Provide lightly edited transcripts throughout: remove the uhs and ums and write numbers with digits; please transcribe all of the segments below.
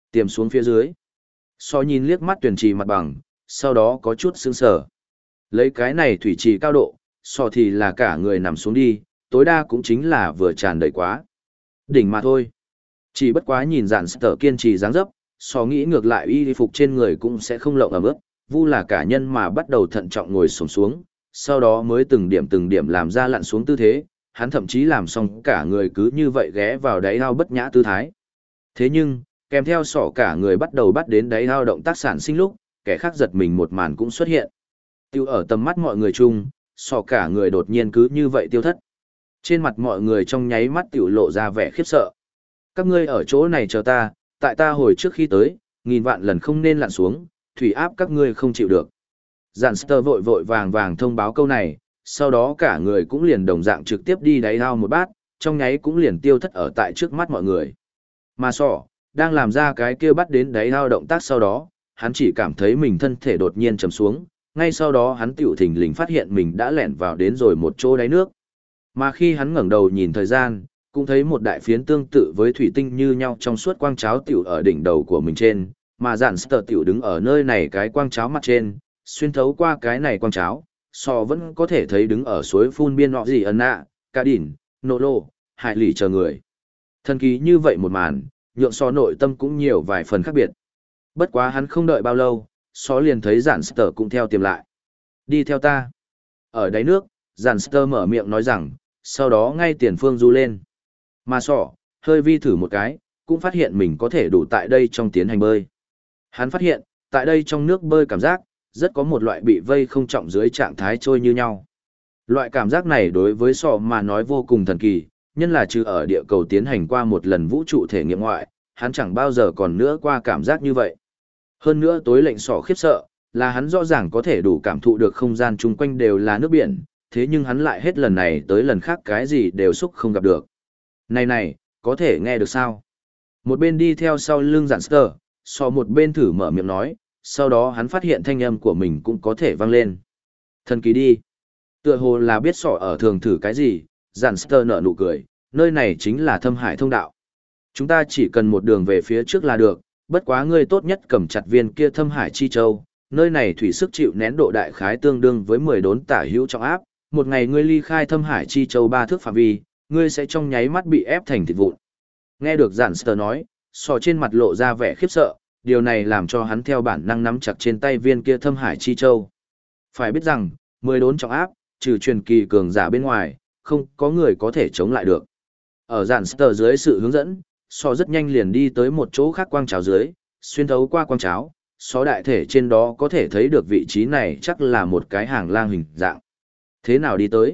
Tiềm xuống phía dưới. So nhìn liếc mắt tuyển trì mặt bằng, sau đó có chút sững sờ. Lấy cái này thủy trì cao độ, so thì là cả người nằm xuống đi, tối đa cũng chính là vừa tràn đầy quá. Đỉnh mà thôi. Chỉ bất quá nhìn dàn sở kiên trì dáng dấp, so nghĩ ngược lại y phục trên người cũng sẽ không lộng ẩm ướt, vu là cả nhân mà bắt đầu thận trọng ngồi xổm xuống, sau đó mới từng điểm làm ra lặn xuống tư thế, hắn thậm chí làm xong cả người cứ như vậy ghé vào đáy ao bất nhã tư thái. Thế nhưng, kèm theo sọ cả người bắt đầu bắt đến đáy ao động tác sản sinh lúc, kẻ khác giật mình một màn cũng xuất hiện. Tiêu ở tầm mắt mọi người chung, sọ cả người đột nhiên cứ như vậy tiêu thất. Trên mặt mọi người trong nháy mắt tiểu lộ ra vẻ khiếp sợ. Các ngươi ở chỗ này chờ ta, tại ta hồi trước khi tới, nghìn vạn lần không nên lặn xuống, thủy áp các ngươi không chịu được. Dàn Sơ vội vội vàng thông báo câu này, sau đó cả người cũng liền đồng dạng trực tiếp đi đáy ao một bát, trong nháy cũng liền tiêu thất ở tại trước mắt mọi người. Mà sọ, đang làm ra cái kia bắt đến đáy ao động tác sau đó, hắn chỉ cảm thấy mình thân thể đột nhiên trầm xuống, ngay sau đó hắn tiểu thình lình phát hiện mình đã lẻn vào đến rồi một chỗ đáy nước. Mà khi hắn ngẩng đầu nhìn thời gian, cũng thấy một đại phiến tương tự với thủy tinh như nhau trong suốt quang cháo tiểu ở đỉnh đầu của mình trên, mà dàn sờ tiểu đứng ở nơi này cái quang cháo mặt trên, xuyên thấu qua cái này quang cháo, so vẫn có thể thấy đứng ở suối phun biên nọ gì ẩn nạ, ca đỉnh, nô lô, hải lì chờ người. Thần kỳ như vậy một màn, nhượng so nội tâm cũng nhiều vài phần khác biệt. Bất quá hắn không đợi bao lâu, so liền thấy dàn sờ cũng theo tìm lại. Đi theo ta. Ở đáy nước, dàn sờ mở miệng nói rằng, sau đó ngay tiền phương du lên. Mà sọ, hơi vi thử một cái, cũng phát hiện mình có thể đủ tại đây trong tiến hành bơi. Hắn phát hiện, tại đây trong nước bơi cảm giác, rất có một loại bị vây không trọng dưới trạng thái trôi như nhau. Loại cảm giác này đối với sọ mà nói vô cùng thần kỳ, nhân là trừ ở địa cầu tiến hành qua một lần vũ trụ thể nghiệm ngoại, hắn chẳng bao giờ còn nữa qua cảm giác như vậy. Hơn nữa tối lệnh sọ khiếp sợ, là hắn rõ ràng có thể đủ cảm thụ được không gian chung quanh đều là nước biển, thế nhưng hắn lại hết lần này tới lần khác cái gì đều xúc không gặp được. Này, có thể nghe được sao? Một bên đi theo sau lưng giản sờ, so một bên thử mở miệng nói, sau đó hắn phát hiện thanh âm của mình cũng có thể vang lên. Thần kỳ đi. Tựa hồ là biết sọ ở thường thử cái gì, giản sờ nở nụ cười, nơi này chính là thâm hải thông đạo. Chúng ta chỉ cần một đường về phía trước là được, bất quá ngươi tốt nhất cầm chặt viên kia thâm hải chi châu, nơi này thủy sức chịu nén độ đại khái tương đương với 10 đốn tả hữu trọng áp, một ngày ngươi ly khai thâm hải chi châu 3 thước phạm vi, ngươi sẽ trong nháy mắt bị ép thành thịt vụn. Nghe được giản sờ nói, sọ trên mặt lộ ra vẻ khiếp sợ, điều này làm cho hắn theo bản năng nắm chặt trên tay viên kia thâm hải chi châu. Phải biết rằng, 10 đốn trọng áp, trừ truyền kỳ cường giả bên ngoài, không có người có thể chống lại được. Ở giản sờ dưới sự hướng dẫn, sọ rất nhanh liền đi tới một chỗ khác quang cháo dưới, xuyên thấu qua quang cháo, sọ đại thể trên đó có thể thấy được vị trí này chắc là một cái hàng lang hình dạng. Thế nào đi tới?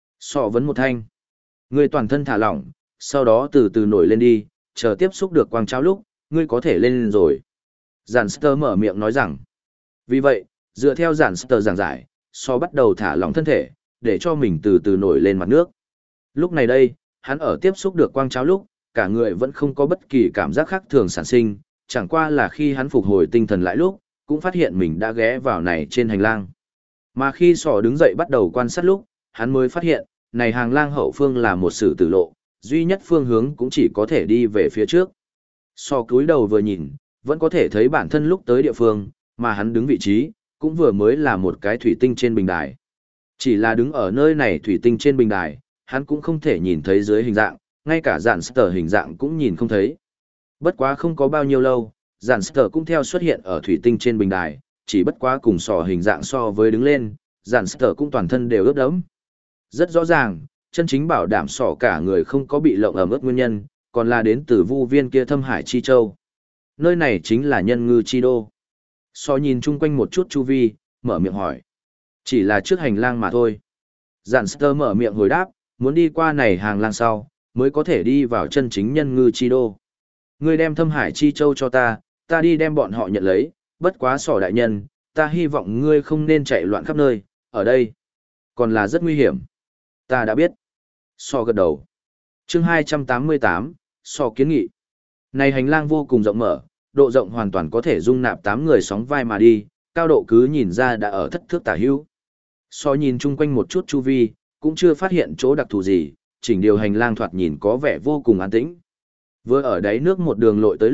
Sọ vấn một thanh. Ngươi toàn thân thả lỏng, sau đó từ từ nổi lên đi, chờ tiếp xúc được quang cháo lúc, ngươi có thể lên rồi. Giản Sơ mở miệng nói rằng. Vì vậy, dựa theo Giản Sơ giảng giải, so bắt đầu thả lỏng thân thể, để cho mình từ từ nổi lên mặt nước. Lúc này đây, hắn ở tiếp xúc được quang cháo lúc, cả người vẫn không có bất kỳ cảm giác khác thường sản sinh, chẳng qua là khi hắn phục hồi tinh thần lại lúc, cũng phát hiện mình đã ghé vào này trên hành lang. Mà khi sọ đứng dậy bắt đầu quan sát lúc, hắn mới phát hiện, này hàng lang hậu phương là một sử tử lộ, duy nhất phương hướng cũng chỉ có thể đi về phía trước. Sọ cúi đầu vừa nhìn, vẫn có thể thấy bản thân lúc tới địa phương, mà hắn đứng vị trí, cũng vừa mới là một cái thủy tinh trên bình đài. Chỉ là đứng ở nơi này thủy tinh trên bình đài, hắn cũng không thể nhìn thấy dưới hình dạng, ngay cả dàn sờ hình dạng cũng nhìn không thấy. Bất quá không có bao nhiêu lâu, dàn sờ cũng theo xuất hiện ở thủy tinh trên bình đài, chỉ bất quá cùng sọ hình dạng so với đứng lên, dàn sờ cũng toàn thân đều ướt đẫm. Rất rõ ràng, chân chính bảo đảm sọ cả người không có bị lộng ẩm ướt nguyên nhân, còn là đến từ vu viên kia thâm hải chi châu. Nơi này chính là nhân ngư chi đô. Sọ nhìn chung quanh một chút chu vi, mở miệng hỏi. Chỉ là trước hành lang mà thôi. Dàn sờ mở miệng hồi đáp, muốn đi qua này hàng lang sau, mới có thể đi vào chân chính nhân ngư chi đô. Ngươi đem thâm hải chi châu cho ta, ta đi đem bọn họ nhận lấy, bất quá sỏ đại nhân, ta hy vọng ngươi không nên chạy loạn khắp nơi, ở đây. Còn là rất nguy hiểm. Ta đã biết. Sọ gật đầu. Chương 288, sọ kiến nghị. Này hành lang vô cùng rộng mở, độ rộng hoàn toàn có thể dung nạp 8 người sóng vai mà đi, cao độ cứ nhìn ra đã ở thất thước tả hữu. Sọ nhìn chung quanh một chút chu vi, cũng chưa phát hiện chỗ đặc thù gì, chỉnh điều hành lang thoạt nhìn có vẻ vô cùng an tĩnh. Vừa ở đáy nước một đường lội tới lúc,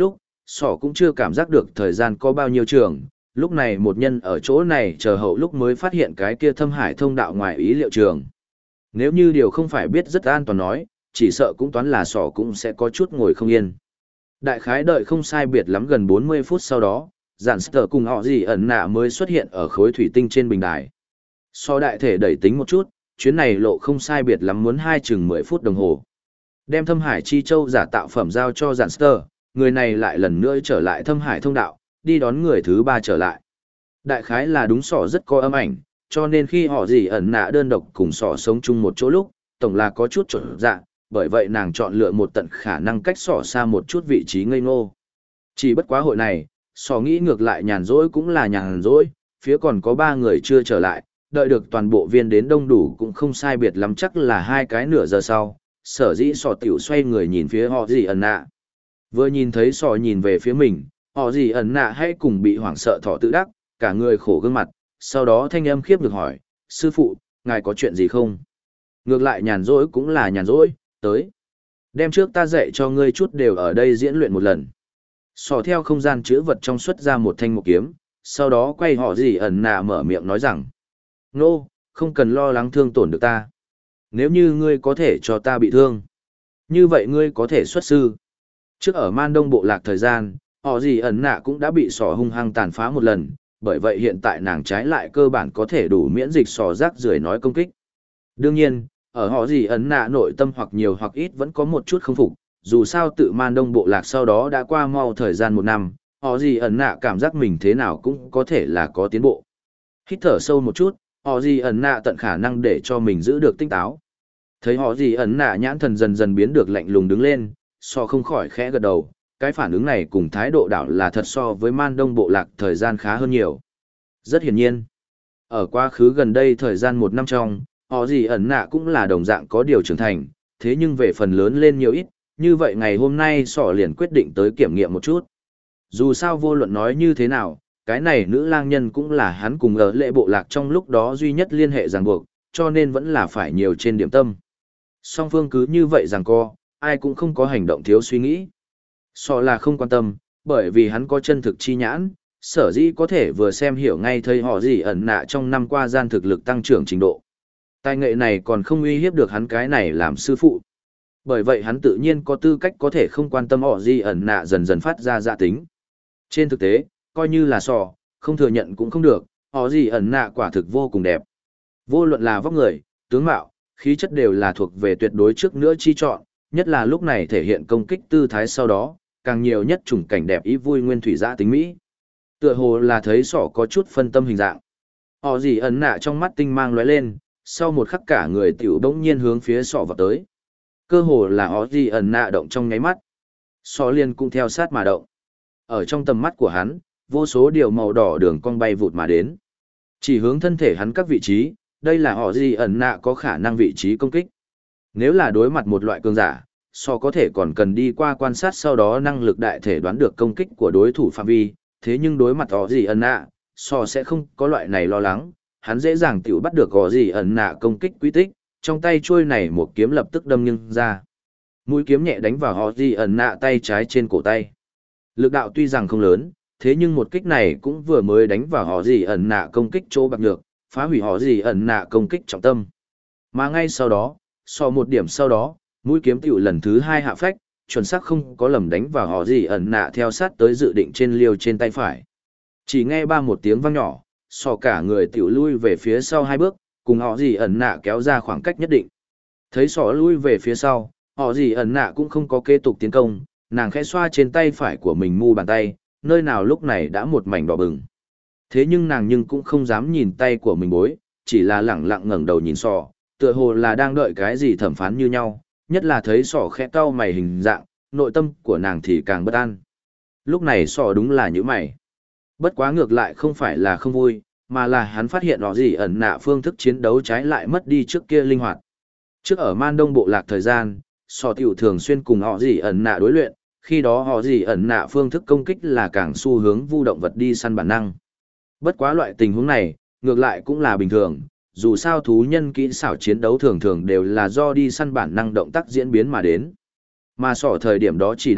sỏ cũng chưa cảm giác được thời gian có bao nhiêu trường, lúc này một nhân ở chỗ này chờ hậu lúc mới phát hiện cái kia thâm hải thông đạo ngoài ý liệu trường. Nếu như điều không phải biết rất an toàn nói, chỉ sợ cũng toán là sỏ cũng sẽ có chút ngồi không yên. Đại khái đợi không sai biệt lắm gần 40 phút sau đó, Dạn Sở cùng họ gì ẩn nạ mới xuất hiện ở khối thủy tinh trên bình đài. So đại thể đẩy tính một chút, chuyến này lộ không sai biệt lắm muốn chừng 10 phút đồng hồ. Đem Thâm Hải Chi Châu giả tạo phẩm giao cho Dạn Sở, người này lại lần nữa trở lại Thâm Hải thông đạo, đi đón người thứ 3 trở lại. Đại khái là đúng sỏ rất có âm ảnh, cho nên khi họ gì ẩn nạ đơn độc cùng sỏ sống chung một chỗ lúc, tổng là có chút trở dạ, bởi vậy nàng chọn lựa một tận khả năng cách sỏ xa một chút vị trí ngây ngô. Chỉ bất quá hội này, sỏ nghĩ ngược lại nhàn rỗi cũng là nhàn rỗi, phía còn có 3 người chưa trở lại, đợi được toàn bộ viên đến đông đủ cũng không sai biệt lắm, chắc là 2 cái nửa giờ sau, sở dĩ sỏ tiểu xoay người nhìn phía họ gì ẩn nạ. Vừa nhìn thấy sỏ nhìn về phía mình, họ gì ẩn nạ hay cùng bị hoảng sợ thọ tự đắc, cả người khổ gương mặt, sau đó thanh âm khiếp được hỏi, sư phụ, ngài có chuyện gì không? Ngược lại nhàn rỗi cũng là nhàn rỗi, tới. Đem trước ta dạy cho ngươi chút đều ở đây diễn luyện một lần. Sỏ theo không gian chữ vật trong xuất ra một thanh một kiếm, sau đó quay họ gì ẩn nạ mở miệng nói rằng, nô, không cần lo lắng thương tổn được ta. Nếu như ngươi có thể cho ta bị thương, như vậy ngươi có thể xuất sư. Trước ở Man Đông bộ lạc thời gian, họ gì ẩn nạ cũng đã bị sỏ hung hăng tàn phá một lần, bởi vậy hiện tại nàng trái lại cơ bản có thể đủ miễn dịch sỏ rác rưởi nói công kích. Đương nhiên, ở họ gì ẩn nạ nội tâm hoặc nhiều hoặc ít vẫn có một chút không phục, dù sao tự Man Đông bộ lạc sau đó đã qua mau thời gian 1 năm, họ gì ẩn nạ cảm giác mình thế nào cũng có thể là có tiến bộ. Hít thở sâu một chút, họ gì ẩn nạ tận khả năng để cho mình giữ được tinh táo. Thấy họ gì ẩn nạ nhãn thần dần dần biến được lạnh lùng đứng lên, so không khỏi khẽ gật đầu, cái phản ứng này cùng thái độ đảo là thật so với Man Đông bộ lạc thời gian khá hơn nhiều. Rất hiển nhiên, ở quá khứ gần đây thời gian 1 năm trong, họ gì ẩn nạ cũng là đồng dạng có điều trưởng thành, thế nhưng về phần lớn lên nhiều ít, như vậy ngày hôm nay sỏ liền quyết định tới kiểm nghiệm một chút. Dù sao vô luận nói như thế nào, cái này nữ lang nhân cũng là hắn cùng ở lệ bộ lạc trong lúc đó duy nhất liên hệ ràng buộc, cho nên vẫn là phải nhiều trên điểm tâm. Song phương cứ như vậy rằng co, ai cũng không có hành động thiếu suy nghĩ. Sọ là không quan tâm, bởi vì hắn có chân thực chi nhãn, sở dĩ có thể vừa xem hiểu ngay thấy họ gì ẩn nạ trong năm qua gian thực lực tăng trưởng trình độ. Tài nghệ này còn không uy hiếp được hắn cái này làm sư phụ. Bởi vậy hắn tự nhiên có tư cách có thể không quan tâm họ gì ẩn nạ dần dần phát ra dạ tính. Trên thực tế, coi như là sọ, không thừa nhận cũng không được, họ gì ẩn nạ quả thực vô cùng đẹp. Vô luận là vóc người, tướng mạo, khí chất đều là thuộc về tuyệt đối trước nữa chi chọn, nhất là lúc này thể hiện công kích tư thái sau đó, càng nhiều nhất chủng cảnh đẹp ý vui nguyên thủy giã tính mỹ. Tựa hồ là thấy sỏ có chút phân tâm hình dạng. Họ gì ẩn nạ trong mắt tinh mang lóe lên, sau một khắc cả người tiểu bỗng nhiên hướng phía sỏ vào tới. Cơ hồ là họ gì ẩn nạ động trong nháy mắt. Sỏ liền cũng theo sát mà động. Ở trong tầm mắt của hắn, vô số điều màu đỏ đường cong bay vụt mà đến. Chỉ hướng thân thể hắn các vị trí, đây là họ gì ẩn nạ có khả năng vị trí công kích. Nếu là đối mặt một loại cường giả, so có thể còn cần đi qua quan sát sau đó năng lực đại thể đoán được công kích của đối thủ phạm vi, thế nhưng đối mặt họ gì ẩn nạ, so sẽ không có loại này lo lắng, hắn dễ dàng tiểu bắt được họ gì ẩn nạ công kích quy tích, trong tay trôi này một kiếm lập tức đâm nghiêng ra. Mũi kiếm nhẹ đánh vào họ gì ẩn nạ tay trái trên cổ tay. Lực đạo tuy rằng không lớn, thế nhưng một kích này cũng vừa mới đánh vào họ gì ẩn nạ công kích chỗ bạc nhược, phá hủy họ gì ẩn nạ công kích trọng tâm. Mà ngay sau đó, so một điểm sau đó, mũi kiếm tiểu lần thứ 2 hạ phách, chuẩn xác không có lầm đánh vào họ gì ẩn nạ theo sát tới dự định trên liêu trên tay phải. Chỉ nghe ba một tiếng vang nhỏ, so cả người tiểu lui về phía sau 2 bước, cùng họ gì ẩn nạ kéo ra khoảng cách nhất định. Thấy sỏ lui về phía sau, họ gì ẩn nạ cũng không có kế tục tiến công, nàng khẽ xoa trên tay phải của mình mu bàn tay, nơi nào lúc này đã một mảnh đỏ bừng. Thế nhưng nàng cũng không dám nhìn tay của mình bối, chỉ là lẳng lặng ngẩng đầu nhìn sỏ, tựa hồ là đang đợi cái gì thẩm phán như nhau, nhất là thấy sỏ khẽ cau mày hình dạng, nội tâm của nàng thì càng bất an. Lúc này sỏ đúng là như mày. Bất quá ngược lại không phải là không vui, mà là hắn phát hiện họ gì ẩn nạ phương thức chiến đấu trái lại mất đi trước kia linh hoạt. Trước ở Man Đông bộ lạc thời gian, sỏ tiểu thường xuyên cùng họ gì ẩn nạ đối luyện, khi đó họ gì ẩn nạ phương thức công kích là càng xu hướng vu động vật đi săn bản năng. Bất quá loại tình huống này, ngược lại cũng là bình thường, dù sao thú nhân kỹ xảo chiến đấu thường thường đều là do đi săn bản năng động tác diễn biến mà đến. Mà sỏ thời điểm đó chỉ đạo,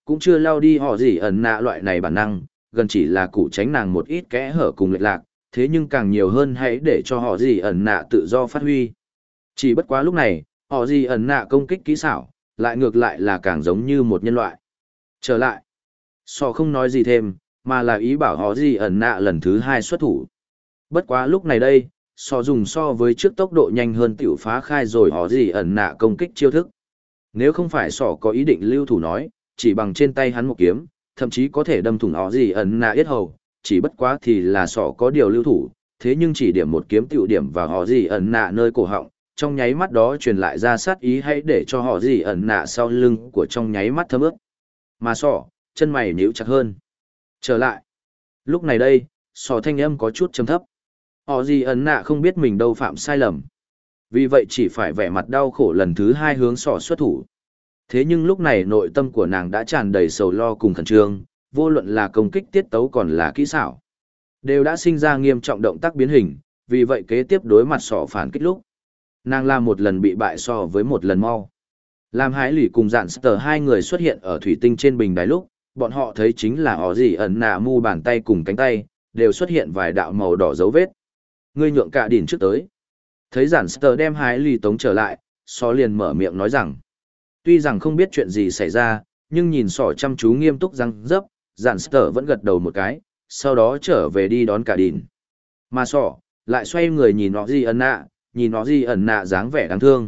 cũng chưa lao đi họ gì ẩn nạ loại này bản năng, gần chỉ là cụ tránh nàng một ít kẽ hở cùng lệch lạc, thế nhưng càng nhiều hơn hãy để cho họ gì ẩn nạ tự do phát huy. Chỉ bất quá lúc này, họ gì ẩn nạ công kích kỹ xảo, lại ngược lại là càng giống như một nhân loại. Trở lại, Sò không nói gì thêm, mà là ý bảo họ gì ẩn nạ lần thứ 2 xuất thủ. Bất quá lúc này đây, Sò dùng so với trước tốc độ nhanh hơn tiểu phá khai rồi họ gì ẩn nạ công kích chiêu thức. Nếu không phải Sò có ý định lưu thủ nói, chỉ bằng trên tay hắn một kiếm, thậm chí có thể đâm thủng họ gì ẩn nạ yết hầu, chỉ bất quá thì là Sò có điều lưu thủ, thế nhưng chỉ điểm một kiếm tiểu điểm vào họ gì ẩn nạ nơi cổ họng, trong nháy mắt đó truyền lại ra sát ý hãy để cho họ gì ẩn nạ sau lưng của trong nháy mắt thấm ướt. Mà Sò, chân mày nhíu chặt hơn. Trở lại. Lúc này đây, Sò thanh âm có chút trầm thấp. Họ gì ẩn nạ không biết mình đâu phạm sai lầm. Vì vậy chỉ phải vẻ mặt đau khổ lần thứ 2 hướng Sò xuất thủ. Thế nhưng lúc này nội tâm của nàng đã tràn đầy sầu lo cùng khẩn trương, vô luận là công kích tiết tấu còn là kỹ xảo. Đều đã sinh ra nghiêm trọng động tác biến hình, vì vậy kế tiếp đối mặt Sò phản kích lúc. Nàng làm một lần bị bại so với một lần mau. Làm Hải Lỷ cùng Dạn Sờ hai người xuất hiện ở thủy tinh trên bình đài lúc, bọn họ thấy chính là họ gì ẩn nạ mu bàn tay cùng cánh tay, đều xuất hiện vài đạo màu đỏ dấu vết. Ngươi nhượng cả đỉnh trước tới. Thấy Dạn Sờ đem Hải Lỷ tống trở lại, Sò liền mở miệng nói rằng. Tuy rằng không biết chuyện gì xảy ra, nhưng nhìn Sò chăm chú nghiêm túc răng dấp, Dạn Sờ vẫn gật đầu một cái, sau đó trở về đi đón cả đỉnh. Mà Sò lại xoay người nhìn họ gì ẩn nạ, nhìn nó gì ẩn nạ dáng vẻ đáng thương.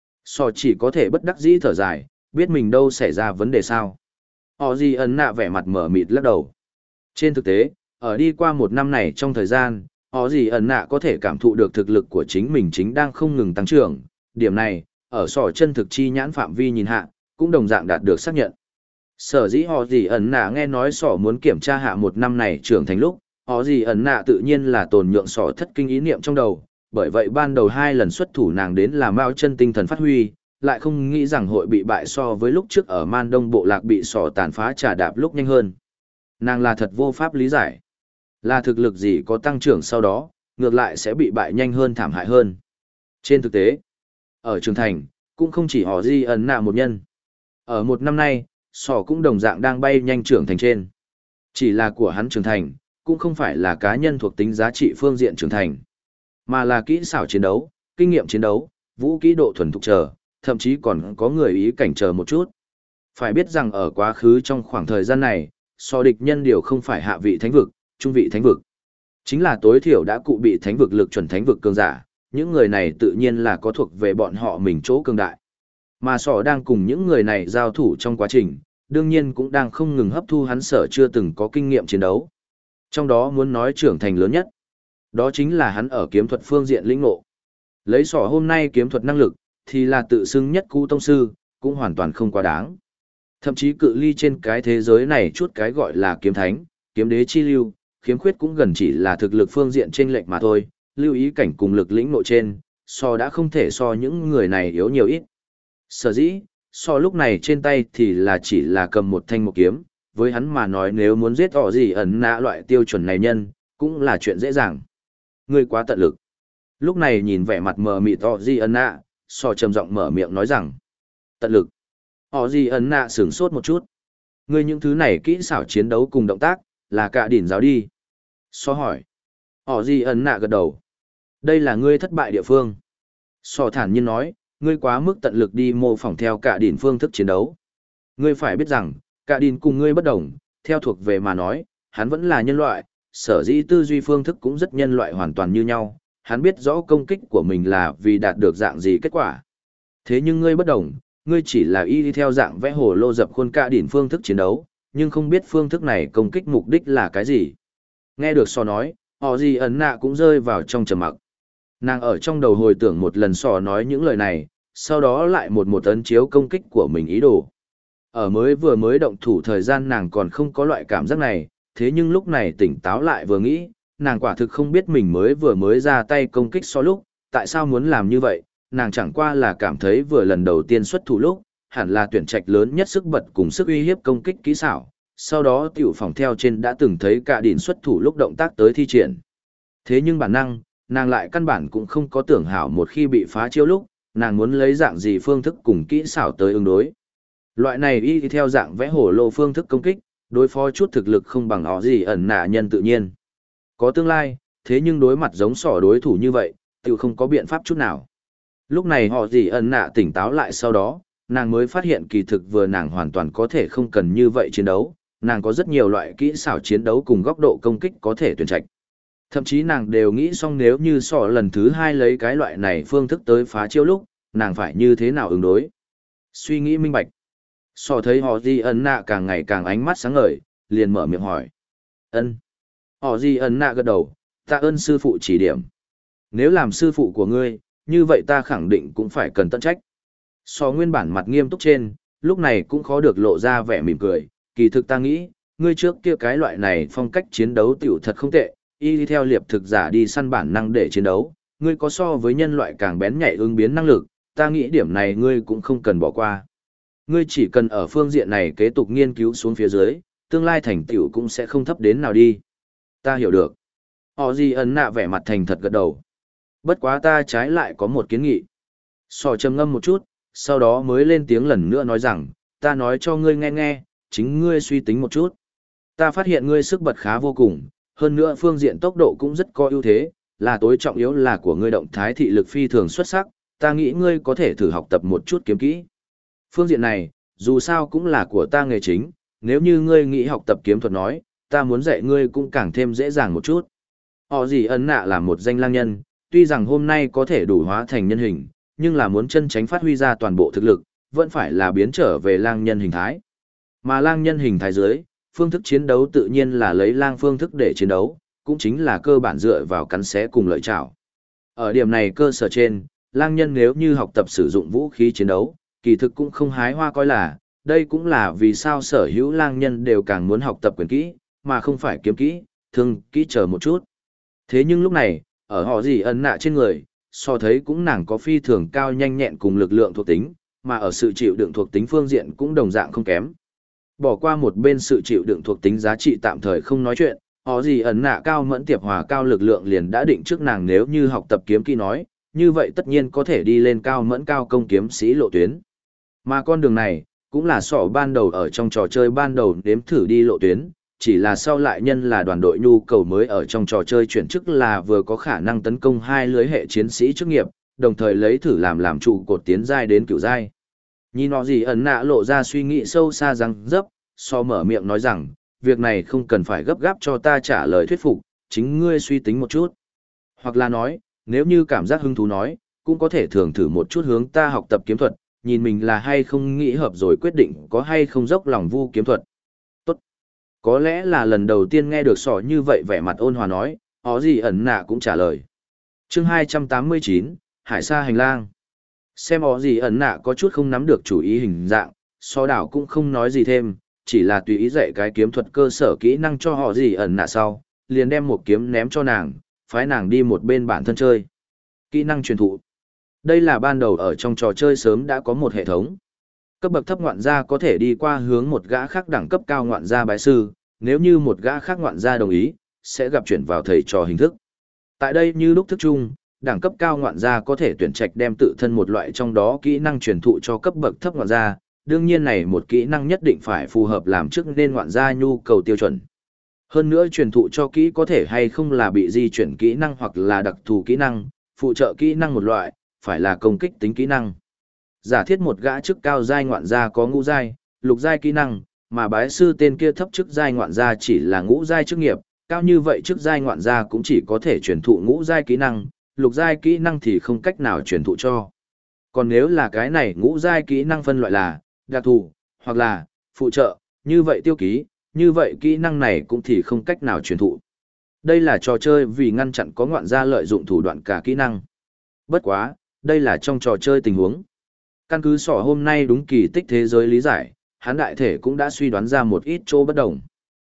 Sò chỉ có thể bất đắc dĩ thở dài, biết mình đâu xảy ra vấn đề sao. Họ gì ẩn nạ vẻ mặt mở mịt lắc đầu. Trên thực tế, ở đi qua một năm này trong thời gian, họ gì ẩn nạ có thể cảm thụ được thực lực của chính mình chính đang không ngừng tăng trưởng. Điểm này, ở Sò chân thực chi nhãn phạm vi nhìn hạ, cũng đồng dạng đạt được xác nhận. Sở dĩ họ gì ẩn nạ nghe nói Sò muốn kiểm tra hạ một năm này trưởng thành lúc, họ gì ẩn nạ tự nhiên là tồn nhượng Sò thất kinh ý niệm trong đầu. Bởi vậy ban đầu 2 lần xuất thủ nàng đến là mao chân tinh thần phát huy, lại không nghĩ rằng hội bị bại so với lúc trước ở Man Đông bộ lạc bị Sò tàn phá trà đạp lúc nhanh hơn. Nàng là thật vô pháp lý giải. Là thực lực gì có tăng trưởng sau đó, ngược lại sẽ bị bại nhanh hơn thảm hại hơn. Trên thực tế, ở Trường Thành, cũng không chỉ họ Di ẩn nạ một nhân. Ở một năm nay, Sò cũng đồng dạng đang bay nhanh trưởng thành trên. Chỉ là của hắn trưởng thành, cũng không phải là cá nhân thuộc tính giá trị phương diện trưởng thành, mà là kỹ xảo chiến đấu, kinh nghiệm chiến đấu, vũ kỹ độ thuần thục chờ, thậm chí còn có người ý cảnh chờ một chút. Phải biết rằng ở quá khứ trong khoảng thời gian này, so địch nhân điều không phải hạ vị thánh vực, trung vị thánh vực. Chính là tối thiểu đã cụ bị thánh vực lực chuẩn thánh vực cường giả, những người này tự nhiên là có thuộc về bọn họ mình chỗ cường đại. Mà Sò đang cùng những người này giao thủ trong quá trình, đương nhiên cũng đang không ngừng hấp thu hắn sở chưa từng có kinh nghiệm chiến đấu. Trong đó muốn nói trưởng thành lớn nhất, đó chính là hắn ở kiếm thuật phương diện lĩnh ngộ. Lấy Sò hôm nay kiếm thuật năng lực, thì là tự xưng nhất cú tông sư, cũng hoàn toàn không quá đáng. Thậm chí cự ly trên cái thế giới này chút cái gọi là kiếm thánh, kiếm đế chi lưu, khiếm khuyết cũng gần chỉ là thực lực phương diện trên lệch mà thôi, lưu ý cảnh cùng lực lĩnh nội trên, Sò đã không thể so những người này yếu nhiều ít. Sở dĩ, Sò lúc này trên tay thì là chỉ là cầm một thanh một kiếm, với hắn mà nói nếu muốn giết họ gì ẩn nạ loại tiêu chuẩn này nhân, cũng là chuyện dễ dàng. Ngươi quá tận lực. Lúc này nhìn vẻ mặt mờ mịt họ gì ẩn nạ, Sò trầm giọng mở miệng nói rằng, tận lực. Họ gì ẩn nạ sửng sốt một chút. Ngươi những thứ này kỹ xảo chiến đấu cùng động tác, là cả đỉnh giáo đi. Sò hỏi. Họ gì ẩn nạ gật đầu. Đây là ngươi thất bại địa phương. Sò thản nhiên nói, ngươi quá mức tận lực đi mô phỏng theo cả đỉnh phương thức chiến đấu. Ngươi phải biết rằng, cả đỉnh cùng ngươi bất đồng, theo thuộc về mà nói, hắn vẫn là nhân loại, sở dĩ tư duy phương thức cũng rất nhân loại hoàn toàn như nhau, hắn biết rõ công kích của mình là vì đạt được dạng gì kết quả. Thế nhưng ngươi bất đồng, ngươi chỉ là y đi theo dạng vẽ hồ lô dập khuôn cả đỉnh phương thức chiến đấu, nhưng không biết phương thức này công kích mục đích là cái gì. Nghe được Sò nói, họ gì ẩn nạ cũng rơi vào trong trầm mặc. Nàng ở trong đầu hồi tưởng một lần Sò nói những lời này, sau đó lại một ấn chiếu công kích của mình ý đồ. Ở vừa mới động thủ thời gian nàng còn không có loại cảm giác này, thế nhưng lúc này tỉnh táo lại vừa nghĩ, nàng quả thực không biết mình vừa mới ra tay công kích Sò lúc, tại sao muốn làm như vậy, nàng chẳng qua là cảm thấy vừa lần đầu tiên xuất thủ lúc, hẳn là tuyển trạch lớn nhất sức bật cùng sức uy hiếp công kích kỹ xảo, sau đó tiểu phòng theo trên đã từng thấy cả đỉnh xuất thủ lúc động tác tới thi triển. Thế nhưng bản năng, nàng lại căn bản cũng không có tưởng hảo một khi bị phá chiêu lúc, nàng muốn lấy dạng gì phương thức cùng kỹ xảo tới ứng đối. Loại này y theo dạng vẽ hổ lô phương thức công kích, đối phó chút thực lực không bằng họ gì ẩn nạ nhân tự nhiên. Có tương lai, thế nhưng đối mặt giống sỏ đối thủ như vậy, tự không có biện pháp chút nào. Lúc này họ gì ẩn nạ tỉnh táo lại sau đó, nàng mới phát hiện kỳ thực vừa nàng hoàn toàn có thể không cần như vậy chiến đấu, nàng có rất nhiều loại kỹ xảo chiến đấu cùng góc độ công kích có thể tuyển trạch. Thậm chí nàng đều nghĩ xong nếu như sỏ lần thứ 2 lấy cái loại này phương thức tới phá chiêu lúc, nàng phải như thế nào ứng đối. Suy nghĩ minh bạch. Sỏ thấy họ gì ẩn nạ càng ngày càng ánh mắt sáng ngời, liền mở miệng hỏi. Ân. Họ gì ẩn nạ gật đầu, tạ ơn sư phụ chỉ điểm. Nếu làm sư phụ của ngươi, như vậy ta khẳng định cũng phải cần tận trách. Sỏ nguyên bản mặt nghiêm túc trên, lúc này cũng khó được lộ ra vẻ mỉm cười, kỳ thực ta nghĩ, ngươi trước kia cái loại này phong cách chiến đấu tiểu thật không tệ, y theo liệp thực giả đi săn bản năng để chiến đấu, ngươi có so với nhân loại càng bén nhạy ứng biến năng lực, ta nghĩ điểm này ngươi cũng không cần bỏ qua. Ngươi chỉ cần ở phương diện này kế tục nghiên cứu xuống phía dưới, tương lai thành tựu cũng sẽ không thấp đến nào đi. Ta hiểu được. Họ gì ấn nạ vẻ mặt thành thật gật đầu. Bất quá ta trái lại có một kiến nghị. Sò trầm ngâm một chút, sau đó mới lên tiếng lần nữa nói rằng, ta nói cho ngươi nghe nghe, chính ngươi suy tính một chút. Ta phát hiện ngươi sức bật khá vô cùng, hơn nữa phương diện tốc độ cũng rất có ưu thế, là tối trọng yếu là của ngươi động thái thị lực phi thường xuất sắc, ta nghĩ ngươi có thể thử học tập một chút kiếm kỹ. Phương diện này, dù sao cũng là của ta nghề chính, nếu như ngươi nghĩ học tập kiếm thuật nói, ta muốn dạy ngươi cũng càng thêm dễ dàng một chút. Họ gì ấn nạ là một danh lang nhân, tuy rằng hôm nay có thể đủ hóa thành nhân hình, nhưng là muốn chân tránh phát huy ra toàn bộ thực lực, vẫn phải là biến trở về lang nhân hình thái. Mà lang nhân hình thái dưới, phương thức chiến đấu tự nhiên là lấy lang phương thức để chiến đấu, cũng chính là cơ bản dựa vào cắn xé cùng lợi chảo. Ở điểm này cơ sở trên, lang nhân nếu như học tập sử dụng vũ khí chiến đấu, kỳ thực cũng không hái hoa coi là, đây cũng là vì sao sở hữu lang nhân đều càng muốn học tập quyền kỹ, mà không phải kiếm kỹ, thương kỹ chờ một chút. Thế nhưng lúc này, ở họ gì ấn nạ trên người, so thấy cũng nàng có phi thường cao nhanh nhẹn cùng lực lượng thuộc tính, mà ở sự chịu đựng thuộc tính phương diện cũng đồng dạng không kém. Bỏ qua một bên sự chịu đựng thuộc tính giá trị tạm thời không nói chuyện, họ gì ấn nạ cao mẫn tiệp hòa cao lực lượng liền đã định trước nàng nếu như học tập kiếm kỹ nói, như vậy tất nhiên có thể đi lên cao mẫn cao công kiếm sĩ lộ tuyến. Mà con đường này, cũng là sọ ban đầu ở trong trò chơi ban đầu nếm thử đi lộ tuyến, chỉ là sau lại nhân là đoàn đội nhu cầu mới ở trong trò chơi chuyển chức là vừa có khả năng tấn công hai lưới hệ chiến sĩ chức nghiệp, đồng thời lấy thử làm trụ cột tiến giai đến cửu giai. Nhìn nó gì ẩn nạ lộ ra suy nghĩ sâu xa răng dấp, so mở miệng nói rằng, việc này không cần phải gấp gáp cho ta trả lời thuyết phục, chính ngươi suy tính một chút. Hoặc là nói, nếu như cảm giác hứng thú nói, cũng có thể thường thử một chút hướng ta học tập kiếm thuật, nhìn mình là hay không nghĩ hợp rồi quyết định có hay không dốc lòng vu kiếm thuật. Tốt. Có lẽ là lần đầu tiên nghe được sỏ như vậy vẻ mặt ôn hòa nói, ó gì ẩn nạ cũng trả lời. Chương 289, Hải Sa Hành Lang. Xem ó gì ẩn nạ có chút không nắm được chủ ý hình dạng, so đảo cũng không nói gì thêm, chỉ là tùy ý dạy cái kiếm thuật cơ sở kỹ năng cho họ gì ẩn nạ sau, liền đem một kiếm ném cho nàng, phái nàng đi một bên bản thân chơi. Kỹ năng truyền thụ. Đây là ban đầu ở trong trò chơi sớm đã có một hệ thống. Cấp bậc thấp ngoạn gia có thể đi qua hướng một gã khác đẳng cấp cao ngoạn gia bái sư, nếu như một gã khác ngoạn gia đồng ý, sẽ gặp chuyển vào thầy trò hình thức. Tại đây như lúc thức chung, đẳng cấp cao ngoạn gia có thể tuyển trạch đem tự thân một loại trong đó kỹ năng truyền thụ cho cấp bậc thấp ngoạn gia, đương nhiên này một kỹ năng nhất định phải phù hợp làm trước nên ngoạn gia nhu cầu tiêu chuẩn. Hơn nữa truyền thụ cho kỹ có thể hay không là bị di chuyển kỹ năng hoặc là đặc thù kỹ năng, phụ trợ kỹ năng một loại, phải là công kích tính kỹ năng. Giả thiết một gã chức cao giai ngoạn gia có ngũ giai, lục giai kỹ năng, mà bái sư tên kia thấp chức giai ngoạn gia chỉ là ngũ giai chức nghiệp, cao như vậy chức giai ngoạn gia cũng chỉ có thể truyền thụ ngũ giai kỹ năng, lục giai kỹ năng thì không cách nào truyền thụ cho. Còn nếu là cái này ngũ giai kỹ năng phân loại là đặc thù hoặc là phụ trợ, như vậy tiêu ký, như vậy kỹ năng này cũng thì không cách nào truyền thụ. Đây là trò chơi vì ngăn chặn có ngoạn gia lợi dụng thủ đoạn cả kỹ năng. Bất quá, đây là trong trò chơi tình huống. Căn cứ sỏ hôm nay đúng kỳ tích thế giới lý giải, hắn đại thể cũng đã suy đoán ra một ít chỗ bất đồng.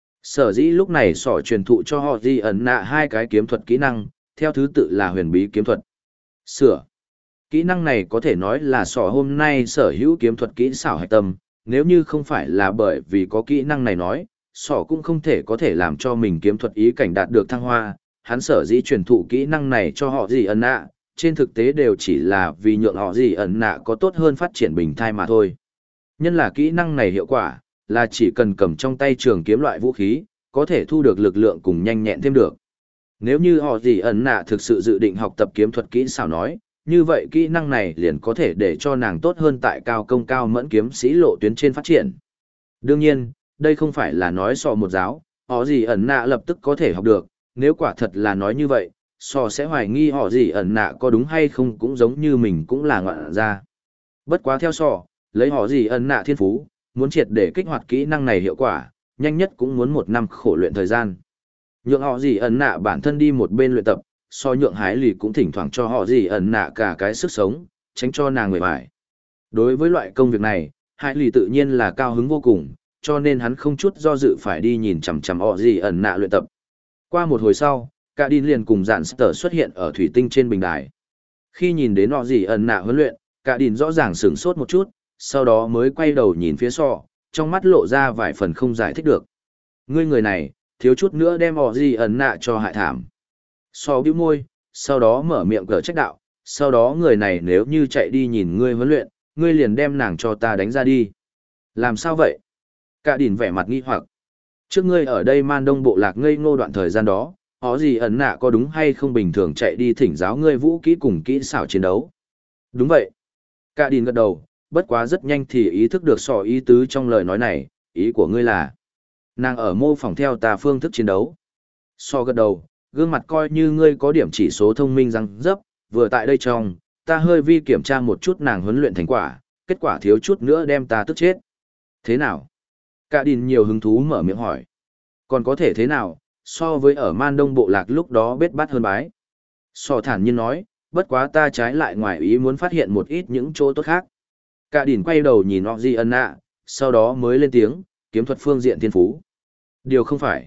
Sở dĩ lúc này sỏ truyền thụ cho họ di ẩn nạ hai cái kiếm thuật kỹ năng, theo thứ tự là huyền bí kiếm thuật. Sửa. Kỹ năng này có thể nói là sỏ hôm nay sở hữu kiếm thuật kỹ xảo hạch tâm, nếu như không phải là bởi vì có kỹ năng này nói, sỏ cũng không thể có thể làm cho mình kiếm thuật ý cảnh đạt được thăng hoa, hắn sở dĩ truyền thụ kỹ năng này cho họ di ẩn nạ, trên thực tế đều chỉ là vì nhượng họ gì ẩn nạ có tốt hơn phát triển bình thai mà thôi. Nhân là kỹ năng này hiệu quả, là chỉ cần cầm trong tay trường kiếm loại vũ khí, có thể thu được lực lượng cùng nhanh nhẹn thêm được. Nếu như họ gì ẩn nạ thực sự dự định học tập kiếm thuật kỹ xảo nói, như vậy kỹ năng này liền có thể để cho nàng tốt hơn tại cao công cao mẫn kiếm sĩ lộ tuyến trên phát triển. Đương nhiên, đây không phải là nói so một giáo, họ gì ẩn nạ lập tức có thể học được, nếu quả thật là nói như vậy, so sẽ hoài nghi họ gì ẩn nạ có đúng hay không cũng giống như mình cũng là ngoạn ra. Bất quá theo so, lấy họ gì ẩn nạ thiên phú, muốn triệt để kích hoạt kỹ năng này hiệu quả, nhanh nhất cũng muốn 1 năm khổ luyện thời gian. Nhượng họ gì ẩn nạ bản thân đi một bên luyện tập, so nhượng hái lì cũng thỉnh thoảng cho họ gì ẩn nạ cả cái sức sống, tránh cho nàng người bại. Đối với loại công việc này, hái lì tự nhiên là cao hứng vô cùng, cho nên hắn không chút do dự phải đi nhìn chằm chằm họ gì ẩn nạ luyện tập. Qua một hồi sau, cả Đin liền cùng dạn Sở xuất hiện ở thủy tinh trên bình đài. Khi nhìn đến họ gì ẩn nạ huấn luyện, cả Đin rõ ràng sửng sốt một chút, sau đó mới quay đầu nhìn phía so, trong mắt lộ ra vài phần không giải thích được. Ngươi người này, thiếu chút nữa đem họ gì ẩn nạ cho hại thảm. So bĩu môi, sau đó mở miệng cờ trách đạo, sau đó người này nếu như chạy đi nhìn ngươi huấn luyện, ngươi liền đem nàng cho ta đánh ra đi. Làm sao vậy? Cả Đin vẻ mặt nghi hoặc. Trước ngươi ở đây man đông bộ lạc ngây ngô đoạn thời gian đó, họ gì ẩn nạ có đúng hay không bình thường chạy đi thỉnh giáo ngươi vũ kỹ cùng kỹ xảo chiến đấu? Đúng vậy. Cả Đin gật đầu, bất quá rất nhanh thì ý thức được so ý tứ trong lời nói này, ý của ngươi là nàng ở mô phỏng theo ta phương thức chiến đấu. So gật đầu, gương mặt coi như ngươi có điểm chỉ số thông minh răng dấp, vừa tại đây trong, ta hơi vi kiểm tra một chút nàng huấn luyện thành quả, kết quả thiếu chút nữa đem ta tức chết. Thế nào? Cả Đin nhiều hứng thú mở miệng hỏi. Còn có thể thế nào, so với ở man đông bộ lạc lúc đó bết bát hơn bái. So thản nhiên nói, bất quá ta trái lại ngoài ý muốn phát hiện một ít những chỗ tốt khác. Cả Đin quay đầu nhìn Ozzy Anna, sau đó mới lên tiếng, kiếm thuật phương diện thiên phú. Điều không phải.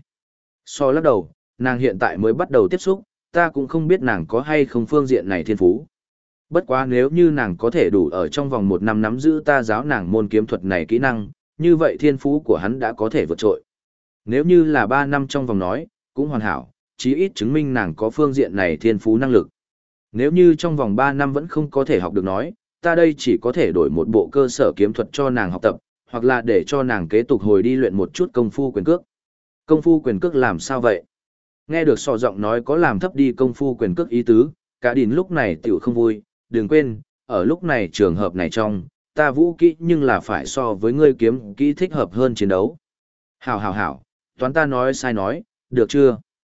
So lắc đầu, nàng hiện tại mới bắt đầu tiếp xúc, ta cũng không biết nàng có hay không phương diện này thiên phú. Bất quá nếu như nàng có thể đủ ở trong vòng 1 năm nắm giữ ta giáo nàng môn kiếm thuật này kỹ năng, như vậy thiên phú của hắn đã có thể vượt trội. Nếu như là 3 năm trong vòng nói, cũng hoàn hảo, chí ít chứng minh nàng có phương diện này thiên phú năng lực. Nếu như trong vòng 3 năm vẫn không có thể học được nói, ta đây chỉ có thể đổi một bộ cơ sở kiếm thuật cho nàng học tập, hoặc là để cho nàng kế tục hồi đi luyện một chút công phu quyền cước. Công phu quyền cước làm sao vậy? Nghe được sò giọng nói có làm thấp đi công phu quyền cước ý tứ, cả Đin lúc này tiểu không vui, đừng quên, ở lúc này trường hợp này trong, ta vũ kỹ nhưng là phải so với ngươi kiếm kỹ thích hợp hơn chiến đấu. Hảo, toán ta nói sai nói, được chưa?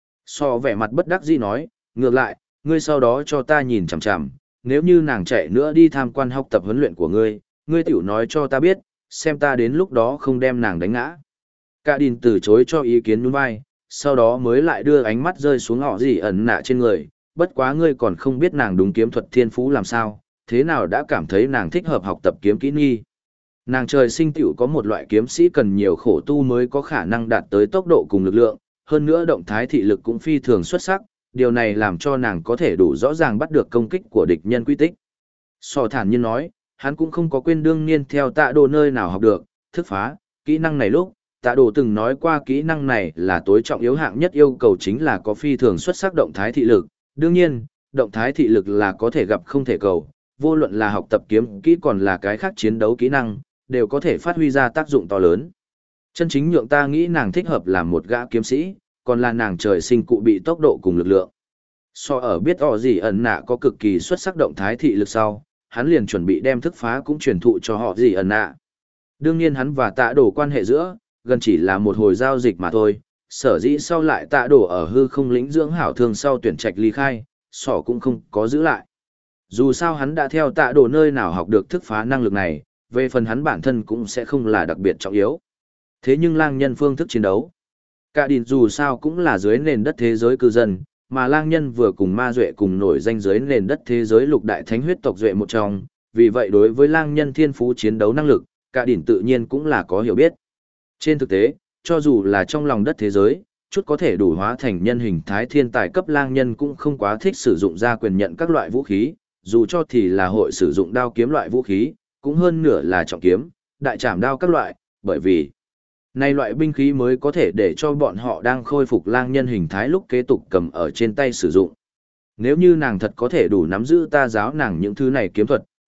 So vẻ mặt bất đắc dĩ nói, ngược lại, ngươi sau đó cho ta nhìn chằm chằm, nếu như nàng chạy nữa đi tham quan học tập huấn luyện của ngươi tiểu nói cho ta biết, xem ta đến lúc đó không đem nàng đánh ngã. Cả Đin từ chối cho ý kiến nhún vai, sau đó mới lại đưa ánh mắt rơi xuống họ gì ẩn nạ trên người, bất quá ngươi còn không biết nàng đúng kiếm thuật thiên phú làm sao, thế nào đã cảm thấy nàng thích hợp học tập kiếm kỹ nghi. Nàng trời sinh tiểu có một loại kiếm sĩ cần nhiều khổ tu mới có khả năng đạt tới tốc độ cùng lực lượng, hơn nữa động thái thị lực cũng phi thường xuất sắc, điều này làm cho nàng có thể đủ rõ ràng bắt được công kích của địch nhân quy tích. So thản nhiên nói, hắn cũng không có quên đương nhiên theo tạ đồ nơi nào học được, thức phá, kỹ năng này lúc, tạ đồ từng nói qua kỹ năng này là tối trọng yếu hạng nhất yêu cầu chính là có phi thường xuất sắc động thái thị lực, đương nhiên, động thái thị lực là có thể gặp không thể cầu, vô luận là học tập kiếm kỹ còn là cái khác chiến đấu kỹ năng, đều có thể phát huy ra tác dụng to lớn. Chân chính nhượng ta nghĩ nàng thích hợp làm một gã kiếm sĩ, còn là nàng trời sinh cụ bị tốc độ cùng lực lượng. So ở biết họ gì ẩn nạ có cực kỳ xuất sắc động thái thị lực sau, hắn liền chuẩn bị đem thức phá cũng truyền thụ cho họ gì ẩn nạ. Đương nhiên hắn và tạ đổ quan hệ giữa, gần chỉ là một hồi giao dịch mà thôi, sở dĩ sau lại tạ đổ ở hư không lĩnh dưỡng hảo thương sau tuyển trạch ly khai, sỏ cũng không có giữ lại. Dù sao hắn đã theo tạ đổ nơi nào học được thức phá năng lực này, về phần hắn bản thân cũng sẽ không là đặc biệt trọng yếu. Thế nhưng lang nhân phương thức chiến đấu, cả Đin dù sao cũng là dưới nền đất thế giới cư dân, mà lang nhân vừa cùng ma duệ cùng nổi danh dưới nền đất thế giới lục đại thánh huyết tộc duệ một trong, vì vậy đối với lang nhân thiên phú chiến đấu năng lực, cả Đin tự nhiên cũng là có hiểu biết. Trên thực tế, cho dù là trong lòng đất thế giới, chút có thể đủ hóa thành nhân hình thái thiên tài cấp lang nhân cũng không quá thích sử dụng ra quyền nhận các loại vũ khí, dù cho thì là hội sử dụng đao kiếm loại vũ khí, cũng hơn nửa là trọng kiếm, đại trảm đao các loại, bởi vì này loại binh khí mới có thể để cho bọn họ đang khôi phục lang nhân hình thái lúc kế tục cầm ở trên tay sử dụng. Nếu như nàng thật có thể đủ nắm giữ ta giáo nàng những thứ này kiếm thuật,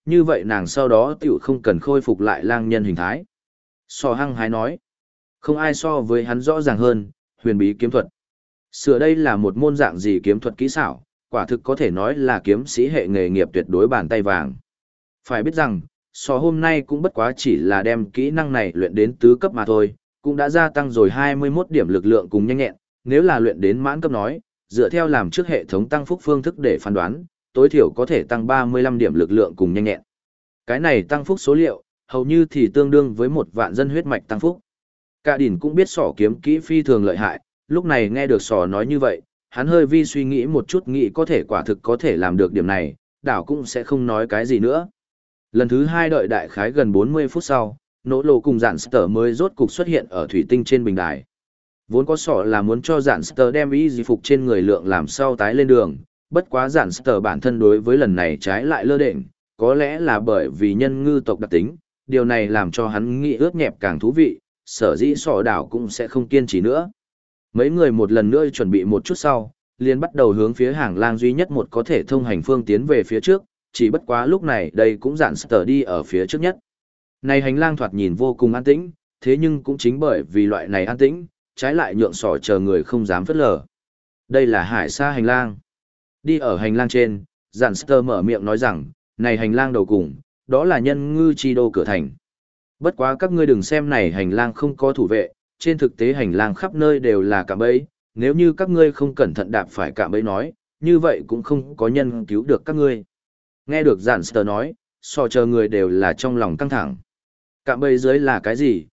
Như vậy nàng sau đó tiểu không cần khôi phục lại lang nhân hình thái. So hăng hái nói. Không ai so với hắn rõ ràng hơn, huyền bí kiếm thuật. Sửa đây là một môn dạng gì kiếm thuật kỹ xảo, quả thực có thể nói là kiếm sĩ hệ nghề nghiệp tuyệt đối bàn tay vàng. Phải biết rằng, so hôm nay cũng bất quá chỉ là đem kỹ năng này luyện đến tứ cấp mà thôi, cũng đã gia tăng rồi 21 điểm lực lượng cùng nhanh nhẹn, nếu là luyện đến mãn cấp nói, dựa theo làm trước hệ thống tăng phúc phương thức để phán đoán, tối thiểu có thể tăng 35 điểm lực lượng cùng nhanh nhẹn. Cái này tăng phúc số liệu, hầu như thì tương đương với 1 vạn dân huyết mạch tăng phúc. Cả đỉnh cũng biết sỏ kiếm kỹ phi thường lợi hại, lúc này nghe được sỏ nói như vậy, hắn hơi vi suy nghĩ một chút nghĩ có thể quả thực có thể làm được điểm này, đảo cũng sẽ không nói cái gì nữa. Lần thứ 2 đợi đại khái gần 40 phút sau, nỗ lộ cùng giản sở mới rốt cục xuất hiện ở thủy tinh trên bình đài. Vốn có sỏ là muốn cho giản sở đem y di phục trên người lượng làm sau tái lên đường, bất quá giản sở bản thân đối với lần này trái lại lơ đễnh, có lẽ là bởi vì nhân ngư tộc đặc tính, điều này làm cho hắn nghĩ ướt nhẹp càng thú vị, sở dĩ sỏ đảo cũng sẽ không kiên trì nữa. Mấy người một lần nữa chuẩn bị một chút sau, liền bắt đầu hướng phía hàng lang duy nhất một có thể thông hành phương tiến về phía trước, chỉ bất quá lúc này đây cũng giản sở đi ở phía trước nhất. Này hành lang thoạt nhìn vô cùng an tĩnh, thế nhưng cũng chính bởi vì loại này an tĩnh, trái lại nhượng sỏ chờ người không dám phớt lờ. Đây là hải sa hành lang. Đi ở hành lang trên, giản sở mở miệng nói rằng, này hành lang đầu cùng, đó là nhân ngư chi đô cửa thành. Bất quá các ngươi đừng xem này hành lang không có thủ vệ, trên thực tế hành lang khắp nơi đều là cạm bẫy, nếu như các ngươi không cẩn thận đạp phải cạm bẫy nói, như vậy cũng không có nhân cứu được các ngươi. Nghe được giản sở nói, so chờ người đều là trong lòng căng thẳng. Cạm bẫy dưới là cái gì,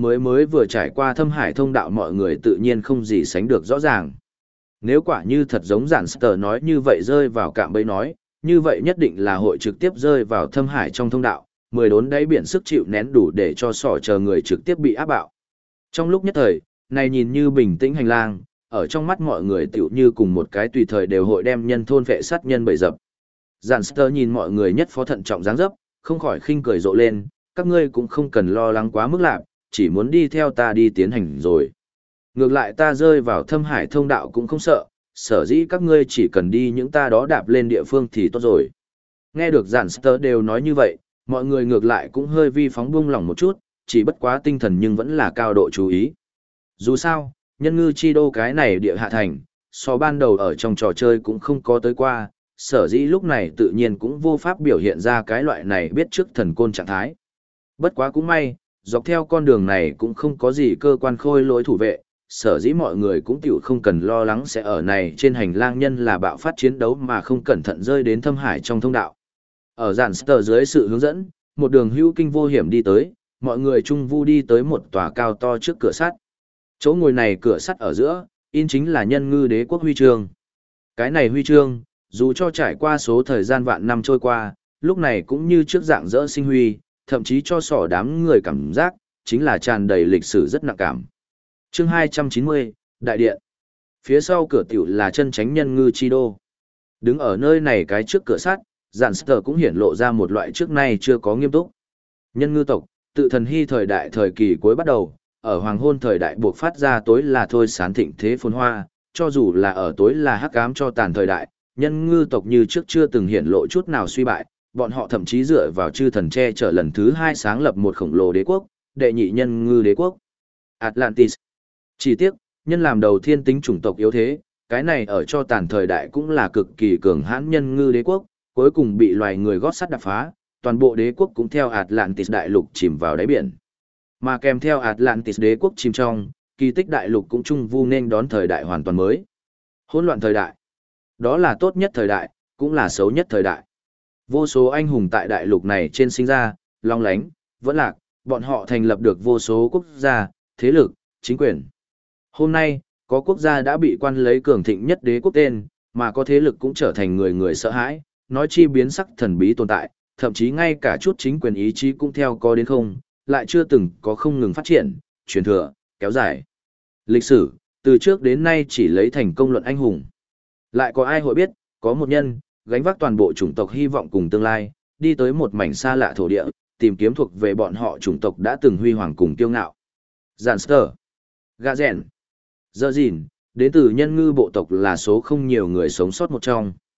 vừa trải qua thâm hải thông đạo mọi người tự nhiên không gì sánh được rõ ràng. Nếu quả như thật giống giản sở nói như vậy rơi vào cạm bẫy nói, như vậy nhất định là hội trực tiếp rơi vào thâm hải trong thông đạo, 10 đốn đáy biển sức chịu nén đủ để cho sỏ chờ người trực tiếp bị áp bạo. Trong lúc nhất thời, này nhìn như bình tĩnh hành lang, ở trong mắt mọi người tựu như cùng một cái tùy thời đều hội đem nhân thôn vệ sát nhân bầy dập. Giản Sơ nhìn mọi người nhất phó thận trọng dáng dấp, không khỏi khinh cười rộ lên, các ngươi cũng không cần lo lắng quá mức lạc, chỉ muốn đi theo ta đi tiến hành rồi. Ngược lại ta rơi vào thâm hải thông đạo cũng không sợ, sở dĩ các ngươi chỉ cần đi những ta đó đạp lên địa phương thì tốt rồi. Nghe được Giản Sơ đều nói như vậy, mọi người ngược lại cũng hơi vi phóng buông lỏng một chút, chỉ bất quá tinh thần nhưng vẫn là cao độ chú ý. Dù sao, nhân ngư chi đô cái này địa hạ thành, so ban đầu ở trong trò chơi cũng không có tới qua, sở dĩ lúc này tự nhiên cũng vô pháp biểu hiện ra cái loại này biết trước thần côn trạng thái. Bất quá cũng may, dọc theo con đường này cũng không có gì cơ quan khôi lỗi thủ vệ, sở dĩ mọi người cũng tiểu không cần lo lắng sẽ ở này trên hành lang nhân là bạo phát chiến đấu mà không cẩn thận rơi đến thâm hải trong thông đạo. Ở giản sở dưới sự hướng dẫn, một đường hữu kinh vô hiểm đi tới, mọi người chung vu đi tới một tòa cao to trước cửa sắt. Chỗ ngồi này cửa sắt ở giữa, in chính là nhân ngư đế quốc huy chương. Cái này huy chương, dù cho trải qua số thời gian vạn năm trôi qua, lúc này cũng như trước dạng dỡ sinh huy, thậm chí cho sỏ đám người cảm giác, chính là tràn đầy lịch sử rất nặng cảm. Chương 290, Đại Điện. Phía sau cửa tiểu là chân chánh nhân ngư chi đô. Đứng ở nơi này cái trước cửa sắt, Giản Sở cũng hiển lộ ra một loại trước nay chưa có nghiêm túc. Nhân ngư tộc, tự thần hy thời đại thời kỳ cuối bắt đầu, ở hoàng hôn thời đại buộc phát ra tối là thôi sán thịnh thế phồn hoa, cho dù là ở tối là hắc ám cho tàn thời đại, nhân ngư tộc như trước chưa từng hiển lộ chút nào suy bại, bọn họ thậm chí dựa vào chư thần che chở lần thứ 2 sáng lập một khổng lồ đế quốc, đệ nhị nhân ngư đế quốc, Atlantis. Chỉ tiếc, nhân làm đầu thiên tính chủng tộc yếu thế, cái này ở cho tàn thời đại cũng là cực kỳ cường hãn nhân ngư đế quốc, cuối cùng bị loài người gót sắt đập phá, toàn bộ đế quốc cũng theo Atlantis đại lục chìm vào đáy biển. Mà kèm theo Atlantis đế quốc chìm trong, kỳ tích đại lục cũng chung vu nên đón thời đại hoàn toàn mới. Hỗn loạn thời đại. Đó là tốt nhất thời đại, cũng là xấu nhất thời đại. Vô số anh hùng tại đại lục này trên sinh ra, long lánh, vẫn lạc, bọn họ thành lập được vô số quốc gia, thế lực, chính quyền. Hôm nay, có quốc gia đã bị quan lấy cường thịnh nhất đế quốc tên, mà có thế lực cũng trở thành người người sợ hãi, nói chi biến sắc thần bí tồn tại, thậm chí ngay cả chút chính quyền ý chí cũng theo có đến không, lại chưa từng có không ngừng phát triển, truyền thừa, kéo dài. Lịch sử, từ trước đến nay chỉ lấy thành công luận anh hùng. Lại có ai hội biết, có một nhân, gánh vác toàn bộ chủng tộc hy vọng cùng tương lai, đi tới một mảnh xa lạ thổ địa, tìm kiếm thuộc về bọn họ chủng tộc đã từng huy hoàng cùng kiêu ngạo. Giản Sở, Gà Rèn, Dơ Dìn, đến từ nhân ngư bộ tộc là số không nhiều người sống sót một trong.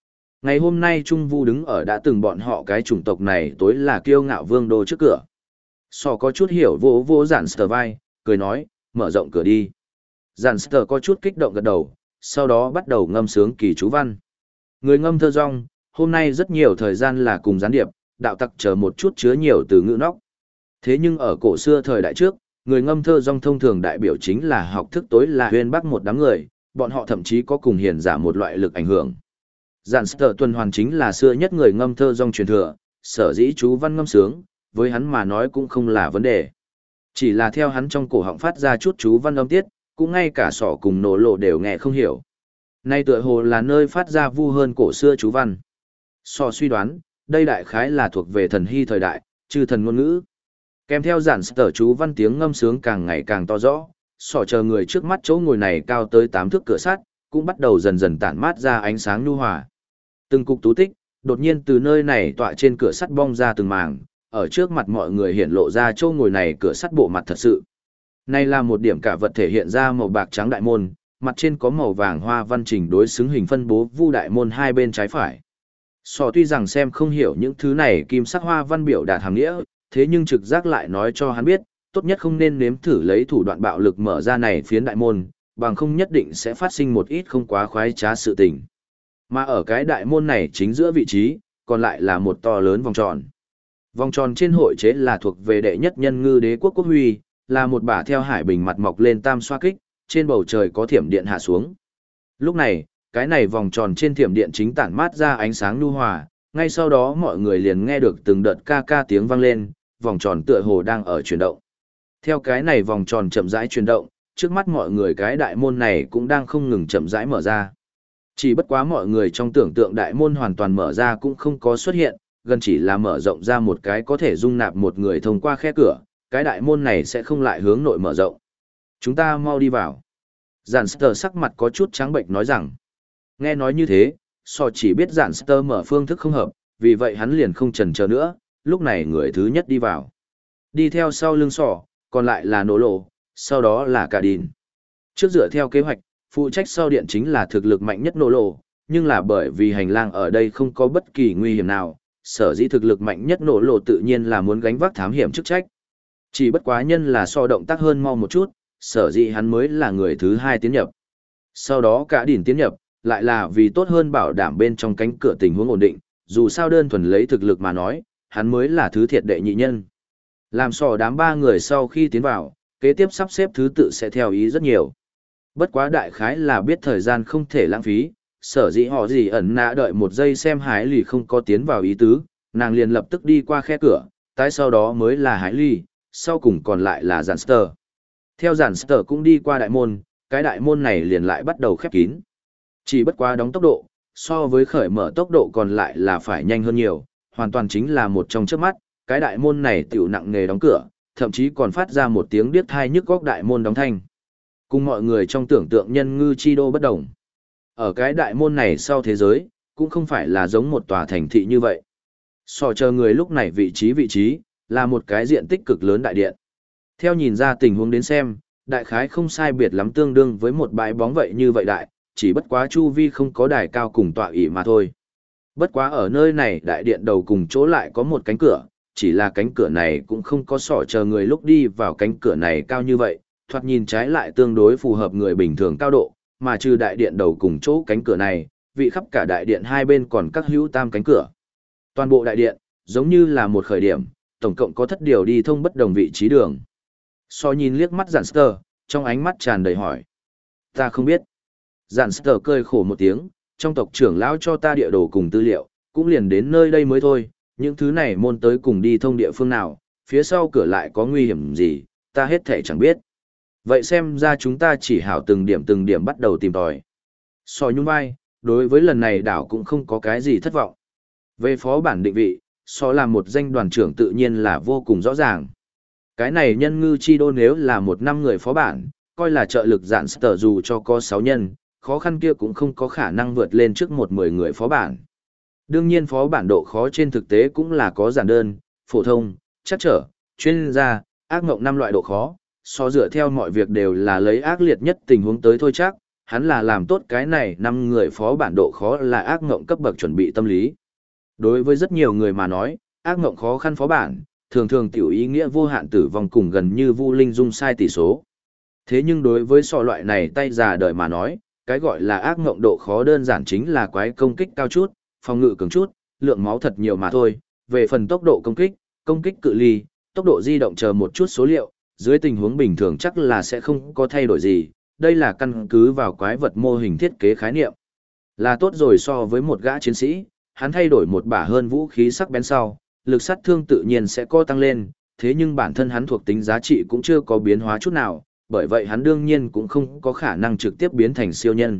Ngày hôm nay Trung Vu đứng ở đã từng bọn họ cái chủng tộc này tối là kiêu ngạo vương đô trước cửa. Sò có chút hiểu vỗ vỗ Giản Sờ vai, cười nói, mở rộng cửa đi. Giản Sờ có chút kích động gật đầu, sau đó bắt đầu ngâm sướng kỳ chú văn. Người ngâm thơ rong, hôm nay rất nhiều thời gian là cùng gián điệp, đạo tặc chờ một chút chứa nhiều từ ngữ nóc. Thế nhưng ở cổ xưa thời đại trước, người ngâm thơ rong thông thường đại biểu chính là học thức tối là huyên bắc một đám người, bọn họ thậm chí có cùng hiền giả một loại lực ảnh hưởng. Giản Sở tuần hoàn chính là xưa nhất người ngâm thơ rong truyền thừa, sở dĩ chú văn ngâm sướng, với hắn mà nói cũng không là vấn đề. Chỉ là theo hắn trong cổ họng phát ra chút chú văn âm tiết, cũng ngay cả sỏ cùng nổ lộ đều nghe không hiểu. Nay tựa hồ là nơi phát ra vu hơn cổ xưa chú văn. Sỏ suy đoán, đây đại khái là thuộc về thần hy thời đại, chư thần ngôn ngữ. Kèm theo Giản Sở chú văn tiếng ngâm sướng càng ngày càng to rõ, sỏ chờ người trước mắt chỗ ngồi này cao tới 8 thước cửa sắt, cũng bắt đầu dần dần tản mát ra ánh sáng nhu hòa. Từng cục tú tích, đột nhiên từ nơi này tọa trên cửa sắt bong ra từng màng, ở trước mặt mọi người hiện lộ ra chỗ ngồi này cửa sắt bộ mặt thật sự. Này là một điểm cả vật thể hiện ra màu bạc trắng đại môn, mặt trên có màu vàng hoa văn trình đối xứng hình phân bố vu đại môn hai bên trái phải. Sò tuy rằng xem không hiểu những thứ này kim sắc hoa văn biểu đạt hàm nghĩa, thế nhưng trực giác lại nói cho hắn biết, tốt nhất không nên nếm thử lấy thủ đoạn bạo lực mở ra này phiến đại môn, bằng không nhất định sẽ phát sinh một ít không quá khoái trá sự tình. Mà ở cái đại môn này chính giữa vị trí, còn lại là một to lớn vòng tròn. Vòng tròn trên hội chế là thuộc về đệ nhất nhân ngư đế quốc quốc huy, là một bả theo hải bình mặt mọc lên tam xoa kích, trên bầu trời có thiểm điện hạ xuống. Lúc này, cái này vòng tròn trên thiểm điện chính tản mát ra ánh sáng nhu hòa, ngay sau đó mọi người liền nghe được từng đợt ca ca tiếng vang lên, vòng tròn tựa hồ đang ở chuyển động. Theo cái này vòng tròn chậm rãi chuyển động, trước mắt mọi người cái đại môn này cũng đang không ngừng chậm rãi mở ra. Chỉ bất quá mọi người trong tưởng tượng đại môn hoàn toàn mở ra cũng không có xuất hiện, gần chỉ là mở rộng ra một cái có thể dung nạp một người thông qua khe cửa, cái đại môn này sẽ không lại hướng nội mở rộng. Chúng ta mau đi vào. Giản Sơ sắc mặt có chút trắng bệnh nói rằng. Nghe nói như thế, Sò chỉ biết Giản Sơ mở phương thức không hợp, vì vậy hắn liền không chần chờ nữa, lúc này người thứ nhất đi vào. Đi theo sau lưng Sò, còn lại là Nỗ Lộ, sau đó là Cả Đìn. Trước dựa theo kế hoạch, phụ trách sau điện chính là thực lực mạnh nhất Nỗ Lộ, nhưng là bởi vì hành lang ở đây không có bất kỳ nguy hiểm nào, sở dĩ thực lực mạnh nhất Nỗ Lộ tự nhiên là muốn gánh vác thám hiểm chức trách. Chỉ bất quá nhân là so động tác hơn mau một chút, sở dĩ hắn mới là người thứ hai tiến nhập. Sau đó Cả Đìn tiến nhập, lại là vì tốt hơn bảo đảm bên trong cánh cửa tình huống ổn định, dù sao đơn thuần lấy thực lực mà nói, hắn mới là thứ thiệt đệ nhị nhân. Làm Sò đám ba người sau khi tiến vào, kế tiếp sắp xếp thứ tự sẽ theo ý rất nhiều. Bất quá đại khái là biết thời gian không thể lãng phí, sở dĩ họ gì ẩn nã đợi một giây xem Hải Lì không có tiến vào ý tứ, nàng liền lập tức đi qua khe cửa, tái sau đó mới là Hải Lì, sau cùng còn lại là Giản Sơ. Theo Giản Sơ cũng đi qua đại môn, cái đại môn này liền lại bắt đầu khép kín. Chỉ bất quá đóng tốc độ, so với khởi mở tốc độ còn lại là phải nhanh hơn nhiều, hoàn toàn chính là một trong chớp mắt, cái đại môn này tiểu nặng nghề đóng cửa, thậm chí còn phát ra một tiếng điếc tai nhức góc đại môn đóng thanh. Cùng mọi người trong tưởng tượng nhân ngư chi đô bất đồng. Ở cái đại môn này sau thế giới, cũng không phải là giống một tòa thành thị như vậy. So chờ người lúc này vị trí, là một cái diện tích cực lớn đại điện. Theo nhìn ra tình huống đến xem, đại khái không sai biệt lắm tương đương với một bãi bóng vậy như vậy đại, chỉ bất quá chu vi không có đài cao cùng tọa ỷ mà thôi. Bất quá ở nơi này đại điện đầu cùng chỗ lại có một cánh cửa, chỉ là cánh cửa này cũng không có sỏ chờ người lúc đi vào cánh cửa này cao như vậy, thoạt nhìn trái lại tương đối phù hợp người bình thường cao độ, mà trừ đại điện đầu cùng chỗ cánh cửa này, vị khắp cả đại điện hai bên còn các hữu tam cánh cửa. Toàn bộ đại điện, giống như là một khởi điểm, tổng cộng có thất điều đi thông bất đồng vị trí đường. So nhìn liếc mắt Giản Sơ, trong ánh mắt tràn đầy hỏi. Ta không biết. Giản Sơ cười khổ một tiếng, trong tộc trưởng lão cho ta địa đồ cùng tư liệu, cũng liền đến nơi đây mới thôi, những thứ này môn tới cùng đi thông địa phương nào, phía sau cửa lại có nguy hiểm gì, ta hết thể chẳng biết. Vậy xem ra chúng ta chỉ hảo từng điểm bắt đầu tìm tòi. So nhún vai, đối với lần này đảo cũng không có cái gì thất vọng. Về phó bản định vị, so làm một danh đoàn trưởng tự nhiên là vô cùng rõ ràng. Cái này nhân ngư chi đô nếu là một năm người phó bản, coi là trợ lực Giản Sơ dù cho có 6 nhân, khó khăn kia cũng không có khả năng vượt lên trước 10 người phó bản. Đương nhiên phó bản độ khó trên thực tế cũng là có giản đơn, phổ thông, chắc trở, chuyên gia, ác mộng 5 loại độ khó, so dựa theo mọi việc đều là lấy ác liệt nhất tình huống tới thôi chắc, hắn là làm tốt cái này 5 người phó bản độ khó là ác ngộng cấp bậc chuẩn bị tâm lý. Đối với rất nhiều người mà nói, ác ngộng khó khăn phó bản, thường thường tiểu ý nghĩa vô hạn tử vong cùng gần như vu linh dung sai tỷ số. Thế nhưng đối với sọ loại này tay già đời mà nói, cái gọi là ác ngộng độ khó đơn giản chính là quái công kích cao chút, phòng ngự cường chút, lượng máu thật nhiều mà thôi. Về phần tốc độ công kích cự ly, tốc độ di động chờ một chút số liệu, dưới tình huống bình thường chắc là sẽ không có thay đổi gì. Đây là căn cứ vào quái vật mô hình thiết kế khái niệm. Là tốt rồi so với một gã chiến sĩ, hắn thay đổi một bả hơn vũ khí sắc bén sau, lực sát thương tự nhiên sẽ có tăng lên, thế nhưng bản thân hắn thuộc tính giá trị cũng chưa có biến hóa chút nào, bởi vậy hắn đương nhiên cũng không có khả năng trực tiếp biến thành siêu nhân.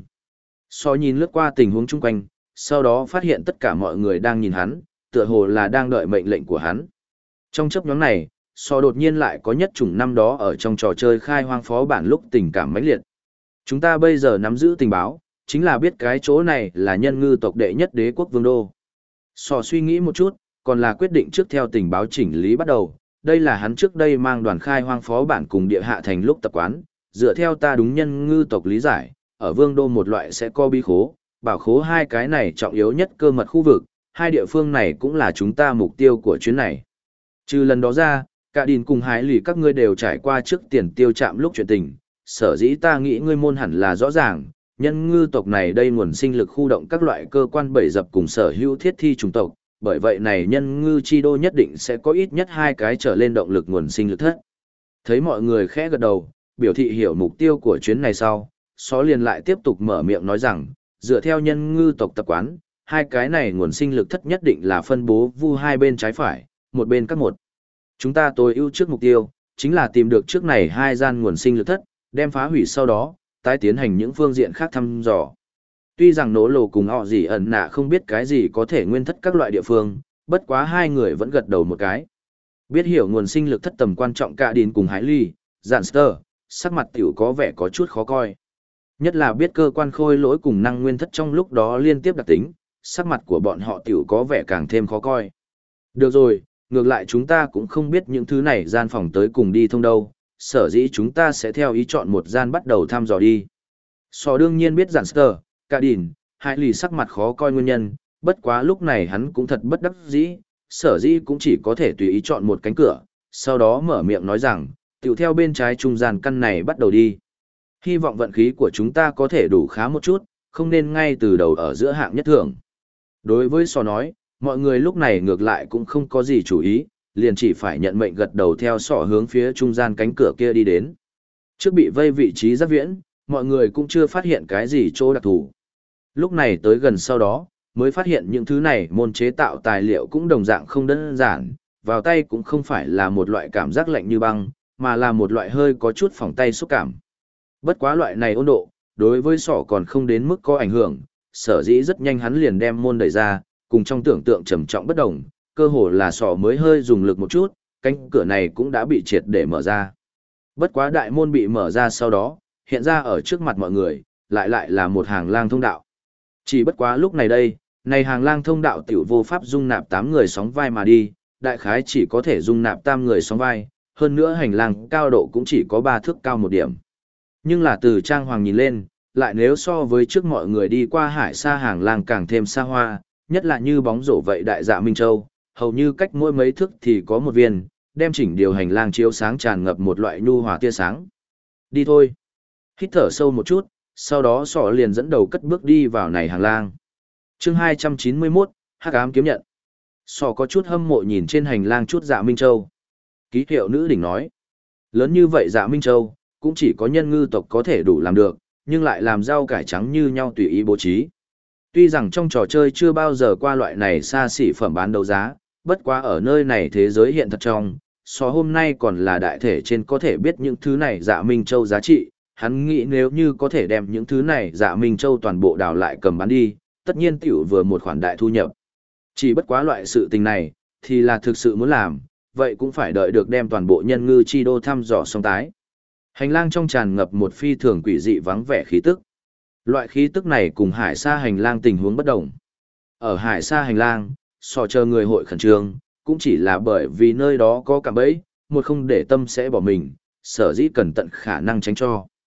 So nhìn lướt qua tình huống chung quanh, sau đó phát hiện tất cả mọi người đang nhìn hắn, tựa hồ là đang đợi mệnh lệnh của hắn. Trong chấp nhóm này, so đột nhiên lại có nhất chủng năm đó ở trong trò chơi khai hoang phó bản lúc tình cảm mãnh liệt. Chúng ta bây giờ nắm giữ tình báo, chính là biết cái chỗ này là nhân ngư tộc đệ nhất đế quốc vương đô. So suy nghĩ một chút, còn là quyết định trước theo tình báo chỉnh lý bắt đầu. Đây là hắn trước đây mang đoàn khai hoang phó bản cùng địa hạ thành lúc tập quán, dựa theo ta đúng nhân ngư tộc lý giải, ở vương đô một loại sẽ có bí khố, bảo khố hai cái này trọng yếu nhất cơ mật khu vực, hai địa phương này cũng là chúng ta mục tiêu của chuyến này. Trừ lần đó ra, cả đình cùng hái lì các ngươi đều trải qua trước tiền tiêu chạm lúc chuyện tình, sở dĩ ta nghĩ ngươi môn hẳn là rõ ràng, nhân ngư tộc này đây nguồn sinh lực khu động các loại cơ quan bầy dập cùng sở hữu thiết thi chủng tộc, bởi vậy này nhân ngư chi đô nhất định sẽ có ít nhất 2 cái trở lên động lực nguồn sinh lực thất. Thấy mọi người khẽ gật đầu, biểu thị hiểu mục tiêu của chuyến này sau, Xó liền lại tiếp tục mở miệng nói rằng, dựa theo nhân ngư tộc tập quán, 2 cái này nguồn sinh lực thất nhất định là phân bố vu hai bên trái phải, một bên các một. Chúng ta tối ưu trước mục tiêu, chính là tìm được trước này 2 gian nguồn sinh lực thất, đem phá hủy sau đó, tái tiến hành những phương diện khác thăm dò. Tuy rằng nỗ lộ cùng họ gì ẩn nạ không biết cái gì có thể nguyên thất các loại địa phương, bất quá hai người vẫn gật đầu một cái. Biết hiểu nguồn sinh lực thất tầm quan trọng cả đìn cùng Hải Ly, Gianster, sắc mặt tiểu có vẻ có chút khó coi. Nhất là biết cơ quan khôi lỗi cùng năng nguyên thất trong lúc đó liên tiếp đặc tính, sắc mặt của bọn họ tiểu có vẻ càng thêm khó coi. Được rồi, ngược lại chúng ta cũng không biết những thứ này gian phòng tới cùng đi thông đâu, sở dĩ chúng ta sẽ theo ý chọn một gian bắt đầu thăm dò đi. So đương nhiên biết Gianster, cả đìn, Hải Ly sắc mặt khó coi nguyên nhân, bất quá lúc này hắn cũng thật bất đắc dĩ, sở dĩ cũng chỉ có thể tùy ý chọn một cánh cửa, sau đó mở miệng nói rằng, tiểu theo bên trái trung gian căn này bắt đầu đi. Hy vọng vận khí của chúng ta có thể đủ khá một chút, không nên ngay từ đầu ở giữa hạng nhất thưởng. Đối với Sò nói, mọi người lúc này ngược lại cũng không có gì chủ ý, liền chỉ phải nhận mệnh gật đầu theo Sò hướng phía trung gian cánh cửa kia đi đến. Trước bị vây vị trí rất viễn, mọi người cũng chưa phát hiện cái gì chỗ đặc thù. Lúc này tới gần sau đó, mới phát hiện những thứ này môn chế tạo tài liệu cũng đồng dạng không đơn giản, vào tay cũng không phải là một loại cảm giác lạnh như băng, mà là một loại hơi có chút phỏng tay xúc cảm. Bất quá loại này 温độ, đối với sỏ còn không đến mức có ảnh hưởng, sở dĩ rất nhanh hắn liền đem môn đẩy ra, cùng trong tưởng tượng trầm trọng bất đồng, cơ hồ là sỏ mới hơi dùng lực một chút, cánh cửa này cũng đã bị triệt để mở ra. Bất quá đại môn bị mở ra sau đó, hiện ra ở trước mặt mọi người, lại là một hàng lang thông đạo. Chỉ bất quá lúc này đây, này hàng lang thông đạo tiểu vô pháp dung nạp 8 người sóng vai mà đi, đại khái chỉ có thể dung nạp 8 người sóng vai, hơn nữa hành lang cao độ cũng chỉ có 3 thước cao một điểm. Nhưng là từ trang hoàng nhìn lên, lại nếu so với trước mọi người đi qua hải xa hàng lang càng thêm xa hoa, nhất là như bóng rổ vậy đại dạ Minh Châu, hầu như cách mỗi mấy thước thì có một viên, đem chỉnh điều hành lang chiếu sáng tràn ngập một loại nhu hòa tia sáng. Đi thôi. Hít thở sâu một chút, sau đó sọ liền dẫn đầu cất bước đi vào này hàng lang. Chương 291, Hắc ám kiếm nhận. Sọ có chút hâm mộ nhìn trên hành lang chút dạ Minh Châu. Ký hiệu nữ đỉnh nói, lớn như vậy dạ Minh Châu, cũng chỉ có nhân ngư tộc có thể đủ làm được, nhưng lại làm rau cải trắng như nhau tùy ý bố trí. Tuy rằng trong trò chơi chưa bao giờ qua loại này xa xỉ phẩm bán đấu giá, bất quá ở nơi này thế giới hiện thật trong, so hôm nay còn là đại thể trên có thể biết những thứ này dạ Minh Châu giá trị, hắn nghĩ nếu như có thể đem những thứ này dạ Minh Châu toàn bộ đào lại cầm bán đi, tất nhiên tiểu vừa một khoản đại thu nhập. Chỉ bất quá loại sự tình này, thì là thực sự muốn làm, vậy cũng phải đợi được đem toàn bộ nhân ngư chi đô thăm dò xong tái. Hành lang trong tràn ngập một phi thường quỷ dị vắng vẻ khí tức. Loại khí tức này cùng hải sa hành lang tình huống bất đồng. Ở hải sa hành lang, so chờ người hội khẩn trương, cũng chỉ là bởi vì nơi đó có cạm bẫy, một không để tâm sẽ bỏ mình, sở dĩ cần tận khả năng tránh cho.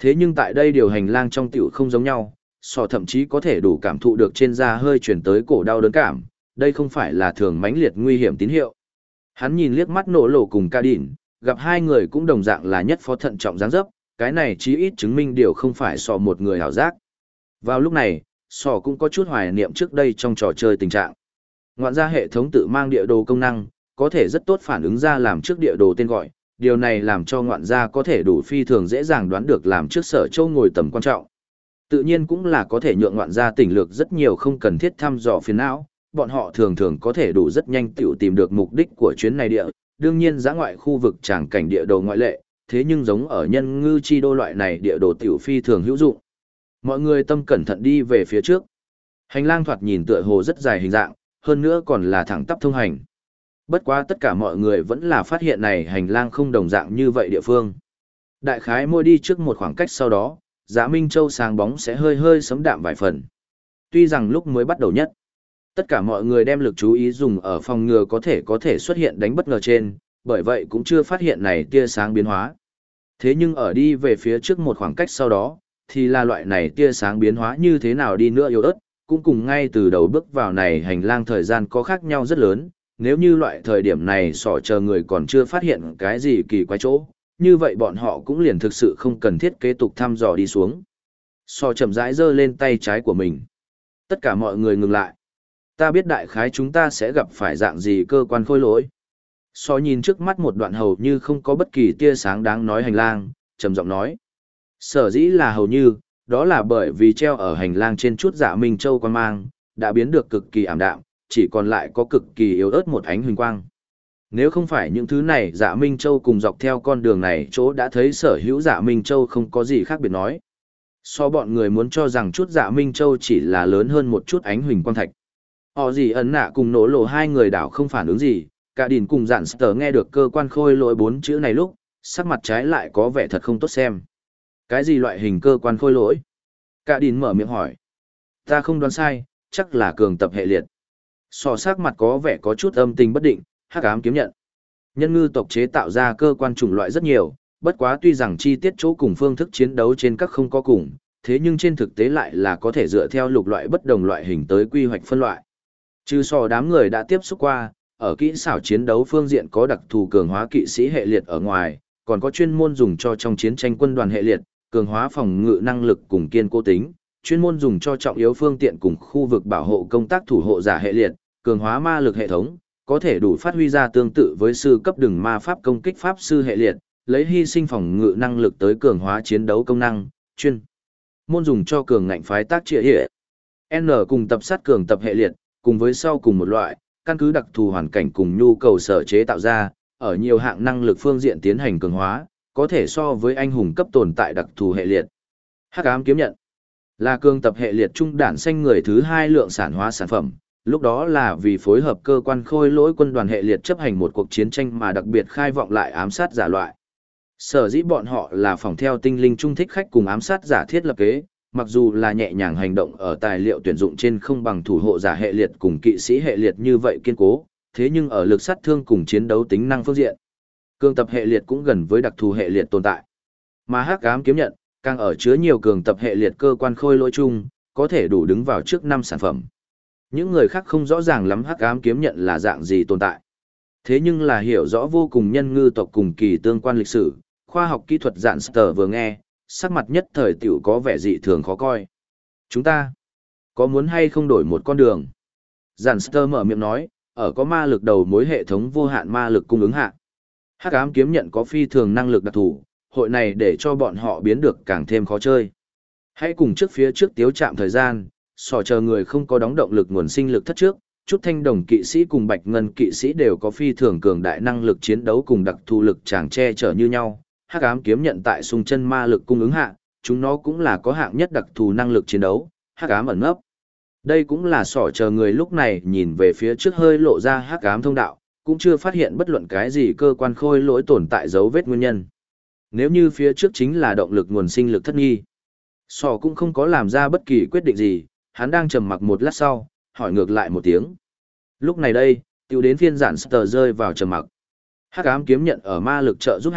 Thế nhưng tại đây điều hành lang trong tiểu không giống nhau, sọ thậm chí có thể đủ cảm thụ được trên da hơi chuyển tới cổ đau đớn cảm, đây không phải là thường mãnh liệt nguy hiểm tín hiệu. Hắn nhìn liếc mắt nổ lộ cùng ca đỉn, gặp hai người cũng đồng dạng là nhất phó thận trọng dáng dấp, cái này chí ít chứng minh điều không phải sọ một người hảo giác. Vào lúc này, sọ cũng có chút hoài niệm trước đây trong trò chơi tình trạng. Ngoạn ra hệ thống tự mang địa đồ công năng, có thể rất tốt phản ứng ra làm trước địa đồ tên gọi, điều này làm cho ngoạn gia có thể đủ phi thường dễ dàng đoán được làm trước sở châu ngồi tầm quan trọng. Tự nhiên cũng là có thể nhượng ngoạn gia tỉnh lược rất nhiều không cần thiết thăm dò phiền não, bọn họ thường thường có thể đủ rất nhanh tiểu tìm được mục đích của chuyến này địa, đương nhiên giã ngoại khu vực tràng cảnh địa đồ ngoại lệ, thế nhưng giống ở nhân ngư chi đô loại này địa đồ tiểu phi thường hữu dụng. Mọi người tâm cẩn thận đi về phía trước. Hành lang thoạt nhìn tựa hồ rất dài hình dạng, hơn nữa còn là thẳng tắp thông hành. Bất quá tất cả mọi người vẫn là phát hiện này hành lang không đồng dạng như vậy địa phương. Đại khái môi đi trước một khoảng cách sau đó, Dạ Minh Châu sáng bóng sẽ hơi hơi sấm đạm vài phần. Tuy rằng lúc mới bắt đầu nhất, tất cả mọi người đem lực chú ý dùng ở phòng ngừa có thể xuất hiện đánh bất ngờ trên, bởi vậy cũng chưa phát hiện này tia sáng biến hóa. Thế nhưng ở đi về phía trước một khoảng cách sau đó, thì là loại này tia sáng biến hóa như thế nào đi nữa yếu ớt, cũng cùng ngay từ đầu bước vào này hành lang thời gian có khác nhau rất lớn. Nếu như loại thời điểm này sỏ chờ người còn chưa phát hiện cái gì kỳ quái chỗ, như vậy bọn họ cũng liền thực sự không cần thiết kế tục thăm dò đi xuống. Sỏ chậm rãi giơ lên tay trái của mình. Tất cả mọi người ngừng lại. Ta biết đại khái chúng ta sẽ gặp phải dạng gì cơ quan khôi lỗi. Sỏ nhìn trước mắt một đoạn hầu như không có bất kỳ tia sáng đáng nói hành lang, trầm giọng nói. Sở dĩ là hầu như, đó là bởi vì treo ở hành lang trên chút Dạ Minh Châu quan mang, đã biến được cực kỳ ảm đạm, chỉ còn lại có cực kỳ yếu ớt một ánh huỳnh quang. Nếu không phải những thứ này Dạ Minh Châu cùng dọc theo con đường này chỗ đã thấy sở hữu Dạ Minh Châu không có gì khác biệt nói. So bọn người muốn cho rằng chút Dạ Minh Châu chỉ là lớn hơn một chút ánh huỳnh quang thạch. Họ gì ấn nạ cùng nổ lộ hai người đảo không phản ứng gì, cả đỉn cùng dạn sờ nghe được cơ quan khôi lỗi 4 chữ này lúc, sắc mặt trái lại có vẻ thật không tốt xem. Cái gì loại hình cơ quan khôi lỗi? Cả đỉn mở miệng hỏi. Ta không đoán sai, chắc là cường tập hệ liệt. Sò sắc mặt có vẻ có chút âm tình bất định, hắc ám kiếm nhận. Nhân ngư tộc chế tạo ra cơ quan chủng loại rất nhiều, bất quá tuy rằng chi tiết chỗ cùng phương thức chiến đấu trên các không có cùng, thế nhưng trên thực tế lại là có thể dựa theo lục loại bất đồng loại hình tới quy hoạch phân loại. Trừ sò đám người đã tiếp xúc qua, ở kỹ xảo chiến đấu phương diện có đặc thù cường hóa kỵ sĩ hệ liệt ở ngoài, còn có chuyên môn dùng cho trong chiến tranh quân đoàn hệ liệt, cường hóa phòng ngự năng lực cùng kiên cố tính, chuyên môn dùng cho trọng yếu phương tiện cùng khu vực bảo hộ công tác thủ hộ giả hệ liệt, cường hóa ma lực hệ thống, có thể đủ phát huy ra tương tự với sư cấp đường ma pháp công kích pháp sư hệ liệt, lấy hy sinh phòng ngự năng lực tới cường hóa chiến đấu công năng, chuyên môn dùng cho cường ngạnh phái tác trịa hệ. N cùng tập sát cường tập hệ liệt, cùng với sau cùng một loại, căn cứ đặc thù hoàn cảnh cùng nhu cầu sở chế tạo ra, ở nhiều hạng năng lực phương diện tiến hành cường hóa, có thể so với anh hùng cấp tồn tại đặc thù hệ liệt. Hắc ám kiếm nhận là cường tập hệ liệt trung đản xanh người thứ 2 lượng sản hóa sản phẩm, lúc đó là vì phối hợp cơ quan khôi lỗi quân đoàn hệ liệt chấp hành một cuộc chiến tranh mà đặc biệt khai vọng lại ám sát giả loại. Sở dĩ bọn họ là phòng theo tinh linh trung thích khách cùng ám sát giả thiết lập kế, mặc dù là nhẹ nhàng hành động ở tài liệu tuyển dụng trên không bằng thủ hộ giả hệ liệt cùng kỵ sĩ hệ liệt như vậy kiên cố, thế nhưng ở lực sát thương cùng chiến đấu tính năng phương diện, cường tập hệ liệt cũng gần với đặc thù hệ liệt tồn tại. Mà hắc ám kiếm nhận, càng ở chứa nhiều cường tập hệ liệt cơ quan khôi lỗi chung, có thể đủ đứng vào trước 5 sản phẩm. Những người khác không rõ ràng lắm hắc ám kiếm nhận là dạng gì tồn tại. Thế nhưng là hiểu rõ vô cùng nhân ngư tộc cùng kỳ tương quan lịch sử, khoa học kỹ thuật dạn sờ vừa nghe, sắc mặt nhất thời tiểu có vẻ dị thường khó coi. Chúng ta có muốn hay không đổi một con đường? Dạn sờ mở miệng nói, ở có ma lực đầu mối hệ thống vô hạn ma lực cung ứng hạ. Hắc ám kiếm nhận có phi thường năng lực đặc thù, hội này để cho bọn họ biến được càng thêm khó chơi. Hãy cùng trước phía trước tiếu chạm thời gian, sò chờ người không có đóng động lực nguồn sinh lực thất trước, chút thanh đồng kỵ sĩ cùng bạch ngân kỵ sĩ đều có phi thường cường đại năng lực chiến đấu cùng đặc thù lực chàng che chở như nhau. Hắc ám kiếm nhận tại xung chân ma lực cung ứng hạ, chúng nó cũng là có hạng nhất đặc thù năng lực chiến đấu, hắc ám ẩn nấp. Đây cũng là sỏ chờ người lúc này nhìn về phía trước hơi lộ ra hắc ám thông đạo, cũng chưa phát hiện bất luận cái gì cơ quan khôi lỗi tồn tại dấu vết nguyên nhân. Nếu như phía trước chính là động lực nguồn sinh lực thất nghi, sỏ cũng không có làm ra bất kỳ quyết định gì, hắn đang trầm mặc một lát sau, hỏi ngược lại một tiếng. Lúc này đây, tiêu đến phiên giản sờ rơi vào trầm mặc. Hắc ám kiếm nhận ở ma lực trợ giúp hạ,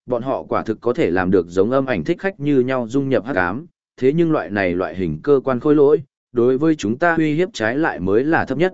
bọn họ quả thực có thể làm được giống âm ảnh thích khách như nhau dung nhập hắc ám, thế nhưng loại hình cơ quan khôi lỗi, đối với chúng ta uy hiếp trái lại mới là thấp nhất.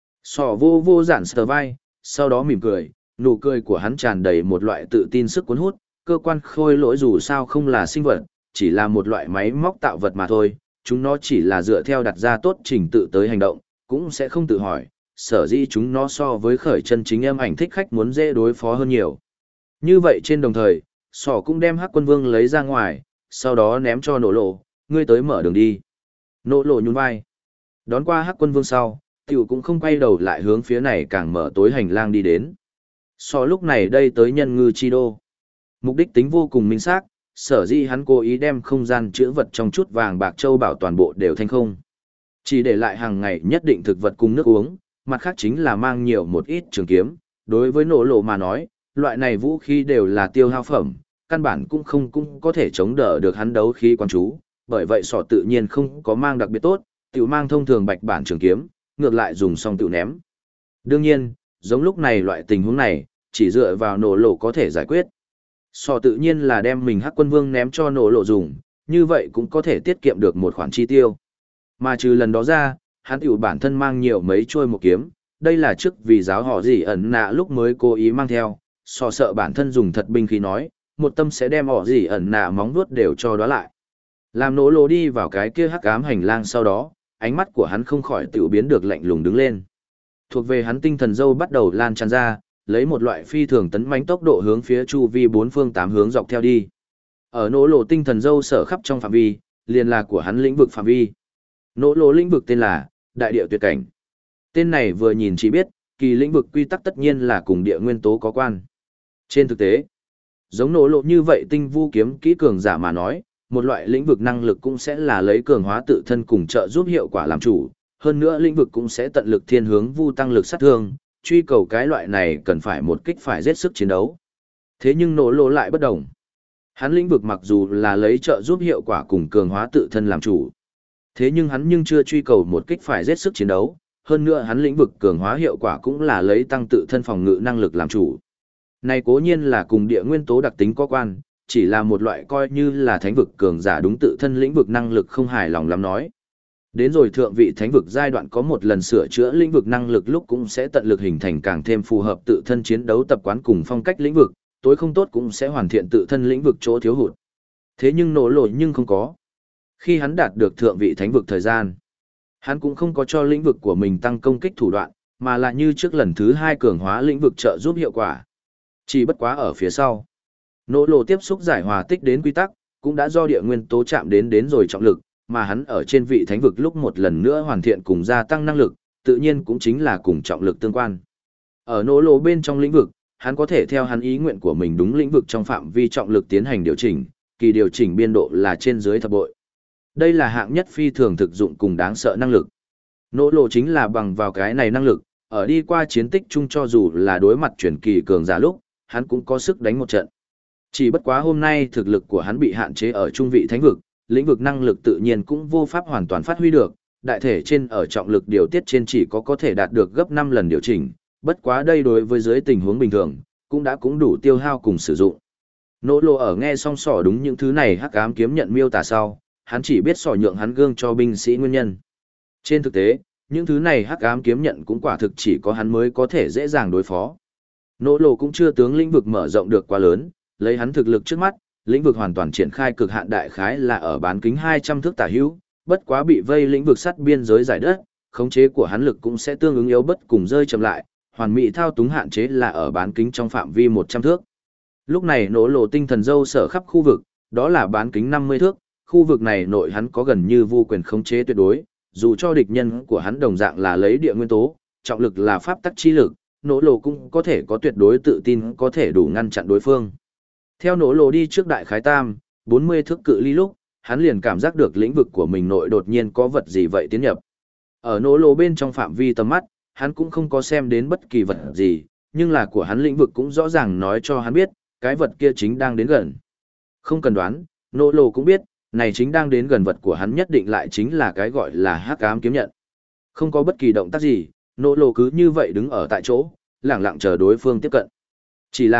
Sọ vô vô giản sờ vai, sau đó mỉm cười, nụ cười của hắn tràn đầy một loại tự tin sức cuốn hút, cơ quan khôi lỗi dù sao không là sinh vật, chỉ là một loại máy móc tạo vật mà thôi, chúng nó chỉ là dựa theo đặt ra tốt trình tự tới hành động, cũng sẽ không tự hỏi, sở dĩ chúng nó so với khởi chân chính âm ảnh thích khách muốn dễ đối phó hơn nhiều. Như vậy trên đồng thời, sỏ cũng đem Hắc Quân Vương lấy ra ngoài, sau đó ném cho nổ lộ, ngươi tới mở đường đi. Nổ lộ nhún vai. Đón qua Hắc Quân Vương sau, tiểu cũng không quay đầu lại hướng phía này càng mở tối hành lang đi đến. Sỏ lúc này đây tới nhân ngư chi đô. Mục đích tính vô cùng minh xác, sở dĩ hắn cố ý đem không gian chứa vật trong chút vàng bạc châu bảo toàn bộ đều thanh không. Chỉ để lại hàng ngày nhất định thực vật cùng nước uống, mặt khác chính là mang nhiều một ít trường kiếm. Đối với nổ lộ mà nói, loại này vũ khí đều là tiêu hao phẩm, căn bản cũng có thể chống đỡ được hắn đấu khí quan chú, bởi vậy sọ tự nhiên không có mang đặc biệt tốt, tiểu mang thông thường bạch bản trường kiếm, ngược lại dùng xong tiểu ném. Đương nhiên, giống lúc này loại tình huống này, chỉ dựa vào nổ lộ có thể giải quyết. Sọ tự nhiên là đem mình Hắc Quân Vương ném cho nổ lộ dùng, như vậy cũng có thể tiết kiệm được một khoản chi tiêu. Mà trừ lần đó ra, hắn tiểu bản thân mang nhiều mấy trôi một kiếm, đây là trước vì giáo họ gì ẩn nạ lúc mới cố ý mang theo, sọ sợ bản thân dùng thật binh khí nói, một tâm sẽ đem họ gì ẩn nạ móng vuốt đều cho đó lại. Làm nổ lộ đi vào cái kia hắc ám hành lang sau đó, ánh mắt của hắn không khỏi tiểu biến được lạnh lùng đứng lên. Thuộc về hắn tinh thần dâu bắt đầu lan tràn ra, lấy một loại phi thường tấn mãnh tốc độ hướng phía chu vi bốn phương tám hướng dọc theo đi. Ở nổ lộ tinh thần dâu sở khắp trong phạm vi, liền là của hắn lĩnh vực phạm vi. Nổ lộ lĩnh vực tên là Đại Địa Tuyệt Cảnh. Tên này vừa nhìn chỉ biết, kỳ lĩnh vực quy tắc tất nhiên là cùng địa nguyên tố có quan. Trên thực tế, giống nổ lộ như vậy tinh vu kiếm kỹ cường giả mà nói, một loại lĩnh vực năng lực cũng sẽ là lấy cường hóa tự thân cùng trợ giúp hiệu quả làm chủ, hơn nữa lĩnh vực cũng sẽ tận lực thiên hướng vu tăng lực sát thương, truy cầu cái loại này cần phải một kích phải giết sức chiến đấu. Thế nhưng nổ lộ lại bất đồng. Hắn lĩnh vực mặc dù là lấy trợ giúp hiệu quả cùng cường hóa tự thân làm chủ, thế nhưng hắn chưa truy cầu một kích phải giết sức chiến đấu, hơn nữa hắn lĩnh vực cường hóa hiệu quả cũng là lấy tăng tự thân phòng ngự năng lực làm chủ. Này cố nhiên là cùng địa nguyên tố đặc tính có quan, chỉ là một loại coi như là thánh vực cường giả đúng tự thân lĩnh vực năng lực không hài lòng lắm nói. Đến rồi thượng vị thánh vực giai đoạn có một lần sửa chữa lĩnh vực năng lực lúc cũng sẽ tận lực hình thành càng thêm phù hợp tự thân chiến đấu tập quán cùng phong cách lĩnh vực, tối không tốt cũng sẽ hoàn thiện tự thân lĩnh vực chỗ thiếu hụt. Thế nhưng nổ lỗi nhưng không có. Khi hắn đạt được thượng vị thánh vực thời gian, hắn cũng không có cho lĩnh vực của mình tăng công kích thủ đoạn, mà là như trước lần thứ 2 cường hóa lĩnh vực trợ giúp hiệu quả. Chỉ bất quá ở phía sau, nỗ lộ tiếp xúc giải hòa tích đến quy tắc, cũng đã do địa nguyên tố chạm đến rồi trọng lực, mà hắn ở trên vị thánh vực lúc một lần nữa hoàn thiện cùng gia tăng năng lực, tự nhiên cũng chính là cùng trọng lực tương quan. Ở nỗ lộ bên trong lĩnh vực, hắn có thể theo hắn ý nguyện của mình đúng lĩnh vực trong phạm vi trọng lực tiến hành điều chỉnh, kỳ điều chỉnh biên độ là trên dưới thập bội. Đây là hạng nhất phi thường thực dụng cùng đáng sợ năng lực. Nỗ lộ chính là bằng vào cái này năng lực, ở đi qua chiến tích chung cho dù là đối mặt chuyển kỳ cường giả lúc, hắn cũng có sức đánh một trận. Chỉ bất quá hôm nay thực lực của hắn bị hạn chế ở trung vị thánh vực, lĩnh vực năng lực tự nhiên cũng vô pháp hoàn toàn phát huy được, đại thể trên ở trọng lực điều tiết trên chỉ có thể đạt được gấp 5 lần điều chỉnh, bất quá đây đối với dưới tình huống bình thường, cũng đủ tiêu hao cùng sử dụng. Nỗ lộ ở nghe xong sỏ đúng những thứ này hắc ám kiếm nhận miêu tả sau, hắn chỉ biết sỏ nhượng hắn gương cho binh sĩ nguyên nhân. Trên thực tế, những thứ này hắc ám kiếm nhận cũng quả thực chỉ có hắn mới có thể dễ dàng đối phó. Nỗ lộ cũng chưa tướng lĩnh vực mở rộng được quá lớn, lấy hắn thực lực trước mắt, lĩnh vực hoàn toàn triển khai cực hạn đại khái là ở bán kính 200 thước tả hữu, bất quá bị vây lĩnh vực sắt biên giới giải đất, khống chế của hắn lực cũng sẽ tương ứng yếu bất cùng rơi chậm lại, hoàn mỹ thao túng hạn chế là ở bán kính trong phạm vi 100 thước. Lúc này nỗ lộ tinh thần dâu sở khắp khu vực, đó là bán kính 50 thước, khu vực này nội hắn có gần như vô quyền khống chế tuyệt đối, dù cho địch nhân của hắn đồng dạng là lấy địa nguyên tố, trọng lực là pháp tắc chi lực, nỗ lộ cũng có thể có tuyệt đối tự tin có thể đủ ngăn chặn đối phương. Theo nỗ lộ đi trước đại khái tam, 40 thước cự ly lúc, hắn liền cảm giác được lĩnh vực của mình nội đột nhiên có vật gì vậy tiến nhập. Ở nỗ lộ bên trong phạm vi tầm mắt, hắn cũng không có xem đến bất kỳ vật gì, nhưng là của hắn lĩnh vực cũng rõ ràng nói cho hắn biết, cái vật kia chính đang đến gần. Không cần đoán, nỗ lộ cũng biết, này chính đang đến gần vật của hắn nhất định lại chính là cái gọi là hắc ám kiếm nhận. Không có bất kỳ động tác gì, nỗ lộ cứ như vậy đứng ở tại chỗ, lặng lặng chờ đối phương tiếp cận. Chỉ là,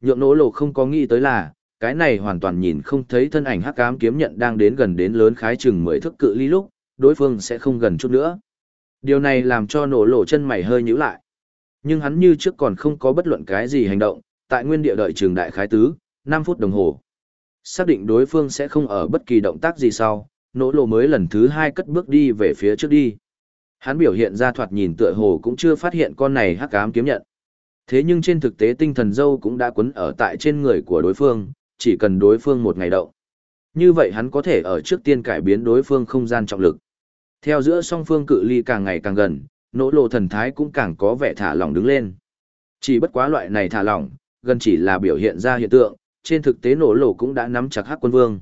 Nhượng nỗ lộ không có nghĩ tới là, cái này hoàn toàn nhìn không thấy thân ảnh hắc ám kiếm nhận đang đến gần đến lớn khái chừng 10 thước cự ly lúc, đối phương sẽ không gần chút nữa. Điều này làm cho nỗ lộ chân mày hơi nhíu lại. Nhưng hắn như trước còn không có bất luận cái gì hành động, tại nguyên địa đợi trường đại khái tứ, 5 phút đồng hồ. Xác định đối phương sẽ không ở bất kỳ động tác gì sau, nỗ lộ mới lần thứ 2 cất bước đi về phía trước đi. Hắn biểu hiện ra thoạt nhìn tựa hồ cũng chưa phát hiện con này hắc ám kiếm nhận. Thế nhưng trên thực tế tinh thần dâu cũng đã quấn ở tại trên người của đối phương, chỉ cần đối phương một ngày động. Như vậy hắn có thể ở trước tiên cải biến đối phương không gian trọng lực. Theo giữa song phương cự ly càng ngày càng gần, nỗ lộ thần thái cũng càng có vẻ thả lỏng đứng lên. Chỉ bất quá loại này thả lỏng, gần chỉ là biểu hiện ra hiện tượng, trên thực tế nỗ lộ cũng đã nắm chặt hắc quân vương.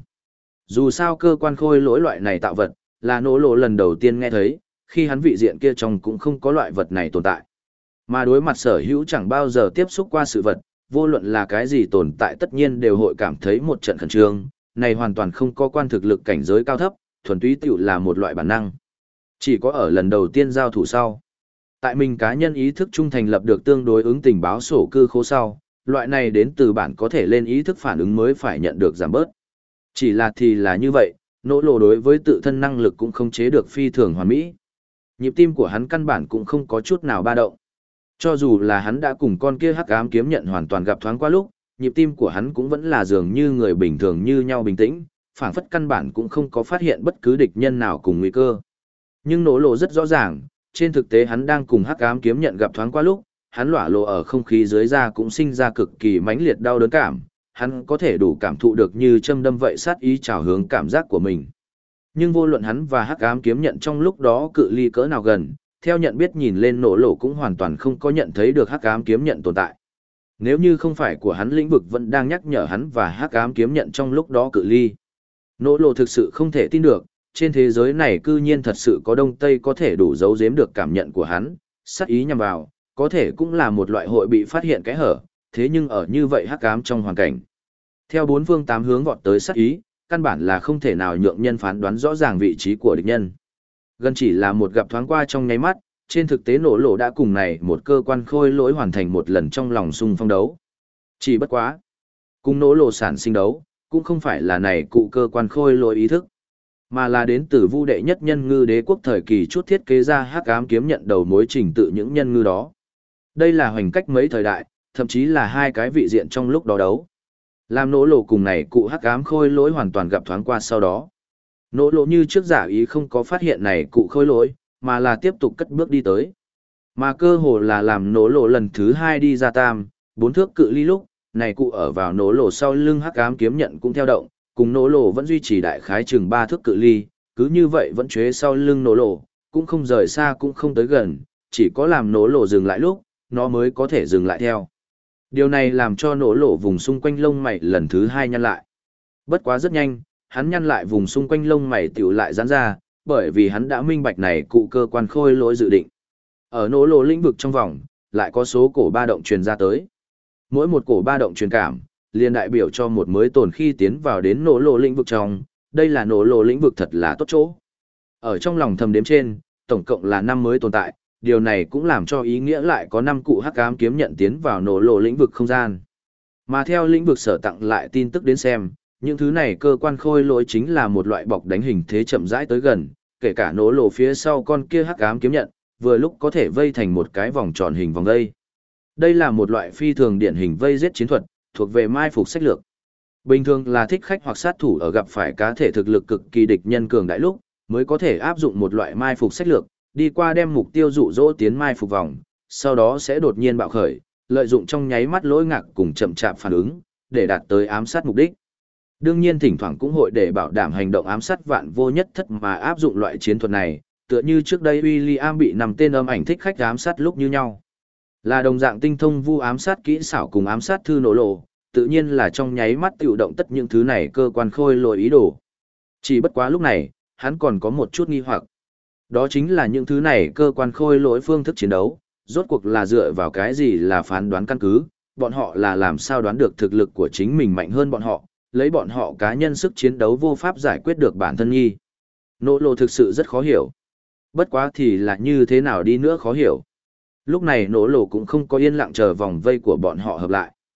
Dù sao cơ quan khôi lỗi loại này tạo vật, là nỗ lộ lần đầu tiên nghe thấy, khi hắn vị diện kia trong cũng không có loại vật này tồn tại. Mà đối mặt sở hữu chẳng bao giờ tiếp xúc qua sự vật, vô luận là cái gì tồn tại tất nhiên đều hội cảm thấy một trận khẩn trương, này hoàn toàn không có quan thực lực cảnh giới cao thấp, thuần túy tiểu là một loại bản năng. Chỉ có ở lần đầu tiên giao thủ sau, tại mình cá nhân ý thức trung thành lập được tương đối ứng tình báo sổ cư khố sau, loại này đến từ bản có thể lên ý thức phản ứng mới phải nhận được giảm bớt. Chỉ là thì là như vậy, nỗ lộ đối với tự thân năng lực cũng không chế được phi thường hoàn mỹ. Nhịp tim của hắn căn bản cũng không có chút nào ba động. Cho dù là hắn đã cùng con kia hắc ám kiếm nhận hoàn toàn gặp thoáng qua lúc, nhịp tim của hắn cũng vẫn là dường như người bình thường như nhau bình tĩnh, phảng phất căn bản cũng không có phát hiện bất cứ địch nhân nào cùng nguy cơ. Nhưng nỗ lộ rất rõ ràng, trên thực tế hắn đang cùng hắc ám kiếm nhận gặp thoáng qua lúc, hắn lỏa lộ ở không khí dưới da cũng sinh ra cực kỳ mãnh liệt đau đớn cảm, hắn có thể đủ cảm thụ được như châm đâm vậy sát ý trào hướng cảm giác của mình. Nhưng vô luận hắn và hắc ám kiếm nhận trong lúc đó cự ly cỡ nào gần, theo nhận biết nhìn lên nỗ lộ cũng hoàn toàn không có nhận thấy được hắc ám kiếm nhận tồn tại. Nếu như không phải của hắn lĩnh vực vẫn đang nhắc nhở hắn và hắc ám kiếm nhận trong lúc đó cự ly. Nỗ lộ thực sự không thể tin được, trên thế giới này cư nhiên thật sự có đông tây có thể đủ giấu giếm được cảm nhận của hắn, sát ý nhằm vào, có thể cũng là một loại hội bị phát hiện cái hở, thế nhưng ở như vậy hắc ám trong hoàn cảnh. Theo bốn phương tám hướng vọt tới sát ý, căn bản là không thể nào nhượng nhân phán đoán rõ ràng vị trí của địch nhân. Gần chỉ là một gặp thoáng qua trong nháy mắt, trên thực tế nổ lộ đã cùng này một cơ quan khôi lỗi hoàn thành một lần trong lòng xung phong đấu. Chỉ bất quá. Cùng nổ lộ sản sinh đấu, cũng không phải là này cụ cơ quan khôi lỗi ý thức, mà là đến từ vu đệ nhất nhân ngư đế quốc thời kỳ chút thiết kế ra hắc ám kiếm nhận đầu mối trình tự những nhân ngư đó. Đây là hoành cách mấy thời đại, thậm chí là hai cái vị diện trong lúc đó đấu. Làm nỗ lộ cùng này cụ hắc ám khôi lỗi hoàn toàn gặp thoáng qua sau đó. Nỗ lộ như trước giả ý không có phát hiện này cụ khôi lỗi, mà là tiếp tục cất bước đi tới. Mà cơ hồ là làm nỗ lộ lần thứ hai đi ra tam, 4 thước cự ly lúc, này cụ ở vào nỗ lộ sau lưng hắc ám kiếm nhận cũng theo động, cùng nỗ lộ vẫn duy trì đại khái chừng 3 thước cự ly, cứ như vậy vẫn chế sau lưng nỗ lộ, cũng không rời xa cũng không tới gần, chỉ có làm nỗ lộ dừng lại lúc, nó mới có thể dừng lại theo. Điều này làm cho nỗ lộ vùng xung quanh lông mày lần thứ hai nhăn lại. Bất quá rất nhanh, hắn nhăn lại vùng xung quanh lông mày tiểu lại giãn ra, bởi vì hắn đã minh bạch này cụ cơ quan khôi lỗi dự định. Ở nỗ lộ lĩnh vực trong vòng, lại có số cổ ba động truyền ra tới. Mỗi một cổ ba động truyền cảm, liền đại biểu cho một mới tồn khi tiến vào đến nỗ lộ lĩnh vực trong, đây là nỗ lộ lĩnh vực thật là tốt chỗ. Ở trong lòng thầm đếm trên, tổng cộng là 5 mới tồn tại, điều này cũng làm cho ý nghĩa lại có 5 cụ hắc ám kiếm nhận tiến vào nỗ lộ lĩnh vực không gian. Mà theo lĩnh vực sở tặng lại tin tức đến xem, những thứ này cơ quan khôi lỗi chính là một loại bọc đánh hình thế chậm rãi tới gần, kể cả nỗ lộ phía sau con kia hắc ám kiếm nhận, vừa lúc có thể vây thành một cái vòng tròn hình vòng vây. Đây là một loại phi thường điển hình vây giết chiến thuật, thuộc về mai phục sách lược. Bình thường là thích khách hoặc sát thủ ở gặp phải cá thể thực lực cực kỳ địch nhân cường đại lúc, mới có thể áp dụng một loại mai phục sách lược, đi qua đem mục tiêu dụ dỗ tiến mai phục vòng, sau đó sẽ đột nhiên bạo khởi, lợi dụng trong nháy mắt lỗi ngạc cùng chậm chạp phản ứng, để đạt tới ám sát mục đích. Đương nhiên thỉnh thoảng cũng hội để bảo đảm hành động ám sát vạn vô nhất thất mà áp dụng loại chiến thuật này, tựa như trước đây William bị 5 tên âm ảnh thích khách ám sát lúc như nhau. Là đồng dạng tinh thông vu ám sát kỹ xảo cùng ám sát thư nổ lộ, tự nhiên là trong nháy mắt tự động tất những thứ này cơ quan khôi lỗi ý đồ. Chỉ bất quá lúc này, hắn còn có một chút nghi hoặc. Đó chính là những thứ này cơ quan khôi lỗi phương thức chiến đấu, rốt cuộc là dựa vào cái gì là phán đoán căn cứ, bọn họ là làm sao đoán được thực lực của chính mình mạnh hơn bọn họ, lấy bọn họ cá nhân sức chiến đấu vô pháp giải quyết được bản thân nghi. Nỗ lộ thực sự rất khó hiểu. Bất quá thì là như thế nào đi nữa khó hiểu. Lúc này nỗ lộ cũng không có yên lặng chờ vòng vây của bọn họ hợp lại.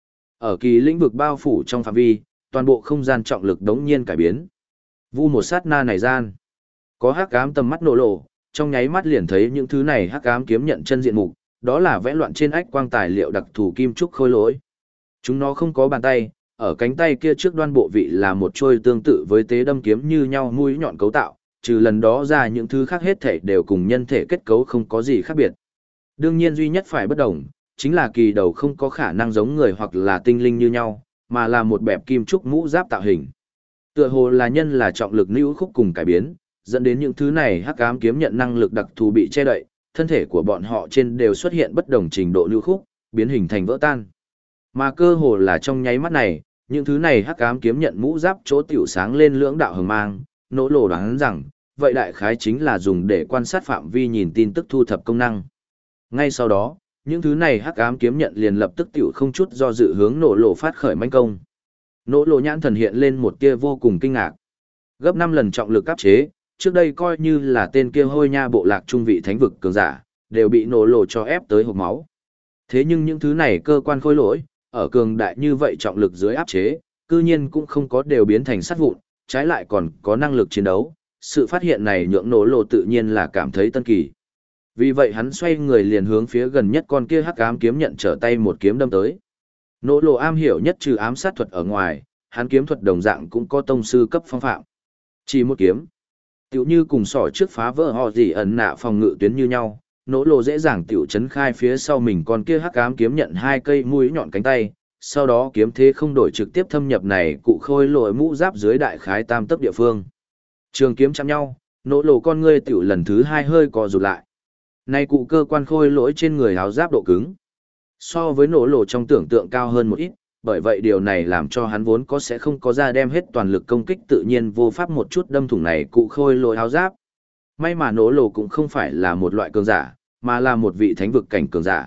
Ở kỳ lĩnh vực bao phủ trong phạm vi, toàn bộ không gian trọng lực đống nhiên cải biến. Vu một sát na này gian, có hắc ám tầm mắt nổ lộ, trong nháy mắt liền thấy những thứ này hắc ám kiếm nhận chân diện mục, đó là vẽ loạn trên ách quang tài liệu đặc thù kim trúc khôi lỗi. Chúng nó không có bàn tay, ở cánh tay kia trước đoan bộ vị là một trôi tương tự với tế đâm kiếm như nhau mũi nhọn cấu tạo, trừ lần đó ra những thứ khác hết thể đều cùng nhân thể kết cấu không có gì khác biệt. Đương nhiên duy nhất phải bất đồng, chính là kỳ đầu không có khả năng giống người hoặc là tinh linh như nhau, mà là một bẹp kim trúc mũ giáp tạo hình. Tựa hồ là nhân là trọng lực lưu khúc cùng cải biến, dẫn đến những thứ này hắc ám kiếm nhận năng lực đặc thù bị che đậy, thân thể của bọn họ trên đều xuất hiện bất đồng trình độ lưu khúc, biến hình thành vỡ tan. Mà cơ hồ là trong nháy mắt này, những thứ này hắc ám kiếm nhận mũ giáp chỗ tiểu sáng lên lưỡng đạo hừng mang, nỗ lộ đoán rằng, vậy đại khái chính là dùng để quan sát phạm vi nhìn tin tức thu thập công năng. Ngay sau đó, những thứ này hắc ám kiếm nhận liền lập tức tiểu không chút do dự hướng nỗ lộ phát khởi manh công. Nỗ lộ nhãn thần hiện lên một tia vô cùng kinh ngạc. Gấp 5 lần trọng lực áp chế, trước đây coi như là tên kia hôi nha bộ lạc trung vị thánh vực cường giả, đều bị nỗ lộ cho ép tới hộc máu. Thế nhưng những thứ này cơ quan khôi lỗi, ở cường đại như vậy trọng lực dưới áp chế, cư nhiên cũng không có đều biến thành sắt vụn, trái lại còn có năng lực chiến đấu. Sự phát hiện này nhượng nỗ lộ tự nhiên là cảm thấy tân kỳ. Vì vậy hắn xoay người liền hướng phía gần nhất con kia hắc ám kiếm nhận trở tay một kiếm đâm tới. Nỗ lộ am hiểu nhất trừ ám sát thuật ở ngoài, hắn kiếm thuật đồng dạng cũng có tông sư cấp phong phạm. Chỉ một kiếm, tiểu như cùng sỏ trước phá vỡ họ gì ẩn nạ phòng ngự tuyến như nhau, nỗ lộ dễ dàng tiểu chấn khai phía sau mình con kia hắc ám kiếm nhận hai cây mũi nhọn cánh tay, sau đó kiếm thế không đổi trực tiếp thâm nhập này cụ khôi lỗi mũ giáp dưới đại khái tam tấc địa phương. Trường kiếm chạm nhau, nỗ lộ con ngươi tiểu lần thứ hai hơi co rụt lại. Này cụ cơ quan khôi lỗi trên người áo giáp độ cứng, so với nỗ lộ trong tưởng tượng cao hơn một ít, bởi vậy điều này làm cho hắn vốn có sẽ không có ra đem hết toàn lực công kích tự nhiên vô pháp một chút đâm thủng này cụ khôi lỗi áo giáp. May mà nỗ lộ cũng không phải là một loại cường giả, mà là một vị thánh vực cảnh cường giả.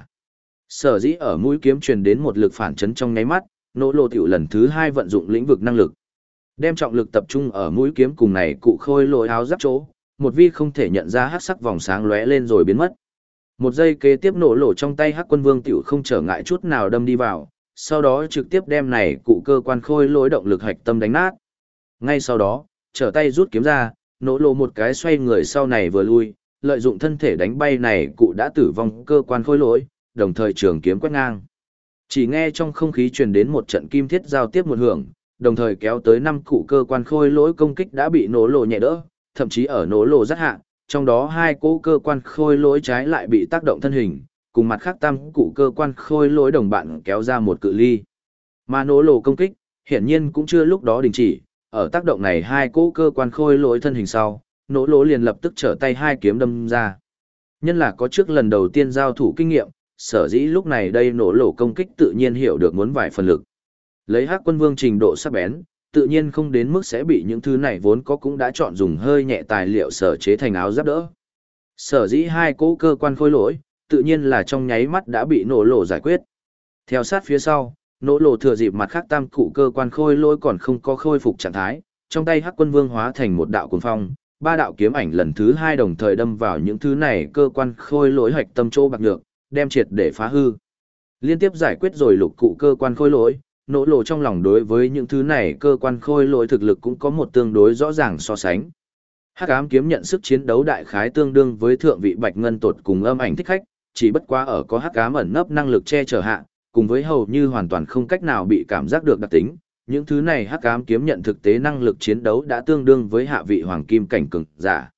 Sở dĩ ở mũi kiếm truyền đến một lực phản chấn trong nháy mắt, nỗ lộ tiểu lần thứ hai vận dụng lĩnh vực năng lực. Đem trọng lực tập trung ở mũi kiếm cùng này cụ khôi lỗi áo giáp chỗ, một vi không thể nhận ra hắc sắc vòng sáng lóe lên rồi biến mất. Một giây kế tiếp nổ lộ trong tay hắc quân vương tiểu không trở ngại chút nào đâm đi vào, sau đó trực tiếp đem này cụ cơ quan khôi lỗi động lực hạch tâm đánh nát. Ngay sau đó, trở tay rút kiếm ra, nổ lộ một cái xoay người sau này vừa lui, lợi dụng thân thể đánh bay này cụ đã tử vong cơ quan khôi lỗi, đồng thời trường kiếm quét ngang. Chỉ nghe trong không khí truyền đến một trận kim thiết giao tiếp một hưởng, đồng thời kéo tới 5 cụ cơ quan khôi lỗi công kích đã bị nổ lộ nhẹ đỡ, thậm chí ở nổ lộ rất hạ, trong đó 2 cỗ cơ quan khôi lỗi trái lại bị tác động thân hình, cùng mặt khác tam cụ cơ quan khôi lỗi đồng bạn kéo ra một cự ly. Mà nổ lộ công kích, hiển nhiên cũng chưa lúc đó đình chỉ, ở tác động này 2 cỗ cơ quan khôi lỗi thân hình sau, nổ lộ liền lập tức trở tay 2 kiếm đâm ra. Nhân là có trước lần đầu tiên giao thủ kinh nghiệm, sở dĩ lúc này đây nổ lộ công kích tự nhiên hiểu được muốn vài phần lực. Lấy Hắc Quân Vương trình độ sắc bén, tự nhiên không đến mức sẽ bị những thứ này vốn có cũng đã chọn dùng hơi nhẹ tài liệu sở chế thành áo giáp đỡ. Sở dĩ 2 cỗ cơ quan khôi lỗi, tự nhiên là trong nháy mắt đã bị nổ lộ giải quyết. Theo sát phía sau, nổ lộ thừa dịp mặt khác tam cụ cơ quan khôi lỗi còn không có khôi phục trạng thái, trong tay Hắc Quân Vương hóa thành một đạo cuồng phong, 3 đạo kiếm ảnh lần thứ 2 đồng thời đâm vào những thứ này cơ quan khôi lỗi hạch tâm chỗ bạc nhược, đem triệt để phá hư. Liên tiếp giải quyết rồi lục cụ cơ quan khôi lỗi, nỗ lộ trong lòng đối với những thứ này cơ quan khôi lỗi thực lực cũng có một tương đối rõ ràng so sánh. Hắc ám kiếm nhận sức chiến đấu đại khái tương đương với thượng vị bạch ngân tột cùng âm ảnh thích khách, chỉ bất quá ở có hắc ám ẩn nấp năng lực che chở hạ, cùng với hầu như hoàn toàn không cách nào bị cảm giác được đặc tính, những thứ này hắc ám kiếm nhận thực tế năng lực chiến đấu đã tương đương với hạ vị hoàng kim cảnh cường giả.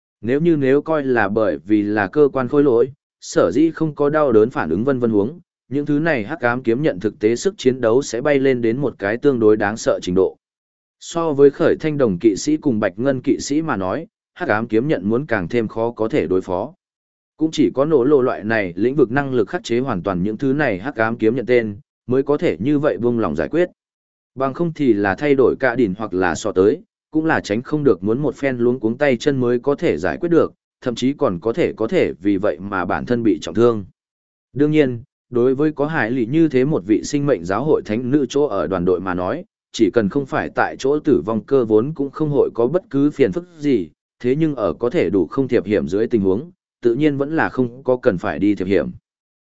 Nếu coi là bởi vì là cơ quan khôi lỗi, sở dĩ không có đau đớn phản ứng vân vân huống, những thứ này hắc ám kiếm nhận thực tế sức chiến đấu sẽ bay lên đến một cái tương đối đáng sợ trình độ. So với khởi thanh đồng kỵ sĩ cùng bạch ngân kỵ sĩ mà nói, hắc ám kiếm nhận muốn càng thêm khó có thể đối phó. Cũng chỉ có nổ lộ loại này lĩnh vực năng lực khắc chế hoàn toàn những thứ này hắc ám kiếm nhận tên, mới có thể như vậy buông lòng giải quyết. Bằng không thì là thay đổi cả đỉnh hoặc là so tới, cũng là tránh không được muốn một phen luống cuống tay chân mới có thể giải quyết được, thậm chí còn có thể vì vậy mà bản thân bị trọng thương. Đương nhiên, đối với có hải lì như thế một vị sinh mệnh giáo hội thánh nữ chỗ ở đoàn đội mà nói, chỉ cần không phải tại chỗ tử vong cơ vốn cũng không hội có bất cứ phiền phức gì, thế nhưng ở có thể đủ không thiệp hiểm dưới tình huống, tự nhiên vẫn là không có cần phải đi thiệp hiểm.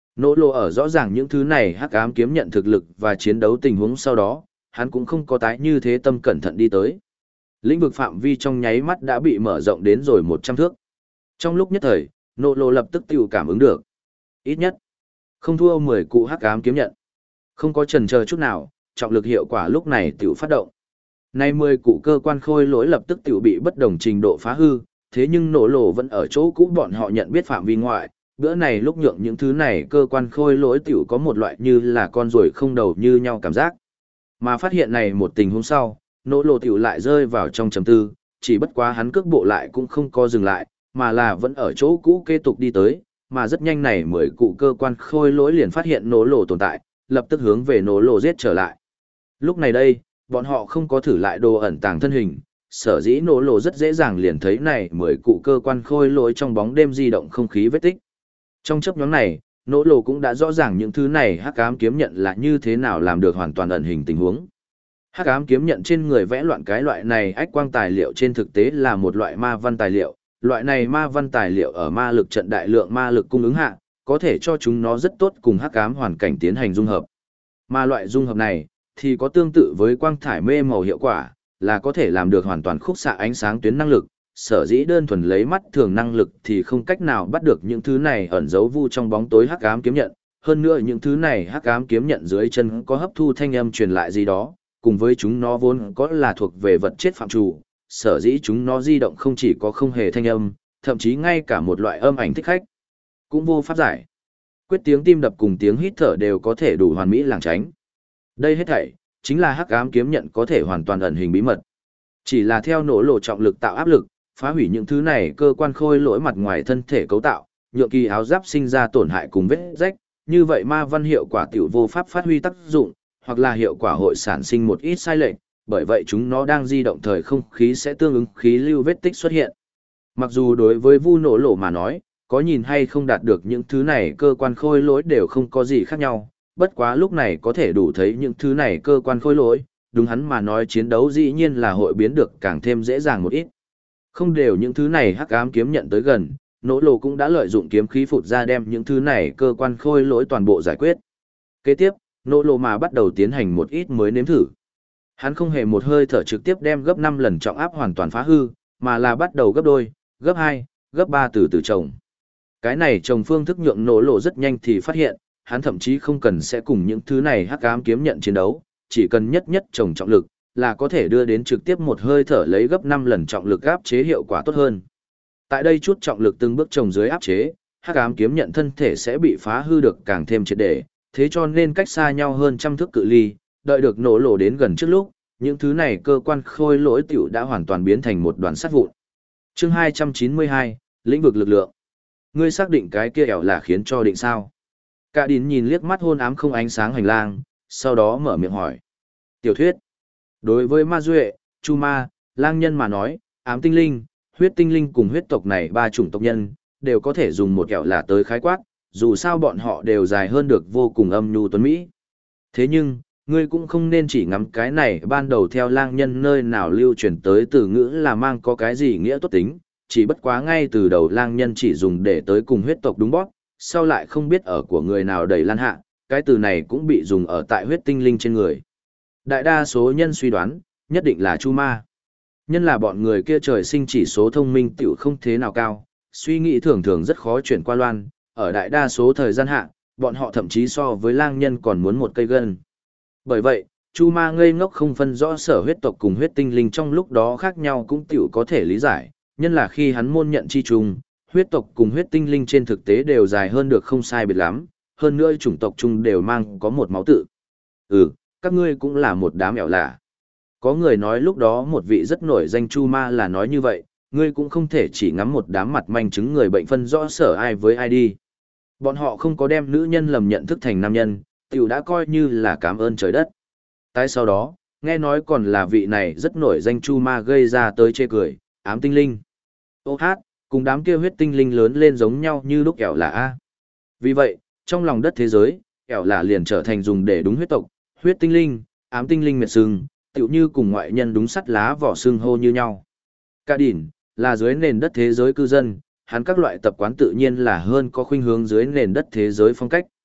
Nỗ lộ ở rõ ràng những thứ này hắc ám kiếm nhận thực lực và chiến đấu tình huống sau đó, hắn cũng không có tái như thế tâm cẩn thận đi tới. Lĩnh vực phạm vi trong nháy mắt đã bị mở rộng đến rồi 100 thước. Trong lúc nhất thời, nỗ lộ lập tức tự cảm ứng được. Ít nhất, không thua 10 cụ hắc ám kiếm nhận. Không có chần chờ chút nào, trọng lực hiệu quả lúc này tiểu phát động. Nay 10 cụ cơ quan khôi lỗi lập tức tiểu bị bất đồng trình độ phá hư, thế nhưng nổ lộ vẫn ở chỗ cũ bọn họ nhận biết phạm vi ngoại, bữa này lúc nhượng những thứ này cơ quan khôi lỗi tiểu có một loại như là con ruồi không đầu như nhau cảm giác. Mà phát hiện này một tình huống sau, nổ lộ tiểu lại rơi vào trong trầm tư, chỉ bất quá hắn cước bộ lại cũng không có dừng lại, mà là vẫn ở chỗ cũ kế tục đi tới, mà rất nhanh này 10 cụ cơ quan khôi lỗi liền phát hiện nổ lộ tồn tại, lập tức hướng về nổ lộ giết trở lại. Lúc này đây, bọn họ không có thử lại đồ ẩn tàng thân hình, sở dĩ nổ lộ rất dễ dàng liền thấy này 10 cụ cơ quan khôi lỗi trong bóng đêm di động không khí vết tích. Trong chấp nhóm này, nổ lộ cũng đã rõ ràng những thứ này hắc ám kiếm nhận là như thế nào làm được hoàn toàn ẩn hình tình huống. Hắc ám kiếm nhận trên người vẽ loạn cái loại này ách quang tài liệu trên thực tế là một loại ma văn tài liệu, loại này ma văn tài liệu ở ma lực trận đại lượng ma lực cung ứng hạ, có thể cho chúng nó rất tốt cùng hắc ám hoàn cảnh tiến hành dung hợp. Mà loại dung hợp này thì có tương tự với quang thải mê màu hiệu quả, là có thể làm được hoàn toàn khúc xạ ánh sáng tuyến năng lực, sở dĩ đơn thuần lấy mắt thường năng lực thì không cách nào bắt được những thứ này ẩn giấu vu trong bóng tối hắc ám kiếm nhận, hơn nữa những thứ này hắc ám kiếm nhận dưới chân có hấp thu thanh âm truyền lại gì đó, cùng với chúng nó vốn có là thuộc về vật chất phạm chủ, sở dĩ chúng nó di động không chỉ có không hề thanh âm, thậm chí ngay cả một loại âm ảnh thích khách cũng vô pháp giải quyết, tiếng tim đập cùng tiếng hít thở đều có thể đủ hoàn mỹ lảng tránh. Đây hết thảy chính là hắc ám kiếm nhận có thể hoàn toàn ẩn hình bí mật. Chỉ là theo nổ lộ trọng lực tạo áp lực, phá hủy những thứ này cơ quan khôi lỗi mặt ngoài thân thể cấu tạo, nhượng kỳ áo giáp sinh ra tổn hại cùng vết rách, như vậy ma văn hiệu quả tiểu vô pháp phát huy tác dụng, hoặc là hiệu quả hội sản sinh một ít sai lệch, bởi vậy chúng nó đang di động thời không khí sẽ tương ứng khí lưu vết tích xuất hiện. Mặc dù đối với vu nổ lộ mà nói, có nhìn hay không đạt được những thứ này cơ quan khôi lỗi đều không có gì khác nhau, bất quá lúc này có thể đủ thấy những thứ này cơ quan khôi lỗi, đúng hắn mà nói chiến đấu dĩ nhiên là hội biến được càng thêm dễ dàng một ít. Không đều những thứ này hắc ám kiếm nhận tới gần, nỗ lộ cũng đã lợi dụng kiếm khí phụt ra đem những thứ này cơ quan khôi lỗi toàn bộ giải quyết. Kế tiếp, nỗ lộ mà bắt đầu tiến hành một ít mới nếm thử. Hắn không hề một hơi thở trực tiếp đem gấp 5 lần trọng áp hoàn toàn phá hư, mà là bắt đầu gấp đôi, gấp 2, gấp 3 từ từ trồng. Cái này trồng phương thức nhượng nỗ lộ rất nhanh thì phát hiện, hắn thậm chí không cần sẽ cùng những thứ này hắc ám kiếm nhận chiến đấu, chỉ cần nhất trồng trọng lực, là có thể đưa đến trực tiếp một hơi thở lấy gấp 5 lần trọng lực áp chế hiệu quả tốt hơn. Tại đây chút trọng lực từng bước trồng dưới áp chế, hắc ám kiếm nhận thân thể sẽ bị phá hư được càng thêm triệt để, thế cho nên cách xa nhau hơn trăm thước cự ly, đợi được nổ lộ đến gần trước lúc, những thứ này cơ quan khôi lỗi tiểu đã hoàn toàn biến thành một đoàn sắt vụn. Chương 292, lĩnh vực lực lượng. Ngươi xác định cái kia ẻo là khiến cho định sao? Cả đín nhìn liếc mắt hôn ám không ánh sáng hành lang, sau đó mở miệng hỏi. Tiểu thuyết. Đối với ma duệ, chu ma, lang nhân mà nói, ám tinh linh, huyết tinh linh cùng huyết tộc này ba chủng tộc nhân, đều có thể dùng một kẹo là tới khái quát, dù sao bọn họ đều dài hơn được vô cùng âm nhu tuấn Mỹ. Thế nhưng, ngươi cũng không nên chỉ ngắm cái này ban đầu theo lang nhân nơi nào lưu truyền tới từ ngữ là mang có cái gì nghĩa tốt tính, chỉ bất quá ngay từ đầu lang nhân chỉ dùng để tới cùng huyết tộc đúng bóp, sau lại không biết ở của người nào đầy lan hạ, cái từ này cũng bị dùng ở tại huyết tinh linh trên người. Đại đa số nhân suy đoán, nhất định là chu ma. Nhân là bọn người kia trời sinh chỉ số thông minh tiểu không thế nào cao, suy nghĩ thường thường rất khó chuyển qua loan, ở đại đa số thời gian hạ, bọn họ thậm chí so với lang nhân còn muốn một cây gân. Bởi vậy, chu ma ngây ngốc không phân rõ sở huyết tộc cùng huyết tinh linh trong lúc đó khác nhau cũng tiểu có thể lý giải, nhân là khi hắn môn nhận chi trùng, huyết tộc cùng huyết tinh linh trên thực tế đều dài hơn được không sai biệt lắm, hơn nữa chủng tộc chung đều mang có một máu tự. Các ngươi cũng là một đám ẻo lạ. Có người nói lúc đó một vị rất nổi danh chu ma là nói như vậy, ngươi cũng không thể chỉ ngắm một đám mặt manh chứng người bệnh phân rõ sở ai với ai đi. Bọn họ không có đem nữ nhân lầm nhận thức thành nam nhân, tiểu đã coi như là cảm ơn trời đất. Tại sau đó, nghe nói còn là vị này rất nổi danh chu ma gây ra tới chê cười, ám tinh linh. Ô hát, cùng đám kia huyết tinh linh lớn lên giống nhau như lúc ẻo là A. Vì vậy, trong lòng đất thế giới, ẻo là liền trở thành dùng để đúng huyết tộc, huyết tinh linh, ám tinh linh miệt sừng, tựu như cùng ngoại nhân đúng sắt lá vỏ xương hô như nhau. Cả đỉn, là dưới nền đất thế giới cư dân, hắn các loại tập quán tự nhiên là hơn có khuynh hướng dưới nền đất thế giới phong cách.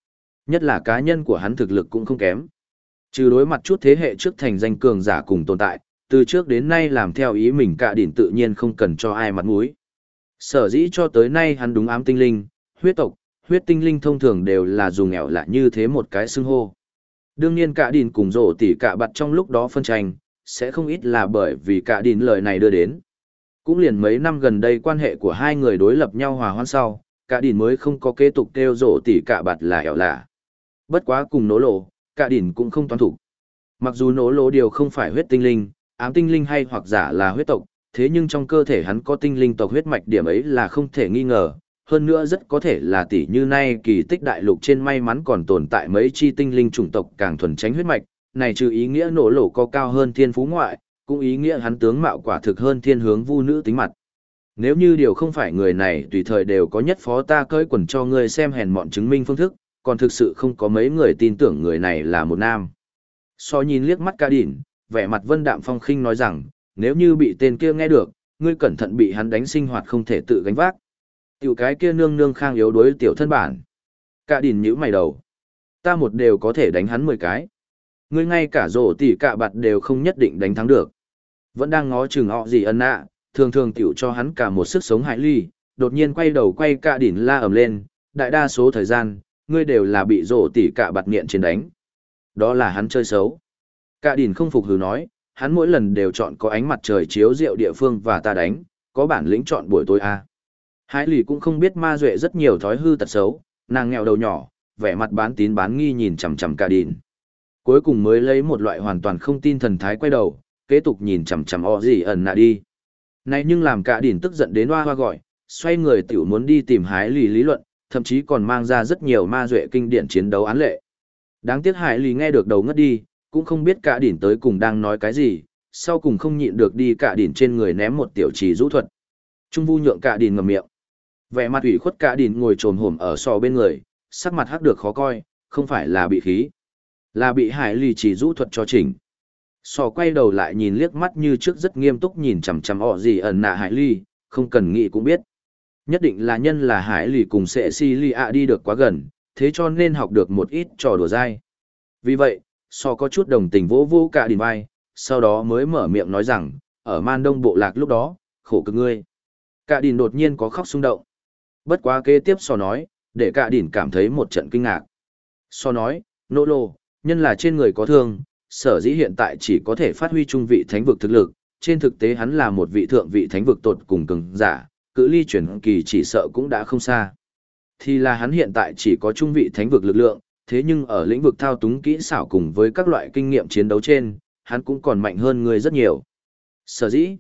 Nhất là cá nhân của hắn thực lực cũng không kém. Trừ đối mặt chút thế hệ trước thành danh cường giả cùng tồn tại, từ trước đến nay làm theo ý mình cả đỉnh tự nhiên không cần cho ai mặt mũi. Sở dĩ cho tới nay hắn đúng ám tinh linh, huyết tộc, huyết tinh linh thông thường đều là dùng ẻo lạ như thế một cái xưng hô. Đương nhiên cả đỉnh cùng rổ tỉ cả bặt trong lúc đó phân tranh, sẽ không ít là bởi vì cả đỉnh lời này đưa đến. Cũng liền mấy năm gần đây quan hệ của hai người đối lập nhau hòa hoãn sau, cả đỉnh mới không có kế tục kêu rổ tỉ cả bặt là ẻo lạ. Bất quá cùng nỗ lộ, cả đỉnh cũng không toán thủ. Mặc dù nỗ lộ điều không phải huyết tinh linh, ám tinh linh hay hoặc giả là huyết tộc, thế nhưng trong cơ thể hắn có tinh linh tộc huyết mạch điểm ấy là không thể nghi ngờ. Hơn nữa rất có thể là tỷ như nay kỳ tích đại lục trên may mắn còn tồn tại mấy chi tinh linh chủng tộc càng thuần tránh huyết mạch, này trừ ý nghĩa nỗ lộ có cao hơn thiên phú ngoại, cũng ý nghĩa hắn tướng mạo quả thực hơn thiên hướng vu nữ tính mặt. Nếu như điều không phải người này tùy thời đều có nhất phó ta cởi quần cho ngươi xem hèn mọn chứng minh phương thức, còn thực sự không có mấy người tin tưởng người này là một nam. So nhìn liếc mắt cả đỉnh, vẻ mặt vân đạm phong khinh nói rằng, nếu như bị tên kia nghe được, ngươi cẩn thận bị hắn đánh sinh hoạt không thể tự gánh vác. Tiểu cái kia nương nương khang yếu đuối tiểu thân bản. Cả đỉnh nhíu mày đầu. Ta một đều có thể đánh hắn 10 cái. Ngươi ngay cả rổ tỉ cả bạt đều không nhất định đánh thắng được. Vẫn đang ngó chừng họ gì ân ạ, thường thường tiểu cho hắn cả một sức sống hại ly, đột nhiên quay đầu quay cả đỉnh la ầm lên, đại đa số thời gian, ngươi đều là bị rổ tỉ cả bạt nghiện trên đánh. Đó là hắn chơi xấu. Cả đỉnh không phục hừ nói, hắn mỗi lần đều chọn có ánh mặt trời chiếu rượu địa phương và ta đánh, có bản lĩnh chọn buổi tối a. Hải lì cũng không biết ma duệ rất nhiều thói hư tật xấu, nàng nghèo đầu nhỏ, vẻ mặt bán tín bán nghi nhìn chằm chằm cả đỉnh. Cuối cùng mới lấy một loại hoàn toàn không tin thần thái quay đầu, kế tục nhìn chằm chằm o gì ẩn nạ đi. Này nhưng làm cả đỉnh tức giận đến hoa hoa gọi, xoay người tiểu muốn đi tìm Hải lì lý luận, thậm chí còn mang ra rất nhiều ma duệ kinh điển chiến đấu án lệ. Đáng tiếc Hải lì nghe được đầu ngất đi, cũng không biết cả đỉnh tới cùng đang nói cái gì, sau cùng không nhịn được đi cả đỉnh trên người ném một tiểu trì rũ thuật. Trung vu nhượng cả đỉnh ngậm miệng. Vẻ mặt ủy khuất cả đỉnh ngồi trồm hổm ở sò bên người, sắc mặt hắc được khó coi, không phải là bị khí, là bị Hải lì chỉ rũ thuật cho chỉnh. Sò quay đầu lại nhìn liếc mắt như trước rất nghiêm túc nhìn chằm chằm ọ gì ẩn nạ Hải lì, không cần nghĩ cũng biết. Nhất định là nhân là Hải lì cùng sẽ si li ạ đi được quá gần, thế cho nên học được một ít trò đùa dai. Vì vậy, Sò có chút đồng tình vỗ vỗ cả đỉnh vai, sau đó mới mở miệng nói rằng, ở man đông bộ lạc lúc đó, khổ cực ngươi. Cả đỉnh đột nhiên có khóc xung động. Bất quá kế tiếp Sò nói, để cả đỉnh cảm thấy một trận kinh ngạc. Sò nói, nô lô, nhân là trên người có thương, sở dĩ hiện tại chỉ có thể phát huy trung vị thánh vực thực lực, trên thực tế hắn là một vị thượng vị thánh vực tột cùng cường giả, cự ly chuyển kỳ chỉ sợ cũng đã không xa. Thì là hắn hiện tại chỉ có trung vị thánh vực lực lượng, thế nhưng ở lĩnh vực thao túng kỹ xảo cùng với các loại kinh nghiệm chiến đấu trên, hắn cũng còn mạnh hơn ngươi rất nhiều. Sở dĩ,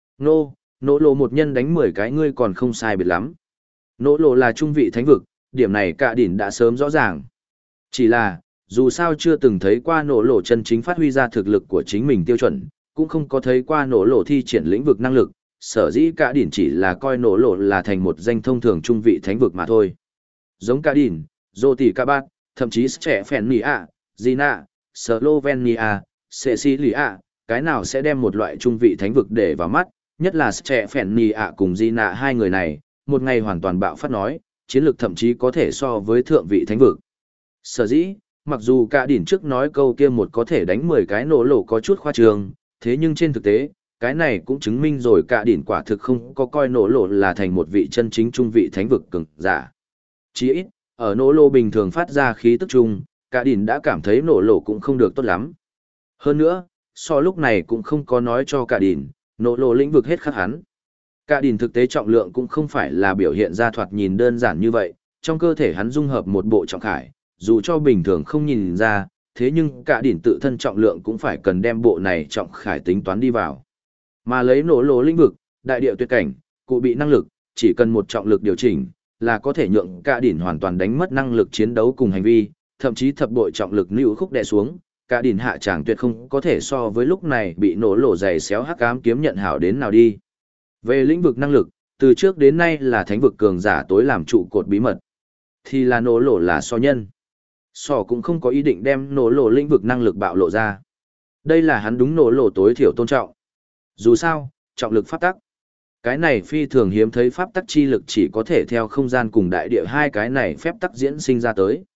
nô lộ một nhân đánh 10 cái ngươi còn không sai biệt lắm. Nỗ lộ là trung vị thánh vực, điểm này cả đỉnh đã sớm rõ ràng. Chỉ là, dù sao chưa từng thấy qua nỗ lộ chân chính phát huy ra thực lực của chính mình tiêu chuẩn, cũng không có thấy qua nỗ lộ thi triển lĩnh vực năng lực, sở dĩ cả đỉnh chỉ là coi nỗ lộ là thành một danh thông thường trung vị thánh vực mà thôi. Giống cả đỉnh, dô tỷ ca bát, thậm chí trẻ phèn nì ạ, Gina, Slovenia, Cecilia, cái nào sẽ đem một loại trung vị thánh vực để vào mắt, nhất là trẻ phèn nì ạ cùng Gina hai người này, một ngày hoàn toàn bạo phát nói, chiến lược thậm chí có thể so với thượng vị thánh vực. Sở dĩ, mặc dù cả đỉnh trước nói câu kia một có thể đánh 10 cái nổ lộ có chút khoa trương, thế nhưng trên thực tế, cái này cũng chứng minh rồi cả đỉnh quả thực không có coi nổ lộ là thành một vị chân chính trung vị thánh vực cường giả. Chỉ ít, ở nổ lộ bình thường phát ra khí tức chung, cả đỉnh đã cảm thấy nổ lộ cũng không được tốt lắm. Hơn nữa, so lúc này cũng không có nói cho cả đỉnh, nổ lộ lĩnh vực hết khắc hắn. Cả đỉnh thực tế trọng lượng cũng không phải là biểu hiện ra thoạt nhìn đơn giản như vậy, trong cơ thể hắn dung hợp một bộ trọng khải, dù cho bình thường không nhìn ra, thế nhưng cả đỉnh tự thân trọng lượng cũng phải cần đem bộ này trọng khải tính toán đi vào. Mà lấy nổ lộ lĩnh vực, đại địa tuyệt cảnh, cụ bị năng lực, chỉ cần một trọng lực điều chỉnh, là có thể nhượng cả đỉnh hoàn toàn đánh mất năng lực chiến đấu cùng hành vi, thậm chí thập bội trọng lực níu khúc đè xuống, cả đỉnh hạ tràng tuyệt không có thể so với lúc này bị nổ lộ dày xéo hắc ám kiếm nhận hảo đến nào đi. Về lĩnh vực năng lực, từ trước đến nay là thánh vực cường giả tối làm trụ cột bí mật. Thì là nổ lộ là so nhân. So cũng không có ý định đem nổ lộ lĩnh vực năng lực bạo lộ ra. Đây là hắn đúng nổ lộ tối thiểu tôn trọng. Dù sao, trọng lực pháp tắc. Cái này phi thường hiếm thấy pháp tắc chi lực chỉ có thể theo không gian cùng đại địa hai cái này phép tắc diễn sinh ra tới.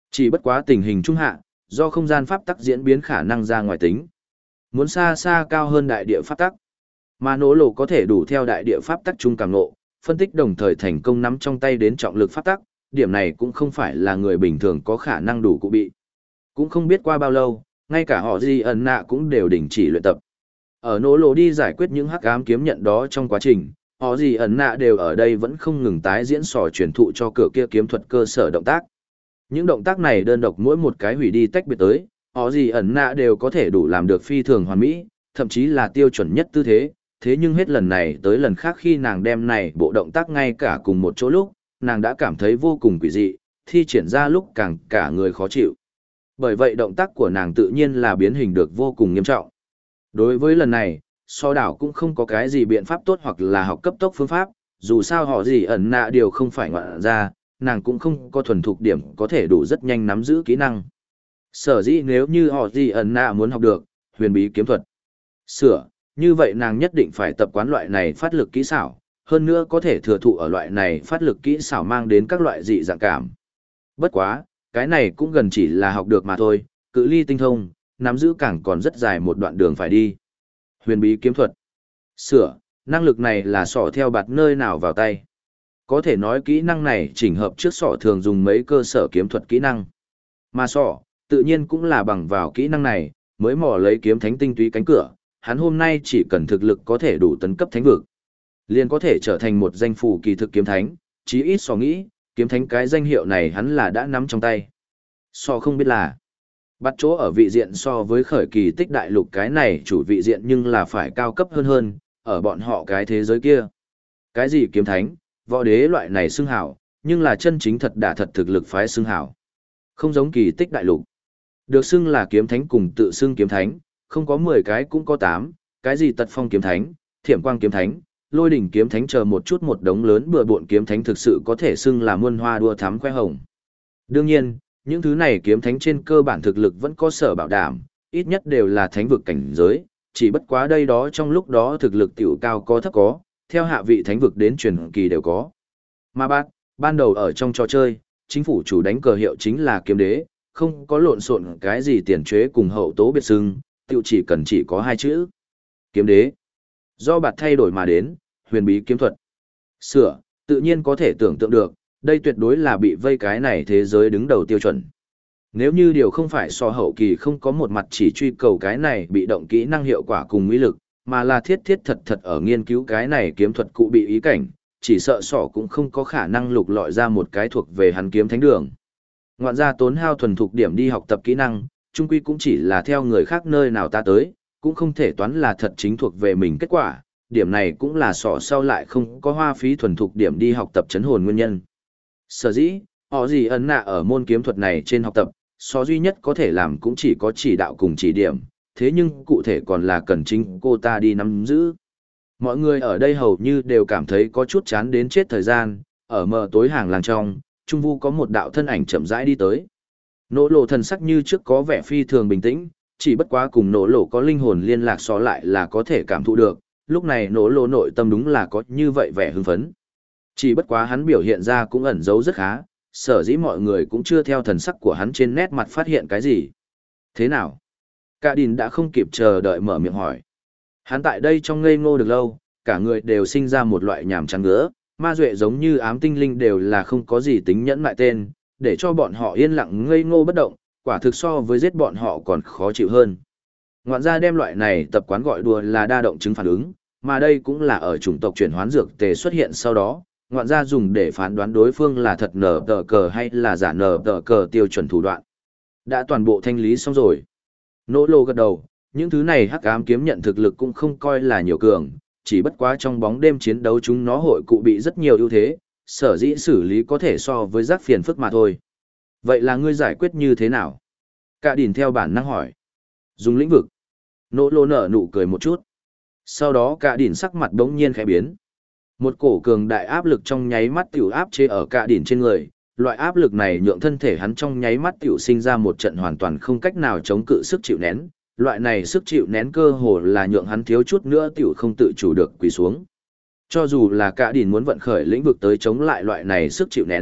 Chỉ bất quá tình hình trung hạ, do không gian pháp tắc diễn biến khả năng ra ngoài tính. Muốn xa xa cao hơn đại địa pháp tắc. Mà nỗ lộ có thể đủ theo đại địa pháp tắc trung cảm ngộ, phân tích đồng thời thành công nắm trong tay đến trọng lực pháp tắc, điểm này cũng không phải là người bình thường có khả năng đủ cụ bị. Cũng không biết qua bao lâu, ngay cả họ Di ẩn nạ cũng đều đình chỉ luyện tập. Ở nỗ lộ đi giải quyết những hắc ám kiếm nhận đó trong quá trình, họ Di ẩn nạ đều ở đây vẫn không ngừng tái diễn sò truyền thụ cho cửa kia kiếm thuật cơ sở động tác. Những động tác này đơn độc mỗi một cái hủy đi tách biệt tới, họ Di ẩn nạ đều có thể đủ làm được phi thường hoàn mỹ, thậm chí là tiêu chuẩn nhất tư thế. Thế nhưng hết lần này tới lần khác khi nàng đem này bộ động tác ngay cả cùng một chỗ lúc, nàng đã cảm thấy vô cùng quỷ dị, thi triển ra lúc càng cả người khó chịu. Bởi vậy động tác của nàng tự nhiên là biến hình được vô cùng nghiêm trọng. Đối với lần này, so đảo cũng không có cái gì biện pháp tốt hoặc là học cấp tốc phương pháp, dù sao họ gì ẩn nạ điều không phải ngoạn ra, nàng cũng không có thuần thục điểm có thể đủ rất nhanh nắm giữ kỹ năng. Sở dĩ nếu như họ gì ẩn nạ muốn học được, huyền bí kiếm thuật, sửa, như vậy nàng nhất định phải tập quán loại này phát lực kỹ xảo, hơn nữa có thể thừa thụ ở loại này phát lực kỹ xảo mang đến các loại dị dạng cảm. Bất quá, cái này cũng gần chỉ là học được mà thôi, cự ly tinh thông, nắm giữ càng còn rất dài một đoạn đường phải đi. Huyền bí kiếm thuật. Sửa, năng lực này là sỏ theo bạt nơi nào vào tay. Có thể nói kỹ năng này chỉnh hợp trước sỏ thường dùng mấy cơ sở kiếm thuật kỹ năng. Mà sỏ, tự nhiên cũng là bằng vào kỹ năng này, mới mò lấy kiếm thánh tinh túy cánh cửa, hắn hôm nay chỉ cần thực lực có thể đủ tấn cấp thánh vực, liền có thể trở thành một danh phủ kỳ thực kiếm thánh, chí ít sò nghĩ, kiếm thánh cái danh hiệu này hắn là đã nắm trong tay. So không biết là, bắt chỗ ở vị diện so với khởi kỳ tích đại lục cái này chủ vị diện nhưng là phải cao cấp hơn, ở bọn họ cái thế giới kia. Cái gì kiếm thánh, võ đế loại này xưng hảo, nhưng là chân chính thật đả thật thực lực phái xưng hảo. Không giống kỳ tích đại lục. Được xưng là kiếm thánh cùng tự xưng kiếm thánh, không có 10 cái cũng có 8, cái gì tật phong kiếm thánh, thiểm quang kiếm thánh, lôi đỉnh kiếm thánh chờ một chút một đống lớn bừa bộn kiếm thánh thực sự có thể xưng là muôn hoa đua thắm khoe hồng. Đương nhiên, những thứ này kiếm thánh trên cơ bản thực lực vẫn có sở bảo đảm, ít nhất đều là thánh vực cảnh giới, chỉ bất quá đây đó trong lúc đó thực lực tiểu cao có thấp có, theo hạ vị thánh vực đến truyền kỳ đều có. Mà ban đầu ở trong trò chơi, chính phủ chủ đánh cờ hiệu chính là kiếm đế, không có lộn xộn cái gì tiền chế cùng hậu tố biệt xưng, tiểu chỉ có 2 chữ. Kiếm đế. Do bạt thay đổi mà đến, huyền bí kiếm thuật. Sửa, tự nhiên có thể tưởng tượng được, đây tuyệt đối là bị vây cái này thế giới đứng đầu tiêu chuẩn. Nếu như điều không phải so hậu kỳ không có một mặt chỉ truy cầu cái này bị động kỹ năng hiệu quả cùng mỹ lực, mà là thiết thật ở nghiên cứu cái này kiếm thuật cụ bị ý cảnh, chỉ sợ sọ cũng không có khả năng lục lọi ra một cái thuộc về hắn kiếm thánh đường. Ngoạn ra tốn hao thuần thục điểm đi học tập kỹ năng, chung quy cũng chỉ là theo người khác nơi nào ta tới, cũng không thể toán là thật chính thuộc về mình kết quả, điểm này cũng là sọ sau lại không có hoa phí thuần thục điểm đi học tập chấn hồn nguyên nhân. Sở dĩ, họ gì ấn nạ ở môn kiếm thuật này trên học tập, so duy nhất có thể làm cũng chỉ có chỉ đạo cùng chỉ điểm, thế nhưng cụ thể còn là cần chính cô ta đi nắm giữ. Mọi người ở đây hầu như đều cảm thấy có chút chán đến chết thời gian, ở mờ tối hàng làng trong, trung vu có một đạo thân ảnh chậm rãi đi tới. Nỗ lộ thần sắc như trước có vẻ phi thường bình tĩnh, chỉ bất quá cùng nỗ lộ có linh hồn liên lạc so lại là có thể cảm thụ được, lúc này nỗ lộ nội tâm đúng là có như vậy vẻ hưng phấn. Chỉ bất quá hắn biểu hiện ra cũng ẩn giấu rất khá, sở dĩ mọi người cũng chưa theo thần sắc của hắn trên nét mặt phát hiện cái gì. Thế nào? Cả Đìn đã không kịp chờ đợi mở miệng hỏi. Hắn tại đây trong ngây ngô được lâu, cả người đều sinh ra một loại nhàm chán ngứa, ma duệ giống như ám tinh linh đều là không có gì tính nhẫn mại tên, để cho bọn họ yên lặng ngây ngô bất động, quả thực so với giết bọn họ còn khó chịu hơn. Ngoạn gia đem loại này tập quán gọi đùa là đa động chứng phản ứng, mà đây cũng là ở chủng tộc chuyển hoán dược tề xuất hiện sau đó, ngoạn gia dùng để phán đoán đối phương là thật nở tờ cờ hay là giả nở tờ cờ tiêu chuẩn thủ đoạn. Đã toàn bộ thanh lý xong rồi. Nỗ lô gật đầu, những thứ này hắc ám kiếm nhận thực lực cũng không coi là nhiều cường, chỉ bất quá trong bóng đêm chiến đấu chúng nó hội cụ bị rất nhiều ưu thế, sở dĩ xử lý có thể so với rắc phiền phức mà thôi. Vậy là ngươi giải quyết như thế nào? Cả Đìn theo bản năng hỏi. Dùng lĩnh vực. Nỗ lô nở nụ cười một chút. Sau đó Cả Đìn sắc mặt đống nhiên khẽ biến. Một cổ cường đại áp lực trong nháy mắt tiểu áp chế ở Cả Đìn trên người. Loại áp lực này nhượng thân thể hắn trong nháy mắt tiểu sinh ra một trận hoàn toàn không cách nào chống cự sức chịu nén. Loại này sức chịu nén cơ hồ là nhượng hắn thiếu chút nữa tiểu không tự chủ được quỳ xuống. Cho dù là Cả Đìn muốn vận khởi lĩnh vực tới chống lại loại này sức chịu nén,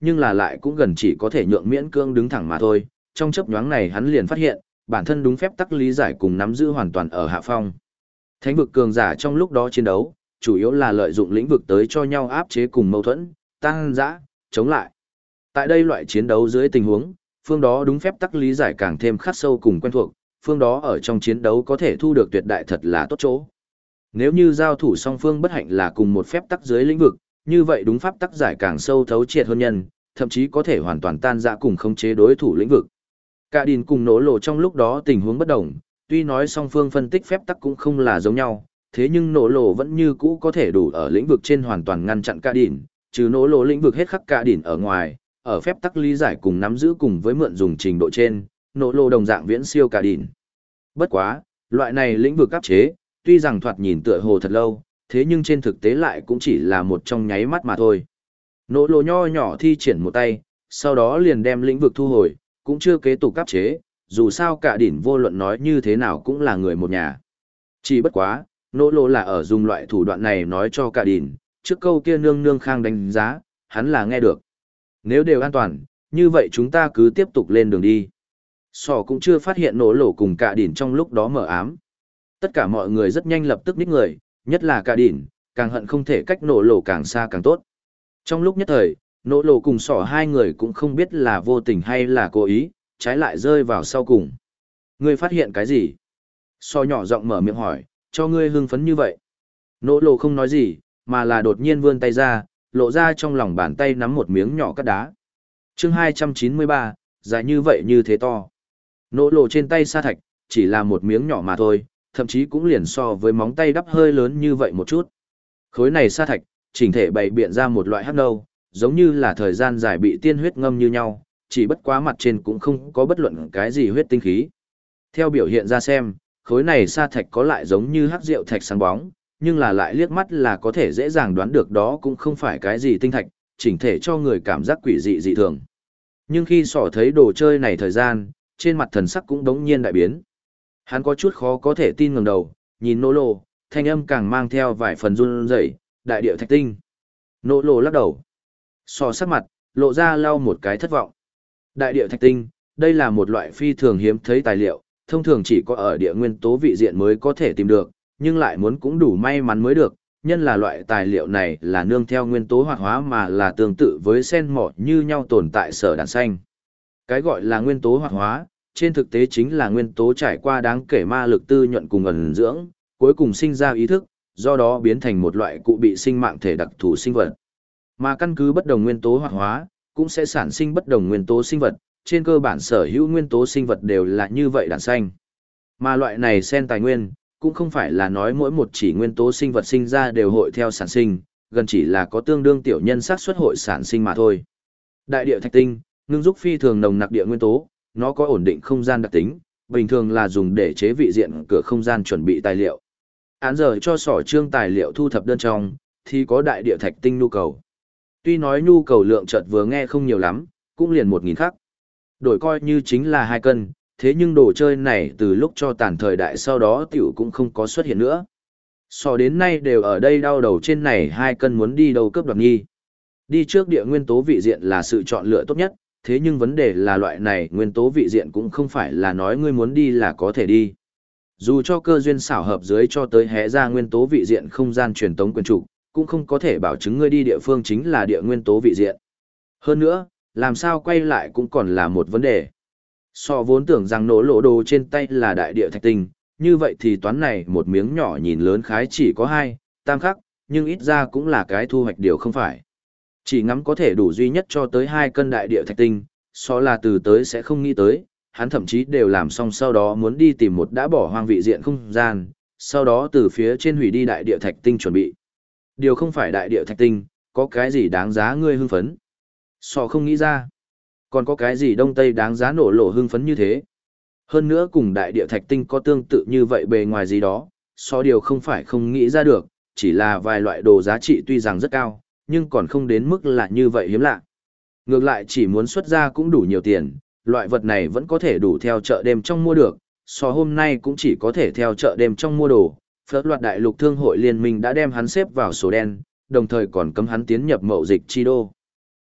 nhưng là lại cũng gần chỉ có thể nhượng miễn cưỡng đứng thẳng mà thôi. Trong chớp nhoáng này hắn liền phát hiện, bản thân đúng phép tắc lý giải cùng nắm giữ hoàn toàn ở hạ phong. Thánh vực cường giả trong lúc đó chiến đấu, chủ yếu là lợi dụng lĩnh vực tới cho nhau áp chế cùng mâu thuẫn, tăng dã, chống lại. Tại đây loại chiến đấu dưới tình huống, phương đó đúng phép tắc lý giải càng thêm khắc sâu cùng quen thuộc, phương đó ở trong chiến đấu có thể thu được tuyệt đại thật là tốt chỗ. Nếu như giao thủ song phương bất hạnh là cùng một phép tắc dưới lĩnh vực, như vậy đúng pháp tắc giải càng sâu thấu triệt hơn nhân, thậm chí có thể hoàn toàn tan rã cùng khống chế đối thủ lĩnh vực. Cả Đìn cùng Nỗ Lộ trong lúc đó tình huống bất đồng, tuy nói song phương phân tích phép tắc cũng không là giống nhau, thế nhưng Nỗ Lộ vẫn như cũ có thể đủ ở lĩnh vực trên hoàn toàn ngăn chặn Cả Đìn, trừ Nỗ Lộ lĩnh vực hết khắc Cả Đìn ở ngoài, ở phép tắc lý giải cùng nắm giữ cùng với mượn dùng trình độ trên, Nỗ Lộ đồng dạng viễn siêu Cả Đìn. Bất quá, loại này lĩnh vực áp chế, tuy rằng thoạt nhìn tựa hồ thật lâu, thế nhưng trên thực tế lại cũng chỉ là một trong nháy mắt mà thôi. Nỗ Lộ nho nhỏ thi triển một tay, sau đó liền đem lĩnh vực thu hồi, cũng chưa kế tục áp chế, dù sao Cả Đỉnh vô luận nói như thế nào cũng là người một nhà. Chỉ bất quá, Nỗ Lộ là ở dùng loại thủ đoạn này nói cho Cả Đỉnh, trước câu kia nương nương khang đánh giá, hắn là nghe được. Nếu đều an toàn, như vậy chúng ta cứ tiếp tục lên đường đi. Sỏ cũng chưa phát hiện Nỗ Lộ cùng Cả Đỉnh trong lúc đó mở ám. Tất cả mọi người rất nhanh lập tức ních người, nhất là Cả Đỉnh, càng hận không thể cách Nỗ Lộ càng xa càng tốt. Trong lúc nhất thời, Nỗ Lộ cùng Sỏ hai người cũng không biết là vô tình hay là cố ý, trái lại rơi vào sau cùng. Ngươi phát hiện cái gì? Sỏ nhỏ giọng mở miệng hỏi, cho ngươi hưng phấn như vậy. Nỗ Lộ không nói gì, mà là đột nhiên vươn tay ra, lộ ra trong lòng bàn tay nắm một miếng nhỏ cát đá. Chương 293, dài như vậy như thế to. Nỗ Lộ trên tay sa thạch, chỉ là một miếng nhỏ mà thôi, thậm chí cũng liền so với móng tay đắp hơi lớn như vậy một chút. Khối này sa thạch, chỉnh thể bày biện ra một loại hắc nâu, giống như là thời gian dài bị tiên huyết ngâm như nhau, chỉ bất quá mặt trên cũng không có bất luận cái gì huyết tinh khí. Theo biểu hiện ra xem, khối này sa thạch có lại giống như hắc rượu thạch sáng bóng, nhưng là lại liếc mắt là có thể dễ dàng đoán được đó cũng không phải cái gì tinh thạch, chỉnh thể cho người cảm giác quỷ dị dị thường. Nhưng khi Sỏ thấy đồ chơi này thời gian, trên mặt thần sắc cũng đống nhiên đại biến. Hắn có chút khó có thể tin ngẩng đầu, nhìn Nỗ Lộ, thanh âm càng mang theo vài phần run rẩy, đại điệu thạch tinh. Nỗ Lộ lắc đầu. Sỏ sắc mặt, lộ ra lau một cái thất vọng. Đại điệu thạch tinh, đây là một loại phi thường hiếm thấy tài liệu, thông thường chỉ có ở địa nguyên tố vị diện mới có thể tìm được, nhưng lại muốn cũng đủ may mắn mới được, nhân là loại tài liệu này là nương theo nguyên tố hoạt hóa mà là tương tự với sen mỏ như nhau tồn tại sở đàn xanh. Cái gọi là nguyên tố hoạt hóa, trên thực tế chính là nguyên tố trải qua đáng kể ma lực tư nhuận cùng ẩn dưỡng, cuối cùng sinh ra ý thức, do đó biến thành một loại cụ bị sinh mạng thể đặc thù sinh vật. Mà căn cứ bất đồng nguyên tố hoạt hóa, cũng sẽ sản sinh bất đồng nguyên tố sinh vật, trên cơ bản sở hữu nguyên tố sinh vật đều là như vậy đàn xanh. Mà loại này sen tài nguyên, cũng không phải là nói mỗi một chỉ nguyên tố sinh vật sinh ra đều hội theo sản sinh, gần chỉ là có tương đương tiểu nhân xác suất hội sản sinh mà thôi. Đại địa thạch tinh, ngưng giúp phi thường nồng nặc địa nguyên tố, nó có ổn định không gian đặc tính, bình thường là dùng để chế vị diện cửa không gian chuẩn bị tài liệu. Án giờ cho Sỏ trương tài liệu thu thập đơn trong, thì có đại địa thạch tinh nhu cầu. Tuy nói nhu cầu lượng chợt vừa nghe không nhiều lắm, cũng liền 1.000 khắc. Đổi coi như chính là 2 cân, thế nhưng đồ chơi này từ lúc cho tàn thời đại sau đó tiểu cũng không có xuất hiện nữa. Sỏ đến nay đều ở đây đau đầu trên này 2 cân muốn đi đâu cướp đoạt nghi. Đi trước địa nguyên tố vị diện là sự chọn lựa tốt nhất, thế nhưng vấn đề là loại này nguyên tố vị diện cũng không phải là nói ngươi muốn đi là có thể đi. Dù cho cơ duyên xảo hợp dưới cho tới hé ra nguyên tố vị diện không gian truyền tống quyền trục, cũng không có thể bảo chứng ngươi đi địa phương chính là địa nguyên tố vị diện. Hơn nữa, làm sao quay lại cũng còn là một vấn đề. Sỏ vốn tưởng rằng Nỗ Lộ đồ trên tay là đại địa thạch tinh, như vậy thì toán này một miếng nhỏ nhìn lớn khái chỉ có 2, 3 khắc, nhưng ít ra cũng là cái thu hoạch điều không phải. Chỉ ngắm có thể đủ duy nhất cho tới 2 cân đại địa thạch tinh, Sỏ là từ tới sẽ không nghĩ tới, hắn thậm chí đều làm xong sau đó muốn đi tìm một đã bỏ hoang vị diện không gian, sau đó từ phía trên hủy đi đại địa thạch tinh chuẩn bị. Điều không phải đại địa thạch tinh, có cái gì đáng giá ngươi hưng phấn? Sỏ không nghĩ ra. Còn có cái gì đông tây đáng giá Nỗ Lộ hưng phấn như thế? Hơn nữa cùng đại địa thạch tinh có tương tự như vậy bề ngoài gì đó, Sỏ điều không phải không nghĩ ra được, chỉ là vài loại đồ giá trị tuy rằng rất cao, nhưng còn không đến mức là như vậy hiếm lạ. Ngược lại chỉ muốn xuất ra cũng đủ nhiều tiền, loại vật này vẫn có thể đủ theo chợ đêm trong mua được, Sỏ hôm nay cũng chỉ có thể theo chợ đêm trong mua đồ. Phớt loạt đại lục thương hội liên minh đã đem hắn xếp vào số đen, đồng thời còn cấm hắn tiến nhập mậu dịch chi đô.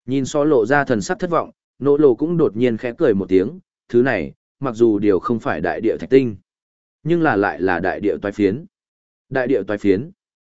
Nhìn so lộ ra thần sắc thất vọng, nỗ lộ cũng đột nhiên khẽ cười một tiếng, thứ này, mặc dù điều không phải đại địa thạch tinh, nhưng là lại là đại địa toái phiến. Đại địa toái phiến.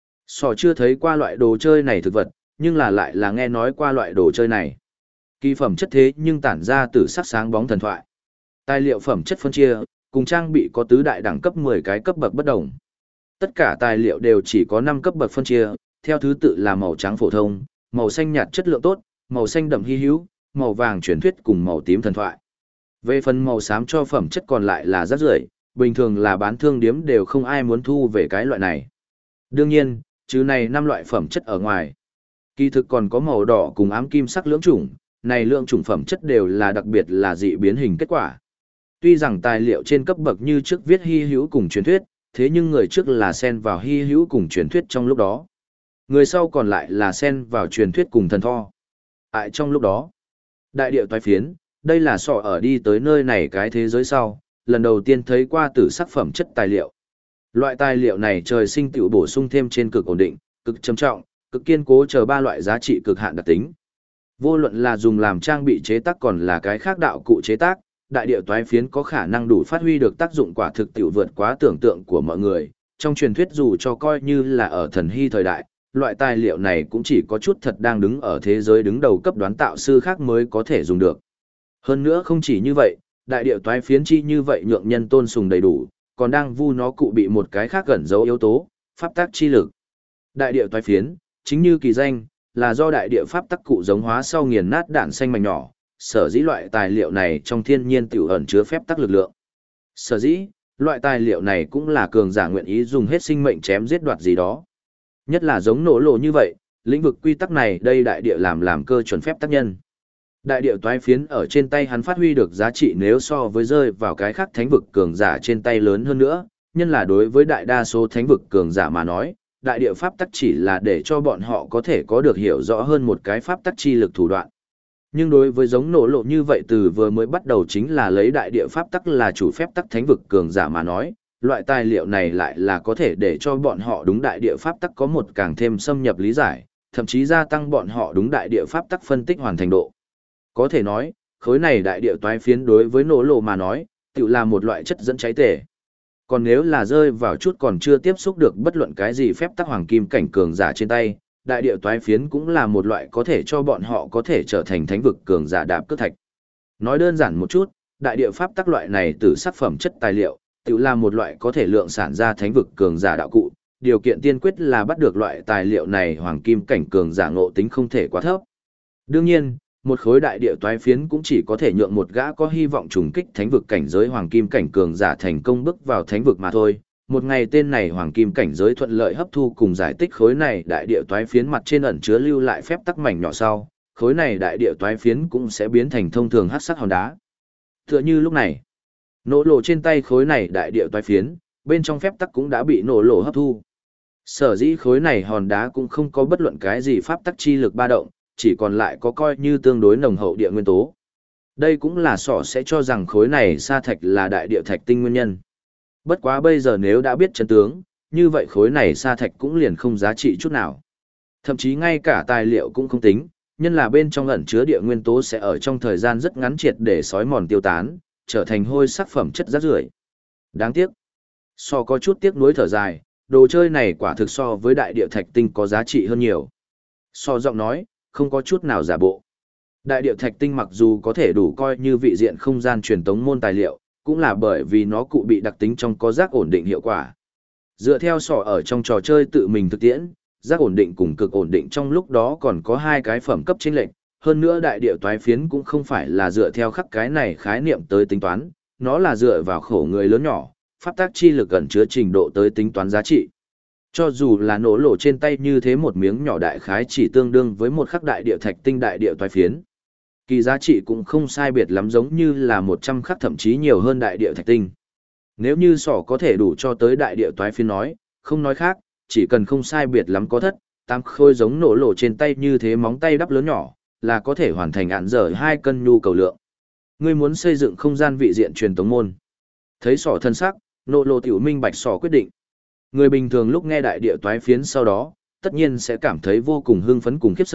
Sò chưa thấy qua loại đồ chơi này thực vật, nhưng là lại là nghe nói qua loại đồ chơi này. Kỳ phẩm chất thế nhưng tản ra từ sắc sáng bóng thần thoại. Tài liệu phẩm chất phân chia, cùng trang bị có tứ đại đẳng cấp 10 cái cấp bậc bất đồng. Tất cả tài liệu đều chỉ có 5 cấp bậc phân chia, theo thứ tự là màu trắng phổ thông, màu xanh nhạt chất lượng tốt, màu xanh đậm hy hữu, màu vàng truyền thuyết cùng màu tím thần thoại. Về phần màu xám cho phẩm chất còn lại là rất rưởi, bình thường là bán thương điếm đều không ai muốn thu về cái loại này. Đương nhiên, chứ này 5 loại phẩm chất ở ngoài. Kỳ thực còn có màu đỏ cùng ám kim sắc lưỡng chủng, này lượng chủng phẩm chất đều là đặc biệt là dị biến hình kết quả. Tuy rằng tài liệu trên cấp bậc như trước viết hy hữu cùng truyền thuyết, thế nhưng người trước là xen vào hy hữu cùng truyền thuyết trong lúc đó. Người sau còn lại là xen vào truyền thuyết cùng thần tho. Trong lúc đó, đại điệu toái phiến, đây là sọ ở đi tới nơi này cái thế giới sau, lần đầu tiên thấy qua tử sắc phẩm chất tài liệu. Loại tài liệu này trời sinh tiểu bổ sung thêm trên cực ổn định, cực trầm trọng, cực kiên cố chờ 3 loại giá trị cực hạn đặc tính. Vô luận là dùng làm trang bị chế tác còn là cái khác đạo cụ chế tác, đại điệu toái phiến có khả năng đủ phát huy được tác dụng quả thực tiểu vượt quá tưởng tượng của mọi người. Trong truyền thuyết dù cho coi như là ở thần hy thời đại, loại tài liệu này cũng chỉ có chút thật đang đứng ở thế giới đứng đầu cấp đoán tạo sư khác mới có thể dùng được. Hơn nữa không chỉ như vậy, đại điệu toái phiến chi như vậy nhượng nhân tôn sùng đầy đủ, còn đang vu nó cụ bị một cái khác gần dấu yếu tố, pháp tác chi lực. Đại điệu toái phiến, chính như kỳ danh, là do đại địa pháp tắc cụ giống hóa sau nghiền nát đạn xanh mảnh nhỏ, sở dĩ loại tài liệu này trong thiên nhiên tiểu ẩn chứa phép tắc lực lượng. Sở dĩ, loại tài liệu này cũng là cường giả nguyện ý dùng hết sinh mệnh chém giết đoạt gì đó. Nhất là giống nổ lộ như vậy, lĩnh vực quy tắc này đây đại địa làm cơ chuẩn phép tác nhân. Đại địa toái phiến ở trên tay hắn phát huy được giá trị nếu so với rơi vào cái khác thánh vực cường giả trên tay lớn hơn nữa, nhân là đối với đại đa số thánh vực cường giả mà nói, đại địa pháp tắc chỉ là để cho bọn họ có thể có được hiểu rõ hơn một cái pháp tắc chi lực thủ đoạn. Nhưng đối với giống nổ lộ như vậy từ vừa mới bắt đầu chính là lấy đại địa pháp tắc là chủ phép tắc thánh vực cường giả mà nói, loại tài liệu này lại là có thể để cho bọn họ đúng đại địa pháp tắc có một càng thêm xâm nhập lý giải, thậm chí gia tăng bọn họ đúng đại địa pháp tắc phân tích hoàn thành độ. Có thể nói, khối này đại địa toái phiến đối với nổ lộ mà nói, tự là một loại chất dẫn cháy tể. Còn nếu là rơi vào chút còn chưa tiếp xúc được bất luận cái gì phép tắc hoàng kim cảnh cường giả trên tay, đại địa toái phiến cũng là một loại có thể cho bọn họ có thể trở thành thánh vực cường giả đạp cước thạch. Nói đơn giản một chút, đại địa pháp tắc loại này từ sắc phẩm chất tài liệu, tự là một loại có thể lượng sản ra thánh vực cường giả đạo cụ, điều kiện tiên quyết là bắt được loại tài liệu này hoàng kim cảnh cường giả ngộ tính không thể quá thấp. Đương nhiên, một khối đại địa toái phiến cũng chỉ có thể nhượng một gã có hy vọng trùng kích thánh vực cảnh giới hoàng kim cảnh cường giả thành công bước vào thánh vực mà thôi. Một ngày tên này hoàng kim cảnh giới thuận lợi hấp thu cùng giải tích khối này đại địa toái phiến mặt trên ẩn chứa lưu lại phép tắc mảnh nhỏ sau, khối này đại địa toái phiến cũng sẽ biến thành thông thường hắc sắc hòn đá. Tựa như lúc này, nổ lộ trên tay khối này đại địa toái phiến, bên trong phép tắc cũng đã bị nổ lộ hấp thu. Sở dĩ khối này hòn đá cũng không có bất luận cái gì pháp tắc chi lực ba động, chỉ còn lại có coi như tương đối nồng hậu địa nguyên tố. Đây cũng là sọ sẽ cho rằng khối này sa thạch là đại địa thạch tinh nguyên nhân. Bất quá bây giờ nếu đã biết chân tướng, như vậy khối này sa thạch cũng liền không giá trị chút nào. Thậm chí ngay cả tài liệu cũng không tính, nhân là bên trong ẩn chứa địa nguyên tố sẽ ở trong thời gian rất ngắn triệt để xói mòn tiêu tán, trở thành hôi sắc phẩm chất rác rưởi. Đáng tiếc. So có chút tiếc nuối thở dài, đồ chơi này quả thực so với đại địa thạch tinh có giá trị hơn nhiều. So giọng nói, không có chút nào giả bộ. Đại địa thạch tinh mặc dù có thể đủ coi như vị diện không gian truyền tống môn tài liệu, cũng là bởi vì nó cụ bị đặc tính trong có giác ổn định hiệu quả. Dựa theo sọ ở trong trò chơi tự mình thực tiễn, giác ổn định cùng cực ổn định trong lúc đó còn có hai cái phẩm cấp chênh lệch, hơn nữa đại địa toái phiến cũng không phải là dựa theo khắc cái này khái niệm tới tính toán, nó là dựa vào khổ người lớn nhỏ, pháp tác chi lực ẩn chứa trình độ tới tính toán giá trị. Cho dù là nổ lộ trên tay như thế một miếng nhỏ đại khái chỉ tương đương với một khắc đại địa thạch tinh đại địa toái phiến. Kỳ giá trị cũng không sai biệt lắm giống như là 100 khắc thậm chí nhiều hơn đại địa thạch tinh. Nếu như sỏ có thể đủ cho tới đại địa toái phiến nói, không nói khác, chỉ cần không sai biệt lắm có thất, 8 khối giống nổ lộ trên tay như thế móng tay đắp lớn nhỏ, là có thể hoàn thành án giờ 2 cân nhu cầu lượng. Ngươi muốn xây dựng không gian vị diện truyền tống môn. Thấy sỏ thân sắc, nổ lộ tiểu minh bạch sỏ quyết định. Người bình thường lúc nghe đại địa toái phiến sau đó, tất nhiên sẽ cảm thấy vô cùng hưng phấn cùng khiếp sợ,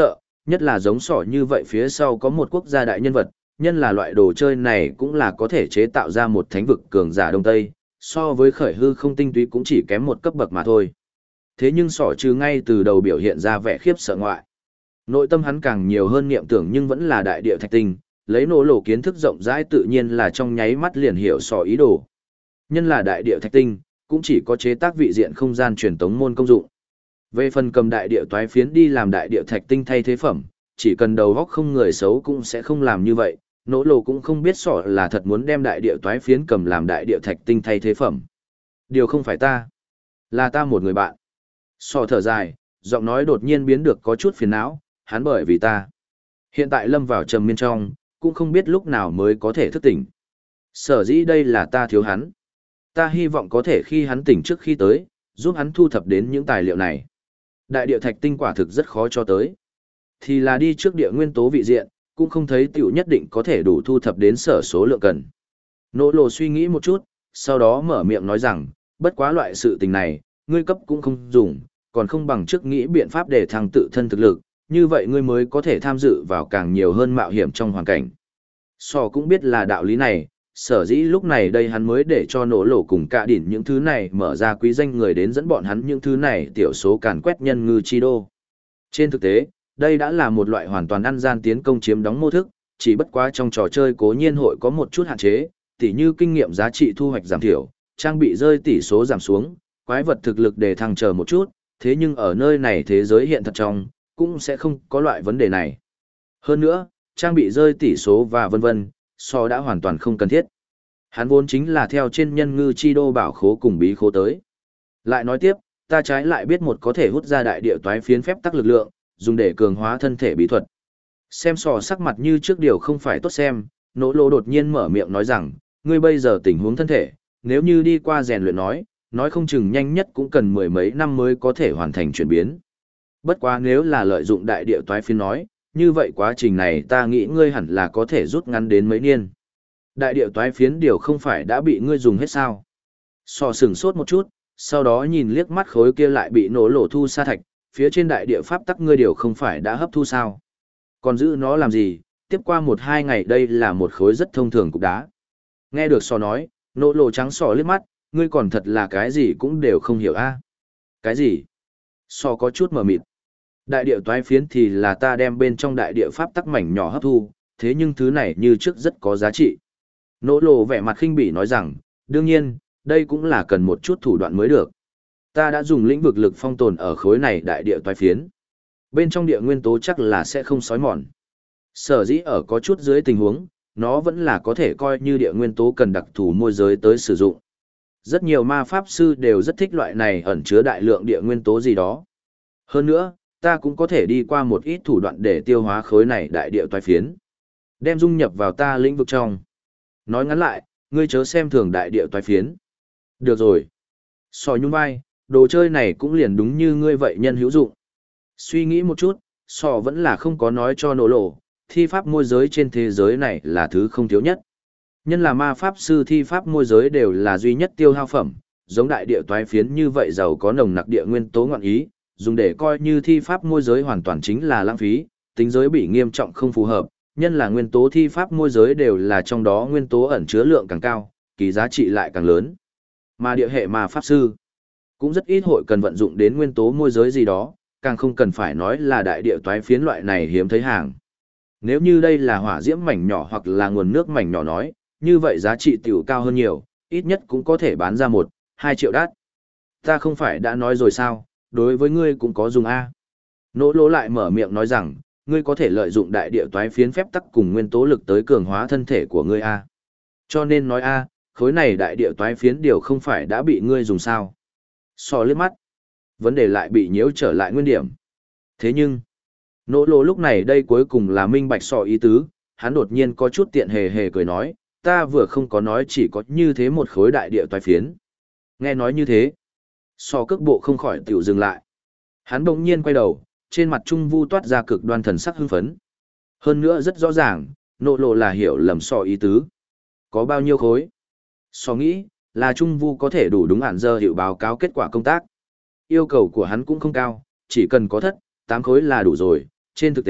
Nhất là giống sỏ như vậy phía sau có một quốc gia đại nhân vật, nhân là loại đồ chơi này cũng là có thể chế tạo ra một thánh vực cường giả Đông Tây, so với khởi hư không tinh túy cũng chỉ kém một cấp bậc mà thôi. Thế nhưng sỏ trừ ngay từ đầu biểu hiện ra vẻ khiếp sợ ngoại. Nội tâm hắn càng nhiều hơn niệm tưởng nhưng vẫn là đại địa thạch tinh, lấy nổ lộ kiến thức rộng rãi tự nhiên là trong nháy mắt liền hiểu sỏ ý đồ. Nhân là đại địa thạch tinh, cũng chỉ có chế tác vị diện không gian truyền tống môn công dụng. Về phần cầm đại địa toái phiến đi làm đại địa thạch tinh thay thế phẩm, chỉ cần đầu góc không người xấu cũng sẽ không làm như vậy, nỗ lộ cũng không biết sỏ là thật muốn đem đại địa toái phiến cầm làm đại địa thạch tinh thay thế phẩm. Điều không phải ta, là ta một người bạn. Sỏ thở dài, giọng nói đột nhiên biến được có chút phiền não, hắn bởi vì ta. Hiện tại lâm vào trầm miên trong, cũng không biết lúc nào mới có thể thức tỉnh. Sở dĩ đây là ta thiếu hắn. Ta hy vọng có thể khi hắn tỉnh trước khi tới, giúp hắn thu thập đến những tài liệu này. Đại địa thạch tinh quả thực rất khó cho tới. Thì là đi trước địa nguyên tố vị diện, cũng không thấy tiểu nhất định có thể đủ thu thập đến sở số lượng cần. Nỗ lộ suy nghĩ một chút, sau đó mở miệng nói rằng, bất quá loại sự tình này, ngươi cấp cũng không dùng, còn không bằng trước nghĩ biện pháp để thăng tự thân thực lực, như vậy ngươi mới có thể tham dự vào càng nhiều hơn mạo hiểm trong hoàn cảnh. Sò cũng biết là đạo lý này, sở dĩ lúc này đây hắn mới để cho nỗ lộ cùng cả đỉn những thứ này mở ra quý danh người đến dẫn bọn hắn những thứ này tiểu số càn quét nhân ngư chi đô. Trên thực tế, đây đã là một loại hoàn toàn ăn gian tiến công chiếm đóng mô thức, chỉ bất quá trong trò chơi cố nhiên hội có một chút hạn chế, tỉ như kinh nghiệm giá trị thu hoạch giảm thiểu, trang bị rơi tỷ số giảm xuống, quái vật thực lực để thăng chờ một chút, thế nhưng ở nơi này thế giới hiện thật trong, cũng sẽ không có loại vấn đề này. Hơn nữa, trang bị rơi tỷ số và vân vân, so đã hoàn toàn không cần thiết. Hắn vốn chính là theo trên nhân ngư chi đô bảo khố cùng bí khố tới. Lại nói tiếp, ta trái lại biết một có thể hút ra đại địa toái phiến phép tắc lực lượng, dùng để cường hóa thân thể bí thuật. Xem sò sắc mặt như trước điều không phải tốt xem, nỗ lộ đột nhiên mở miệng nói rằng, ngươi bây giờ tình huống thân thể, nếu như đi qua rèn luyện nói không chừng nhanh nhất cũng cần mười mấy năm mới có thể hoàn thành chuyển biến. Bất quá nếu là lợi dụng đại địa toái phiến như vậy quá trình này ta nghĩ ngươi hẳn là có thể rút ngắn đến mấy niên. Đại địa toái phiến điều không phải đã bị ngươi dùng hết sao? Sò sừng sốt một chút, sau đó nhìn liếc mắt khối kia lại bị nổ lộ thu sa thạch, phía trên đại địa pháp tắc ngươi điều không phải đã hấp thu sao? Còn giữ nó làm gì? Tiếp qua 1-2 ngày đây là một khối rất thông thường cục đá. Nghe được sò nói, nổ lộ trắng sò liếc mắt, ngươi còn thật là cái gì cũng đều không hiểu a. Cái gì? Sò có chút mờ mịt. Đại địa toái phiến thì là ta đem bên trong đại địa pháp tắc mảnh nhỏ hấp thu, thế nhưng thứ này như trước rất có giá trị. Nỗ lộ vẻ mặt khinh bỉ nói rằng, đương nhiên, đây cũng là cần một chút thủ đoạn mới được. Ta đã dùng lĩnh vực lực phong tồn ở khối này đại địa toái phiến. Bên trong địa nguyên tố chắc là sẽ không xói mòn. Sở dĩ ở có chút dưới tình huống, nó vẫn là có thể coi như địa nguyên tố cần đặc thù môi giới tới sử dụng. Rất nhiều ma pháp sư đều rất thích loại này ẩn chứa đại lượng địa nguyên tố gì đó. Hơn nữa, ta cũng có thể đi qua một ít thủ đoạn để tiêu hóa khối này đại địa toái phiến. Đem dung nhập vào ta lĩnh vực trong. Nói ngắn lại, ngươi chớ xem thường đại địa toái phiến. Được rồi. Sò nhún vai, đồ chơi này cũng liền đúng như ngươi vậy nhân hữu dụng. Suy nghĩ một chút, sò vẫn là không có nói cho nổ lộ, thi pháp môi giới trên thế giới này là thứ không thiếu nhất. Nhân là ma pháp sư thi pháp môi giới đều là duy nhất tiêu hao phẩm, giống đại địa toái phiến như vậy giàu có nồng nặc địa nguyên tố ngọn ý, dùng để coi như thi pháp môi giới hoàn toàn chính là lãng phí, tính giới bị nghiêm trọng không phù hợp, nhân là nguyên tố thi pháp môi giới đều là trong đó nguyên tố ẩn chứa lượng càng cao, kỳ giá trị lại càng lớn. Mà địa hệ ma pháp sư cũng rất ít hội cần vận dụng đến nguyên tố môi giới gì đó, càng không cần phải nói là đại địa toái phiến loại này hiếm thấy hàng. Nếu như đây là hỏa diễm mảnh nhỏ hoặc là nguồn nước mảnh nhỏ nói, như vậy giá trị tiểu cao hơn nhiều, ít nhất cũng có thể bán ra 1-2 triệu đắt. Ta không phải đã nói rồi sao, đối với ngươi cũng có dùng A. Nỗ lỗ lại mở miệng nói rằng, ngươi có thể lợi dụng đại địa toái phiến phép tắc cùng nguyên tố lực tới cường hóa thân thể của ngươi A. Cho nên nói A, khối này đại địa toái phiến điều không phải đã bị ngươi dùng sao. So liếc mắt, vấn đề lại bị nhiễu trở lại nguyên điểm. Thế nhưng, nỗ lỗ lúc này đây cuối cùng là minh bạch so ý tứ, hắn đột nhiên có chút tiện hề hề cười nói, ta vừa không có nói chỉ có như thế một khối đại địa toái phiến. Nghe nói như thế, so cước bộ không khỏi tiểu dừng lại. Hắn bỗng nhiên quay đầu, trên mặt Trung Vu toát ra cực đoan thần sắc hưng phấn. Hơn nữa rất rõ ràng, nỗ lộ là hiểu lầm so ý tứ. Có bao nhiêu khối? So nghĩ, là Trung Vu có thể đủ đúng hạn giờ hiệu báo cáo kết quả công tác. Yêu cầu của hắn cũng không cao, chỉ cần có 8 khối là đủ rồi. Trên thực tế,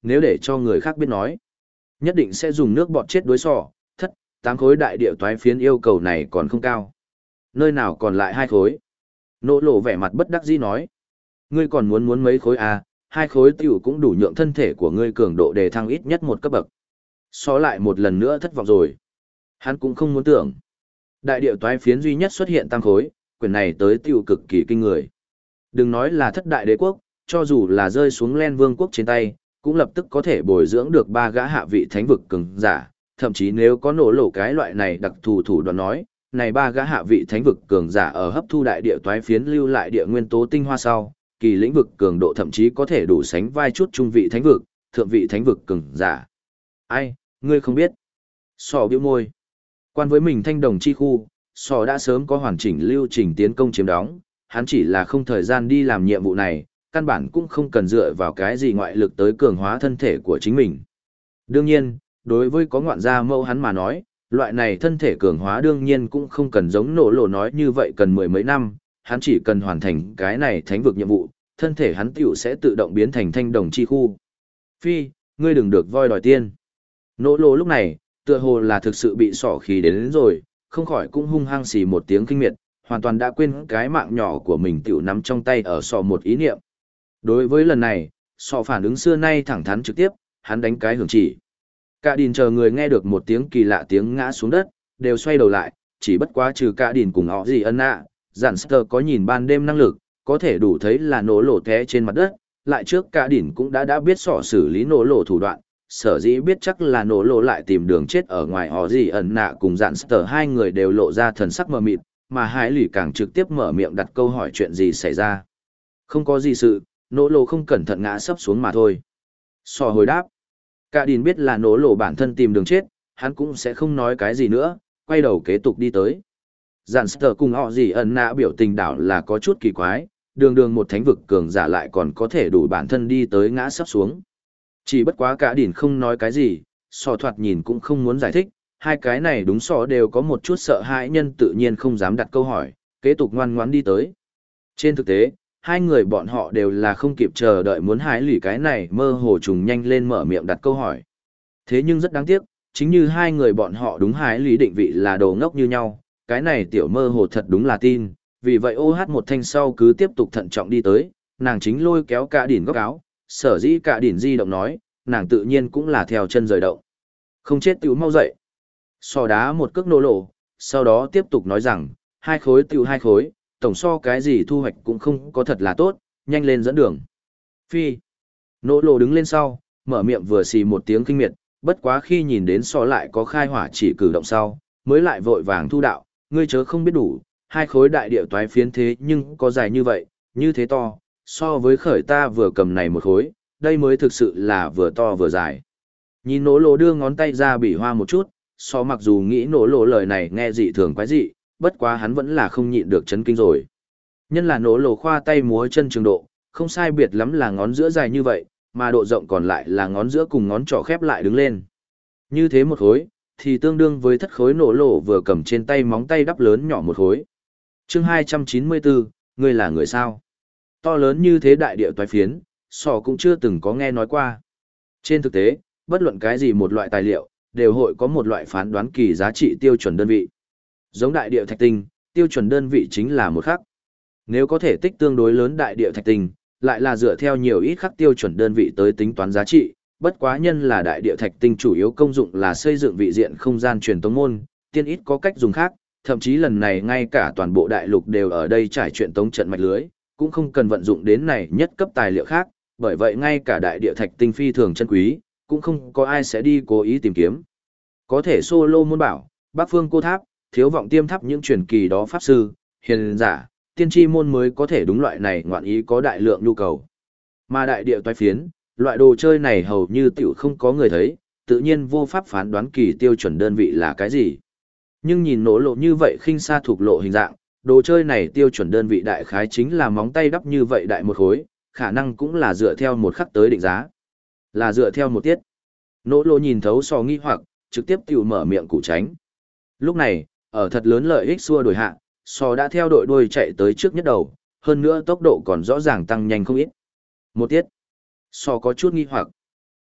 nếu để cho người khác biết nói. Nhất định sẽ dùng nước bọt chết đối sọ, thất, 8 khối đại địa toái phiến yêu cầu này còn không cao. Nơi nào còn lại 2 khối? Nỗ lộ vẻ mặt bất đắc dĩ nói. Ngươi còn muốn mấy khối à, 2 khối tiểu cũng đủ nhượng thân thể của ngươi cường độ đề thăng ít nhất một cấp bậc. Xó lại một lần nữa thất vọng rồi. Hắn cũng không muốn tưởng. Đại địa toái phiến duy nhất xuất hiện tăng khối, quyền này tới tiểu cực kỳ kinh người. Đừng nói là thất đại đế quốc, cho dù là rơi xuống Len Vương quốc trên tay, cũng lập tức có thể bồi dưỡng được 3 gã hạ vị thánh vực cường giả, thậm chí nếu có nổ lổ cái loại này đặc thù thủ đoạn nói, này 3 gã hạ vị thánh vực cường giả ở hấp thu đại địa toái phiến lưu lại địa nguyên tố tinh hoa sau, kỳ lĩnh vực cường độ thậm chí có thể đủ sánh vai chút trung vị thánh vực, thượng vị thánh vực cường giả. Ai, ngươi không biết? Sò bĩu môi. Quan với mình thanh đồng chi khu, Sò đã sớm có hoàn chỉnh lưu trình tiến công chiếm đóng, hắn chỉ là không thời gian đi làm nhiệm vụ này, căn bản cũng không cần dựa vào cái gì ngoại lực tới cường hóa thân thể của chính mình. Đương nhiên, đối với có ngoạn gia mẫu hắn mà nói, loại này thân thể cường hóa đương nhiên cũng không cần giống nổ lộ nói như vậy cần mười mấy năm, hắn chỉ cần hoàn thành cái này thánh vực nhiệm vụ, thân thể hắn tiểu sẽ tự động biến thành thanh đồng chi khu. Phi, ngươi đừng được voi đòi tiên. Nỗ lộ lúc này, tựa hồ là thực sự bị sỏ khí đến rồi, không khỏi cũng hung hăng xì một tiếng kinh miệt, hoàn toàn đã quên cái mạng nhỏ của mình tiểu nắm trong tay ở sọ một ý niệm. Đối với lần này, sọ phản ứng xưa nay thẳng thắn trực tiếp, hắn đánh cái hưởng chỉ. Cả đìn chờ người nghe được một tiếng kỳ lạ tiếng ngã xuống đất, đều xoay đầu lại, chỉ bất quá trừ cả đìn cùng họ gì ân ạ, giản sơ có nhìn ban đêm năng lực, có thể đủ thấy là nổ lộ té trên mặt đất, lại trước cả đìn cũng đã biết sọ xử lý nổ lộ thủ đoạn, sở dĩ biết chắc là nổ lộ lại tìm đường chết ở ngoài họ gì ẩn nạ cùng giản sơ hai người đều lộ ra thần sắc mờ mịt, mà Hải Lỷ càng trực tiếp mở miệng đặt câu hỏi chuyện gì xảy ra. Không có gì sự, nỗ lộ không cẩn thận ngã sấp xuống mà thôi. Sò hồi đáp. Cả đìn biết là nỗ lộ bản thân tìm đường chết, hắn cũng sẽ không nói cái gì nữa, quay đầu kế tục đi tới. Giản sơ cùng họ gì ẩn nạ biểu tình đảo là có chút kỳ quái, đường đường một thánh vực cường giả lại còn có thể đủ bản thân đi tới ngã sấp xuống. Chỉ bất quá cả đìn không nói cái gì, sò thoạt nhìn cũng không muốn giải thích, hai cái này đúng sò đều có một chút sợ hãi nhân tự nhiên không dám đặt câu hỏi, kế tục ngoan ngoãn đi tới. Trên thực tế, hai người bọn họ đều là không kịp chờ đợi muốn hái lì cái này mơ hồ trùng nhanh lên mở miệng đặt câu hỏi. Thế nhưng rất đáng tiếc, chính như hai người bọn họ đúng hái lý định vị là đồ ngốc như nhau, cái này tiểu mơ hồ thật đúng là tin, vì vậy ô hát một thanh sau cứ tiếp tục thận trọng đi tới, nàng chính lôi kéo cả đỉn góc áo, sở dĩ cả đỉn di động nói, nàng tự nhiên cũng là theo chân rời động. Không chết tiểu mau dậy. So đá một cước nô lộ, sau đó tiếp tục nói rằng, 2 khối tiểu 2 khối, tổng so cái gì thu hoạch cũng không có thật là tốt, nhanh lên dẫn đường. Phi. Nô lộ đứng lên sau, mở miệng vừa xì một tiếng kinh miệt, bất quá khi nhìn đến so lại có khai hỏa chỉ cử động sau, mới lại vội vàng thu đạo, ngươi chớ không biết đủ, 2 khối đại địa toái phiến thế nhưng có dài như vậy, như thế to, so với khởi ta vừa cầm này một khối, đây mới thực sự là vừa to vừa dài. Nhìn nỗ lộ đưa ngón tay ra bỉ hoa một chút, so mặc dù nghĩ nỗ lộ lời này nghe dị thường quái dị, bất quá hắn vẫn là không nhịn được chấn kinh rồi. Nhân là nỗ lộ khoa tay múa chân trường độ, không sai biệt lắm là ngón giữa dài như vậy, mà độ rộng còn lại là ngón giữa cùng ngón trỏ khép lại đứng lên. Như thế một khối, thì tương đương với thất khối nỗ lộ vừa cầm trên tay móng tay đắp lớn nhỏ một khối. Chương 294, ngươi là người sao? To lớn như thế đại địa toái phiến, sò cũng chưa từng có nghe nói qua. Trên thực tế, bất luận cái gì một loại tài liệu, đều hội có một loại phán đoán kỳ giá trị tiêu chuẩn đơn vị. Giống đại địa thạch tinh, tiêu chuẩn đơn vị chính là một khắc. Nếu có thể tích tương đối lớn đại địa thạch tinh, lại là dựa theo nhiều ít khắc tiêu chuẩn đơn vị tới tính toán giá trị, bất quá nhân là đại địa thạch tinh chủ yếu công dụng là xây dựng vị diện không gian truyền tống môn, tiên ít có cách dùng khác, thậm chí lần này ngay cả toàn bộ đại lục đều ở đây trải truyền tống trận mạch lưới, cũng không cần vận dụng đến này nhất cấp tài liệu khác, bởi vậy ngay cả đại địa thạch tinh phi thường chân quý, cũng không có ai sẽ đi cố ý tìm kiếm. Có thể solo môn bảo, Bắc Phương Cô Tháp, Thiếu Vọng Tiêm Tháp những truyền kỳ đó pháp sư, hiền giả, tiên tri môn mới có thể đúng loại này ngoạn ý có đại lượng nhu cầu. Mà đại địa toái phiến, loại đồ chơi này hầu như tiểu không có người thấy, tự nhiên vô pháp phán đoán kỳ tiêu chuẩn đơn vị là cái gì. Nhưng nhìn nổ lộ như vậy khinh xa thuộc lộ hình dạng, đồ chơi này tiêu chuẩn đơn vị đại khái chính là móng tay đắp như vậy đại một khối, khả năng cũng là dựa theo một khắc tới định giá. Là dựa theo một tiết. Nỗ lộ nhìn thấu so nghi hoặc, trực tiếp tiểu mở miệng củ tránh. Lúc này, ở thật lớn lợi ích xua đổi hạ, so đã theo đội đuôi chạy tới trước nhất đầu, hơn nữa tốc độ còn rõ ràng tăng nhanh không ít. Một tiết. So có chút nghi hoặc.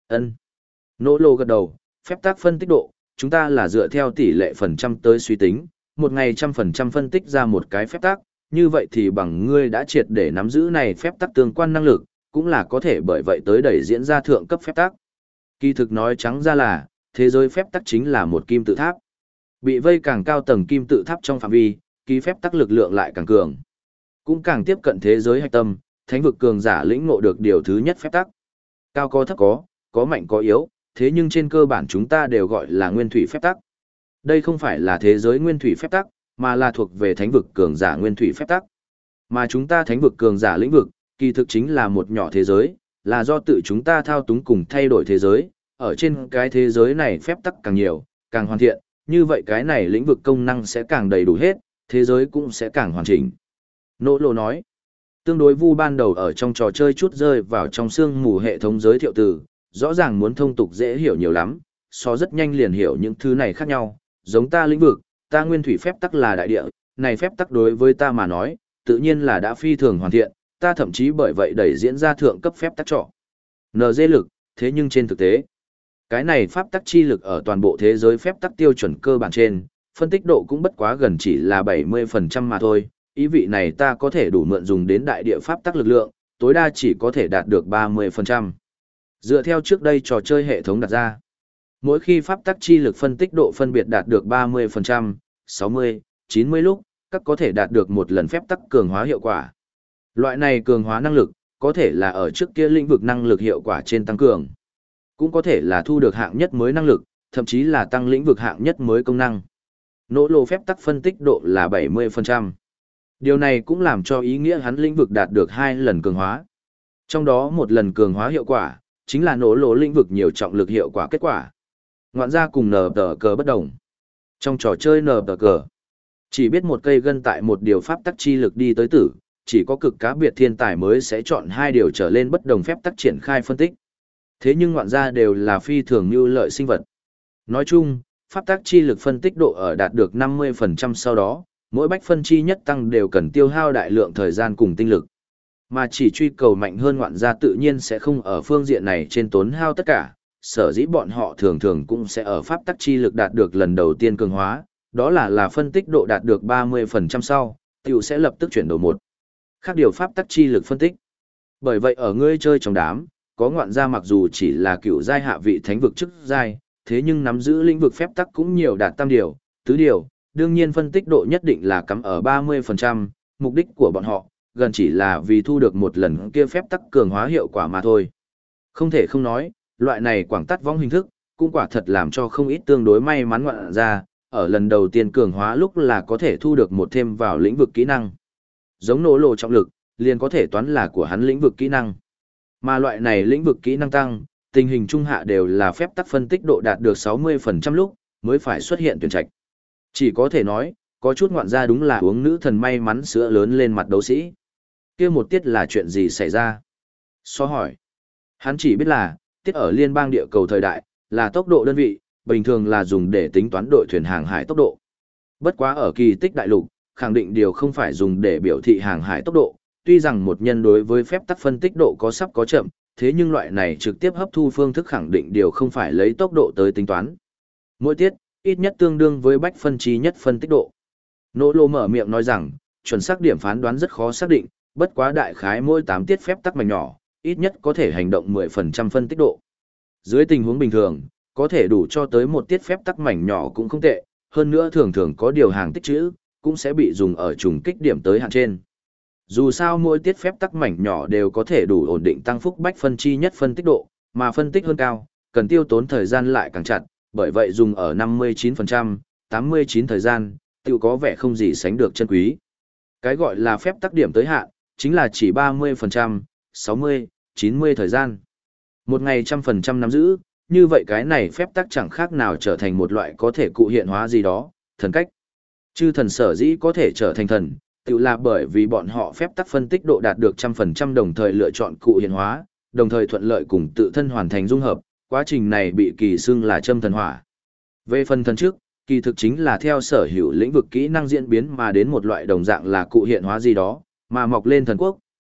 Ân. Nỗ lô gật đầu, phép tắc phân tích độ, chúng ta là dựa theo tỷ lệ phần trăm tới suy tính, một ngày 100% phân tích ra một cái phép tắc, như vậy thì bằng ngươi đã triệt để nắm giữ này phép tắc tương quan năng lực, cũng là có thể bởi vậy tới đẩy diễn ra thượng cấp phép tắc. Kỳ thực nói trắng ra là, thế giới phép tắc chính là một kim tự tháp. Bị vây càng cao tầng kim tự tháp trong phạm vi, ký phép tắc lực lượng lại càng cường. Cũng càng tiếp cận thế giới hạch tâm, thánh vực cường giả lĩnh ngộ được điều thứ nhất phép tắc. Cao có thấp có mạnh có yếu, thế nhưng trên cơ bản chúng ta đều gọi là nguyên thủy phép tắc. Đây không phải là thế giới nguyên thủy phép tắc, mà là thuộc về thánh vực cường giả nguyên thủy phép tắc. Mà chúng ta thánh vực cường giả lĩnh vực, kỳ thực chính là một nhỏ thế giới, là do tự chúng ta thao túng cùng thay đổi thế giới, ở trên cái thế giới này phép tắc càng nhiều, càng hoàn thiện, như vậy cái này lĩnh vực công năng sẽ càng đầy đủ hết, thế giới cũng sẽ càng hoàn chỉnh. Nỗ lộ nói, tương đối vu ban đầu ở trong trò chơi chút rơi vào trong sương mù hệ thống giới thiệu từ, rõ ràng muốn thông tục dễ hiểu nhiều lắm, so rất nhanh liền hiểu những thứ này khác nhau, giống ta lĩnh vực, ta nguyên thủy phép tắc là đại địa, này phép tắc đối với ta mà nói, tự nhiên là đã phi thường hoàn thiện, ta thậm chí bởi vậy đẩy diễn ra thượng cấp phép tắc trọ. NG lực, thế nhưng trên thực tế, cái này pháp tắc chi lực ở toàn bộ thế giới phép tắc tiêu chuẩn cơ bản trên, phân tích độ cũng bất quá gần chỉ là 70% mà thôi, ý vị này ta có thể đủ mượn dùng đến đại địa pháp tắc lực lượng, tối đa chỉ có thể đạt được 30%. Dựa theo trước đây trò chơi hệ thống đặt ra, mỗi khi pháp tắc chi lực phân tích độ phân biệt đạt được 30%, 60, 90 lúc, các có thể đạt được một lần phép tắc cường hóa hiệu quả. Loại này cường hóa năng lực, có thể là ở trước kia lĩnh vực năng lực hiệu quả trên tăng cường, cũng có thể là thu được hạng nhất mới năng lực, thậm chí là tăng lĩnh vực hạng nhất mới công năng. Nỗ lộ phép tắc phân tích độ là 70%. Điều này cũng làm cho ý nghĩa hắn lĩnh vực đạt được 2 lần cường hóa. Trong đó một lần cường hóa hiệu quả, chính là nỗ lộ lĩnh vực nhiều trọng lực hiệu quả kết quả. Ngoạn ra cùng nở tờ cờ bất đồng. Trong trò chơi nở tờ cờ, chỉ biết một cây gân tại một điều pháp tắc chi lực đi tới tử, chỉ có cực cá biệt thiên tài mới sẽ chọn 2 điều trở lên bất đồng phép tắc triển khai phân tích. Thế nhưng ngoạn ra đều là phi thường như lợi sinh vật. Nói chung, pháp tắc chi lực phân tích độ ở đạt được 50% sau đó, mỗi bách phân chi nhất tăng đều cần tiêu hao đại lượng thời gian cùng tinh lực. Mà chỉ truy cầu mạnh hơn ngoạn gia tự nhiên sẽ không ở phương diện này trên tốn hao tất cả, sở dĩ bọn họ thường thường cũng sẽ ở pháp tắc chi lực đạt được lần đầu tiên cường hóa, đó là phân tích độ đạt được 30% sau, tiểu sẽ lập tức chuyển đổi một. Khác điều pháp tắc chi lực phân tích. Bởi vậy ở ngươi chơi trong đám, có ngoạn gia mặc dù chỉ là cựu giai hạ vị thánh vực chức giai, thế nhưng nắm giữ lĩnh vực phép tắc cũng nhiều đạt tam điều, tứ điều, đương nhiên phân tích độ nhất định là cắm ở 30%, mục đích của bọn họ, gần chỉ là vì thu được một lần kia phép tắc cường hóa hiệu quả mà thôi. Không thể không nói, loại này quảng tắt vong hình thức, cũng quả thật làm cho không ít tương đối may mắn ngoạn ra, ở lần đầu tiên cường hóa lúc là có thể thu được một thêm vào lĩnh vực kỹ năng. Giống nổ lộ trọng lực, liền có thể toán là của hắn lĩnh vực kỹ năng. Mà loại này lĩnh vực kỹ năng tăng, tình hình trung hạ đều là phép tắc phân tích độ đạt được 60% lúc, mới phải xuất hiện tuyển trạch. Chỉ có thể nói, có chút ngoạn gia đúng là uống nữ thần may mắn sữa lớn lên mặt đấu sĩ. Kia một tiết là chuyện gì xảy ra? So hỏi. Hắn chỉ biết là, tiết ở liên bang địa cầu thời đại, là tốc độ đơn vị, bình thường là dùng để tính toán đội thuyền hàng hải tốc độ. Bất quá ở kỳ tích đại lục, khẳng định điều không phải dùng để biểu thị hàng hải tốc độ, tuy rằng một nhân đối với phép tắc phân tích độ có sắp có chậm, thế nhưng loại này trực tiếp hấp thu phương thức khẳng định điều không phải lấy tốc độ tới tính toán. Mỗi tiết, ít nhất tương đương với bách phân chi nhất phân tích độ. Nỗ lô mở miệng nói rằng, chuẩn xác điểm phán đoán rất khó xác định, bất quá đại khái mỗi 8 tiết phép tắc mảnh nhỏ, ít nhất có thể hành động 10% phân tích độ. Dưới tình huống bình thường, có thể đủ cho tới một tiết phép tắc mảnh nhỏ cũng không tệ, hơn nữa thường thường có điều hàng tích trữ, cũng sẽ bị dùng ở trùng kích điểm tới hạn trên. Dù sao mỗi tiết phép tắc mảnh nhỏ đều có thể đủ ổn định tăng phúc bách phân chi nhất phân tích độ, mà phân tích hơn cao, cần tiêu tốn thời gian lại càng chặt, bởi vậy dùng ở 59%, 89 thời gian, tiêu có vẻ không gì sánh được chân quý. Cái gọi là phép tắc điểm tới hạn, chính là chỉ 30%, 60, 90 thời gian. Một ngày 100% nắm giữ, như vậy cái này phép tắc chẳng khác nào trở thành một loại có thể cụ hiện hóa gì đó, thần cách. Chư thần sở dĩ có thể trở thành thần, tự là bởi vì bọn họ phép tắc phân tích độ đạt được 100% đồng thời lựa chọn cụ hiện hóa, đồng thời thuận lợi cùng tự thân hoàn thành dung hợp, quá trình này bị kỳ xưng là châm thần hỏa. Về phần thần trước, kỳ thực chính là theo sở hữu lĩnh vực kỹ năng diễn biến mà đến một loại đồng dạng là cụ hiện hóa gì đó, mà mọc lên thần quốc,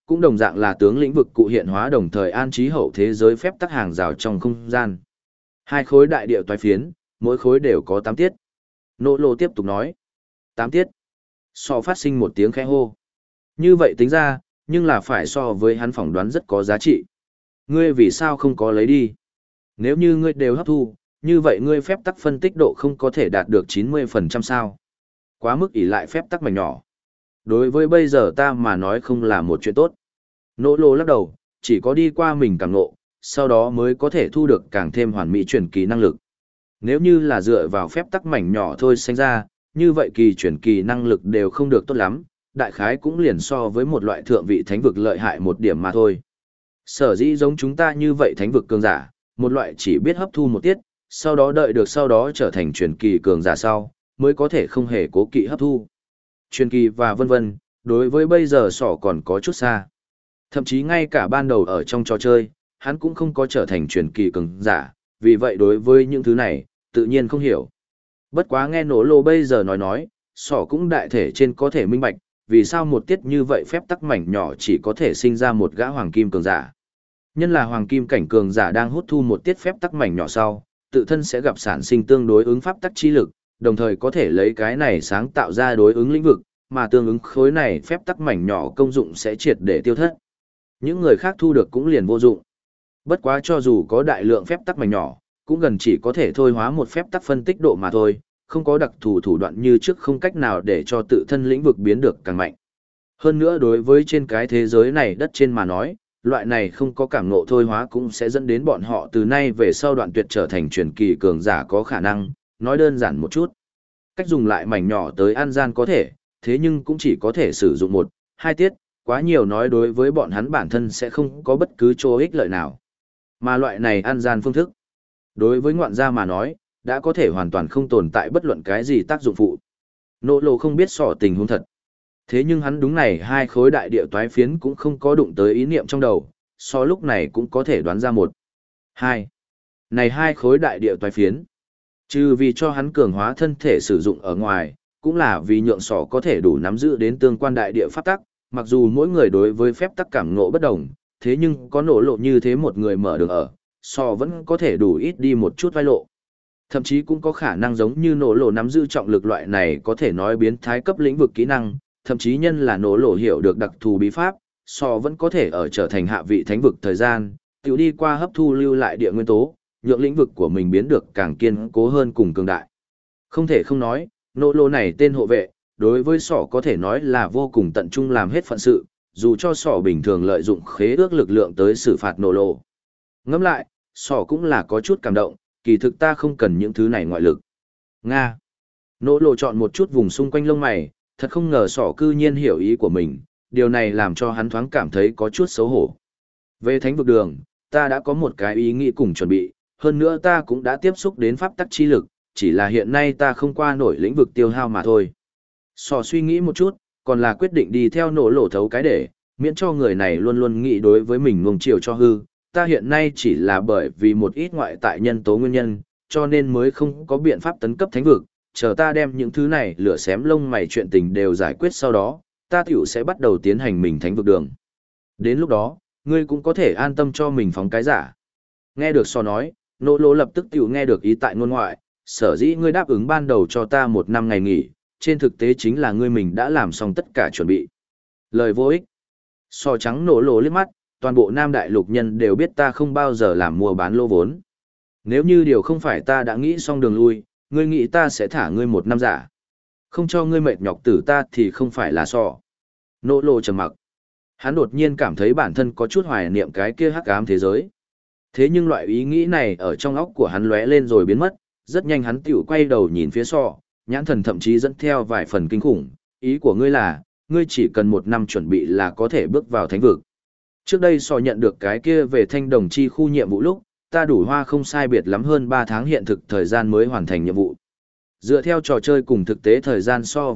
cũng đồng dạng là tướng lĩnh vực cụ hiện hóa đồng thời an trí hậu thế giới phép tắc hàng rào trong không gian. Hai khối đại địa toái phiến, mỗi khối đều có 8 tiết. Nỗ lộ tiếp tục nói. 8 tiết. So phát sinh một tiếng khẽ hô. Như vậy tính ra, nhưng là phải so với hắn phỏng đoán rất có giá trị. Ngươi vì sao không có lấy đi? Nếu như ngươi đều hấp thu, như vậy ngươi phép tắc phân tích độ không có thể đạt được 90% sao? Quá mức ỷ lại phép tắc mảnh nhỏ. Đối với bây giờ ta mà nói không là một chuyện tốt. Nỗ lộ lắc đầu, chỉ có đi qua mình cảm ngộ, sau đó mới có thể thu được càng thêm hoàn mỹ truyền kỳ năng lực. Nếu như là dựa vào phép tắc mảnh nhỏ thôi sinh ra, như vậy kỳ truyền kỳ năng lực đều không được tốt lắm, đại khái cũng liền so với một loại thượng vị thánh vực lợi hại một điểm mà thôi. Sở dĩ giống chúng ta như vậy thánh vực cường giả, một loại chỉ biết hấp thu một tiết, sau đó đợi được sau đó trở thành truyền kỳ cường giả sau, mới có thể không hề cố kỵ hấp thu. Truyền kỳ và vân vân, đối với bây giờ sỏ còn có chút xa. Thậm chí ngay cả ban đầu ở trong trò chơi, hắn cũng không có trở thành truyền kỳ cường giả, vì vậy đối với những thứ này, tự nhiên không hiểu. Bất quá nghe nổ lô bây giờ nói, sỏ cũng đại thể trên có thể minh bạch, vì sao một tiết như vậy phép tắc mảnh nhỏ chỉ có thể sinh ra một gã hoàng kim cường giả. Nhân là hoàng kim cảnh cường giả đang hút thu một tiết phép tắc mảnh nhỏ sau, tự thân sẽ gặp sản sinh tương đối ứng pháp tắc chi lực, đồng thời có thể lấy cái này sáng tạo ra đối ứng lĩnh vực, mà tương ứng khối này phép tắc mảnh nhỏ công dụng sẽ triệt để tiêu thất. Những người khác thu được cũng liền vô dụng. Bất quá cho dù có đại lượng phép tắc mảnh nhỏ, cũng gần chỉ có thể thôi hóa một phép tắc phân tích độ mà thôi, không có đặc thù thủ đoạn như trước không cách nào để cho tự thân lĩnh vực biến được càng mạnh. Hơn nữa đối với trên cái thế giới này đất trên mà nói, loại này không có cảm ngộ thôi hóa cũng sẽ dẫn đến bọn họ từ nay về sau đoạn tuyệt trở thành truyền kỳ cường giả có khả năng, nói đơn giản một chút. Cách dùng lại mảnh nhỏ tới an gian có thể, thế nhưng cũng chỉ có thể sử dụng 1, 2 tiết, quá nhiều nói đối với bọn hắn bản thân sẽ không có bất cứ chỗ ích lợi nào. Mà loại này an gian phương thức, đối với ngoạn gia mà nói, đã có thể hoàn toàn không tồn tại bất luận cái gì tác dụng phụ. Nỗ lộ không biết sỏ tình huống thật. Thế nhưng hắn đúng này hai khối đại địa toái phiến cũng không có đụng tới ý niệm trong đầu, so lúc này cũng có thể đoán ra 1, 2. Này hai khối đại địa toái phiến, trừ vì cho hắn cường hóa thân thể sử dụng ở ngoài, cũng là vì nhượng sỏ có thể đủ nắm giữ đến tương quan đại địa pháp tắc, mặc dù mỗi người đối với phép tắc cảm ngộ bất đồng, thế nhưng có nổ lộ như thế một người mở đường ở, sỏ vẫn có thể đủ ít đi một chút vai lộ. Thậm chí cũng có khả năng giống như nổ lộ nắm giữ trọng lực loại này có thể nói biến thái cấp lĩnh vực kỹ năng, thậm chí nhân là nổ lộ hiểu được đặc thù bí pháp, sỏ vẫn có thể ở trở thành hạ vị thánh vực thời gian, tiểu đi qua hấp thu lưu lại địa nguyên tố, nhượng lĩnh vực của mình biến được càng kiên cố hơn cùng cường đại. Không thể không nói, nỗ lô này tên hộ vệ, đối với sỏ có thể nói là vô cùng tận trung làm hết phận sự, dù cho sỏ bình thường lợi dụng khế ước lực lượng tới xử phạt nỗ lô. Ngẫm lại, sỏ cũng là có chút cảm động, kỳ thực ta không cần những thứ này ngoại lực. Nga. Nỗ lô chọn một chút vùng xung quanh lông mày, thật không ngờ sỏ cư nhiên hiểu ý của mình, điều này làm cho hắn thoáng cảm thấy có chút xấu hổ. Về thánh vực đường, ta đã có một cái ý nghĩ cùng chuẩn bị, hơn nữa ta cũng đã tiếp xúc đến pháp tắc chi lực, chỉ là hiện nay ta không qua nổi lĩnh vực tiêu hao mà thôi. Sò suy nghĩ một chút, còn là quyết định đi theo nổ lỗ thấu cái để, miễn cho người này luôn luôn nghĩ đối với mình nuông chiều cho hư. Ta hiện nay chỉ là bởi vì một ít ngoại tại nhân tố nguyên nhân, cho nên mới không có biện pháp tấn cấp thánh vực, chờ ta đem những thứ này lửa xém lông mày chuyện tình đều giải quyết sau đó, ta tiểu sẽ bắt đầu tiến hành mình thánh vực đường. Đến lúc đó, ngươi cũng có thể an tâm cho mình phóng cái giả. Nghe được so nói, nỗ lỗ lập tức tiểu nghe được ý tại ngôn ngoại, sở dĩ ngươi đáp ứng ban đầu cho ta 1 năm ngày nghỉ, trên thực tế chính là ngươi mình đã làm xong tất cả chuẩn bị. Lời vô ích. So trắng nổ lỗ liếc mắt, toàn bộ Nam Đại Lục nhân đều biết ta không bao giờ làm mua bán lô vốn. Nếu như điều không phải ta đã nghĩ xong đường lui, ngươi nghĩ ta sẽ thả ngươi 1 năm giả. Không cho ngươi mệt nhọc tử ta thì không phải là so. Nỗ lỗ trầm mặc. Hắn đột nhiên cảm thấy bản thân có chút hoài niệm cái kia hắc ám thế giới. Thế nhưng loại ý nghĩ này ở trong óc của hắn lóe lên rồi biến mất, rất nhanh hắn tiểu quay đầu nhìn phía so, nhãn thần thậm chí dẫn theo vài phần kinh khủng, ý của ngươi là, ngươi chỉ cần 1 năm chuẩn bị là có thể bước vào thánh vực. Trước đây so nhận được cái kia về thanh đồng chi khu nhiệm vụ lúc, ta đủ hoa không sai biệt lắm hơn 3 tháng hiện thực thời gian mới hoàn thành nhiệm vụ. Dựa theo trò chơi cùng thực tế thời gian so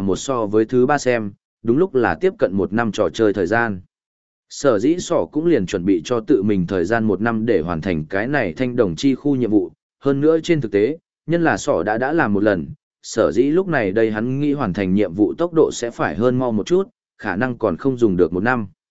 với thứ 3 xem, đúng lúc là tiếp cận 1 năm trò chơi thời gian. Sở dĩ sỏ cũng liền chuẩn bị cho tự mình thời gian 1 năm để hoàn thành cái này thanh đồng chi khu nhiệm vụ, hơn nữa trên thực tế, nhân là sỏ đã làm một lần, sở dĩ lúc này đây hắn nghĩ hoàn thành nhiệm vụ tốc độ sẽ phải hơn mau một chút, khả năng còn không dùng được 1 năm.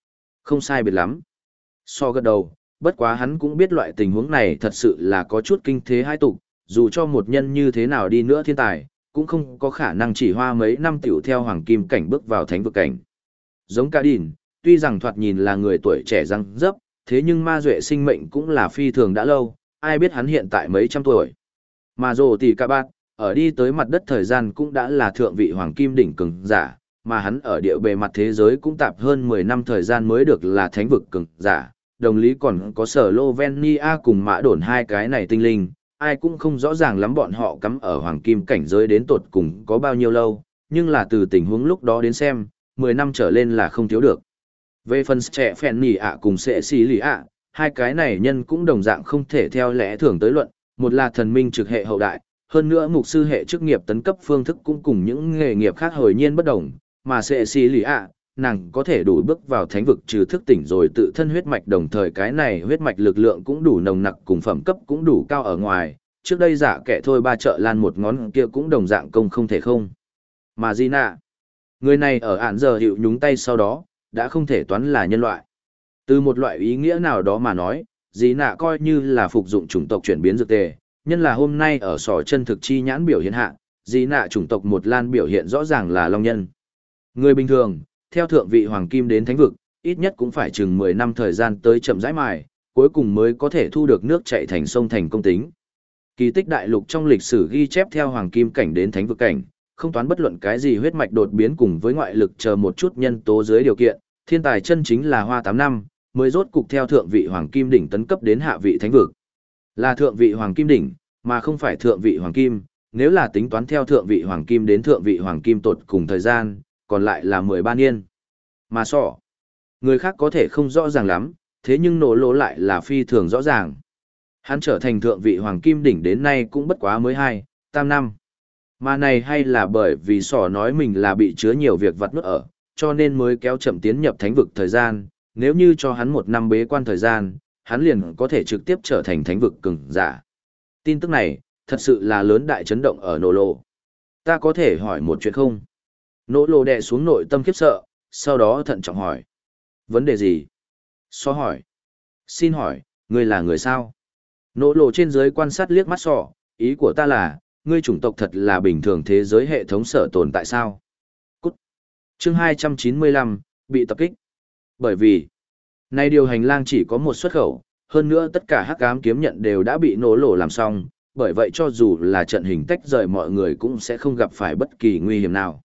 Không sai biệt lắm. So gật đầu, bất quá hắn cũng biết loại tình huống này thật sự là có chút kinh thế hai tục, dù cho một nhân như thế nào đi nữa thiên tài, cũng không có khả năng chỉ hoa mấy năm tiểu theo hoàng kim cảnh bước vào thánh vực cảnh. Giống Cả Đỉn, tuy rằng thoạt nhìn là người tuổi trẻ răng dấp, thế nhưng ma duệ sinh mệnh cũng là phi thường đã lâu, ai biết hắn hiện tại mấy trăm tuổi. Mà Rồ Tỷ Cả Bạt, ở đi tới mặt đất thời gian cũng đã là thượng vị hoàng kim đỉnh cường giả, mà hắn ở địa bề mặt thế giới cũng tạp hơn 10 năm thời gian mới được là thánh vực cường giả. Đồng lý còn có sở Slovenia cùng mã đồn hai cái này tinh linh, ai cũng không rõ ràng lắm bọn họ cắm ở hoàng kim cảnh giới đến tột cùng có bao nhiêu lâu, nhưng là từ tình huống lúc đó đến xem, 10 năm trở lên là không thiếu được. Về phần trẻ phèn nỉ ạ cùng sẽ xì lì ạ, hai cái này nhân cũng đồng dạng không thể theo lẽ thường tới luận, một là thần minh trực hệ hậu đại, hơn nữa mục sư hệ chức nghiệp tấn cấp phương thức cũng cùng những nghề nghiệp khác hồi nhiên bất đồng, mà sẽ xì lì ạ, nàng có thể đủ bước vào thánh vực trừ thức tỉnh rồi tự thân huyết mạch, đồng thời cái này huyết mạch lực lượng cũng đủ nồng nặc cùng phẩm cấp cũng đủ cao ở ngoài, trước đây giả kẻ thôi ba chợ lan một ngón kia cũng đồng dạng công không thể không. Mà Gina, người này ở ản giờ hiệu nhúng tay sau đó, đã không thể toán là nhân loại. Từ một loại ý nghĩa nào đó mà nói, Gina coi như là phục dụng chủng tộc chuyển biến dược tề, nhân là hôm nay ở sỏ chân thực chi nhãn biểu hiện hạ, Gina chủng tộc một lan biểu hiện rõ ràng là long nhân. Người bình thường, theo thượng vị hoàng kim đến thánh vực, ít nhất cũng phải chừng 10 năm thời gian tới chậm rãi mài, cuối cùng mới có thể thu được nước chảy thành sông thành công tính. Kỳ tích đại lục trong lịch sử ghi chép theo hoàng kim cảnh đến thánh vực cảnh, không toán bất luận cái gì huyết mạch đột biến cùng với ngoại lực chờ một chút nhân tố dưới điều kiện, thiên tài chân chính là hoa 8 năm, mới rốt cục theo thượng vị hoàng kim đỉnh tấn cấp đến hạ vị thánh vực. Là thượng vị hoàng kim đỉnh, mà không phải thượng vị hoàng kim, nếu là tính toán theo thượng vị hoàng kim đến thượng vị hoàng kim tột cùng thời gian, còn lại là 13 niên. Mà người khác có thể không rõ ràng lắm, thế nhưng nổ lỗ lại là phi thường rõ ràng. Hắn trở thành thượng vị hoàng kim đỉnh đến nay cũng bất quá mới 2-3 năm. Mà này hay là bởi vì nói mình là bị chứa nhiều việc vặt nuốt ở, cho nên mới kéo chậm tiến nhập thánh vực thời gian, nếu như cho hắn 1 năm bế quan thời gian, hắn liền có thể trực tiếp trở thành thánh vực cường giả. Tin tức này, thật sự là lớn đại chấn động ở nổ lỗ. Ta có thể hỏi một chuyện không? Nỗ lô đè xuống nội tâm khiếp sợ, sau đó thận trọng hỏi. Vấn đề gì? Hỏi. Xin hỏi, ngươi là người sao? Nỗ lô trên dưới quan sát liếc mắt ý của ta là, ngươi chủng tộc thật là bình thường thế giới hệ thống sở tồn tại sao? Cút. Chương 295, bị tập kích. Bởi vì, nay điều hành lang chỉ có một xuất khẩu, hơn nữa tất cả hắc ám kiếm nhận đều đã bị nỗ lô làm xong, bởi vậy cho dù là trận hình tách rời mọi người cũng sẽ không gặp phải bất kỳ nguy hiểm nào.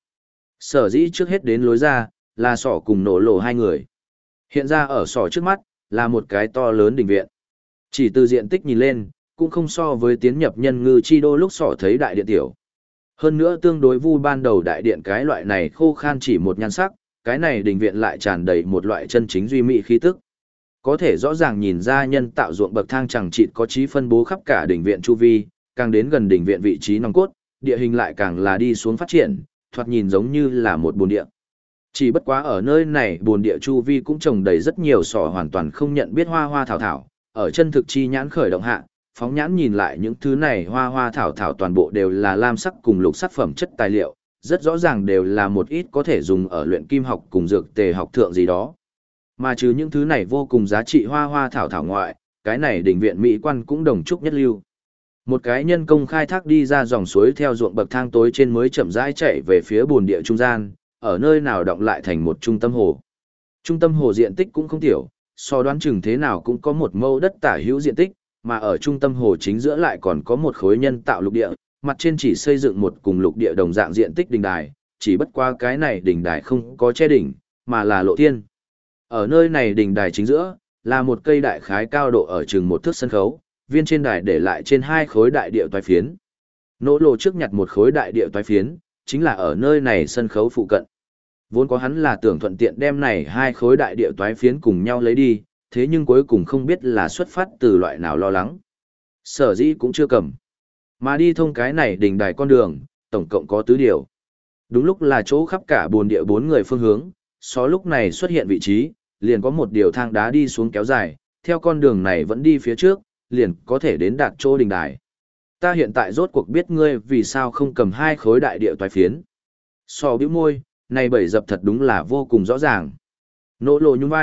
Sở dĩ trước hết đến lối ra, là cùng nổ lổ hai người. Hiện ra ở trước mắt, là một cái to lớn đình viện. Chỉ từ diện tích nhìn lên, cũng không so với tiến nhập nhân ngư chi đô lúc thấy đại điện tiểu. Hơn nữa tương đối vu ban đầu đại điện cái loại này khô khan chỉ một nhan sắc, cái này đình viện lại tràn đầy một loại chân chính duy mỹ khí tức. Có thể rõ ràng nhìn ra nhân tạo ruộng bậc thang chẳng chịt có trí phân bố khắp cả đình viện chu vi, càng đến gần đình viện vị trí nòng cốt, địa hình lại càng là đi xuống phát triển, thoạt nhìn giống như là một bồn địa. Chỉ bất quá ở nơi này bồn địa chu vi cũng trồng đầy rất nhiều hoàn toàn không nhận biết hoa thảo thảo, ở chân thực chi nhãn khởi động hạ, phóng nhãn nhìn lại những thứ này hoa thảo thảo toàn bộ đều là lam sắc cùng lục sắc phẩm chất tài liệu, rất rõ ràng đều là một ít có thể dùng ở luyện kim học cùng dược tề học thượng gì đó. Mà trừ những thứ này vô cùng giá trị hoa thảo thảo ngoại, cái này đỉnh viện mỹ quan cũng đồng trúc nhất lưu. Một cái nhân công khai thác đi ra dòng suối theo ruộng bậc thang tối trên mới chậm rãi chạy về phía bồn địa trung gian, ở nơi nào động lại thành một trung tâm hồ. Trung tâm hồ diện tích cũng không tiểu, đoán chừng thế nào cũng có một mẫu đất tả hữu diện tích, mà ở trung tâm hồ chính giữa lại còn có một khối nhân tạo lục địa, mặt trên chỉ xây dựng một cùng lục địa đồng dạng diện tích đình đài, chỉ bất qua cái này đình đài không có che đỉnh, mà là lộ thiên. Ở nơi này đình đài chính giữa, là một cây đại khái cao độ ở chừng 1 thước sân khấu, viên trên đài để lại trên 2 khối đại địa toái phiến. Nỗ lộ trước nhặt một khối đại địa toái phiến, chính là ở nơi này sân khấu phụ cận. Vốn có hắn là tưởng thuận tiện đem này 2 khối đại địa toái phiến cùng nhau lấy đi, thế nhưng cuối cùng không biết là xuất phát từ loại nào lo lắng. Sở dĩ cũng chưa cầm. Mà đi thông cái này đỉnh đài con đường, tổng cộng có 4 điều. Đúng lúc là chỗ khắp cả bồn địa 4 người phương hướng, lúc này xuất hiện vị trí, liền có một điều thang đá đi xuống kéo dài, theo con đường này vẫn đi phía trước, liền có thể đến đạt chỗ đỉnh đài. Ta hiện tại rốt cuộc biết ngươi vì sao không cầm 2 khối đại địa toái phiến. Bĩu môi, này bẫy dập thật đúng là vô cùng rõ ràng. Nỗ lộ nhún vai,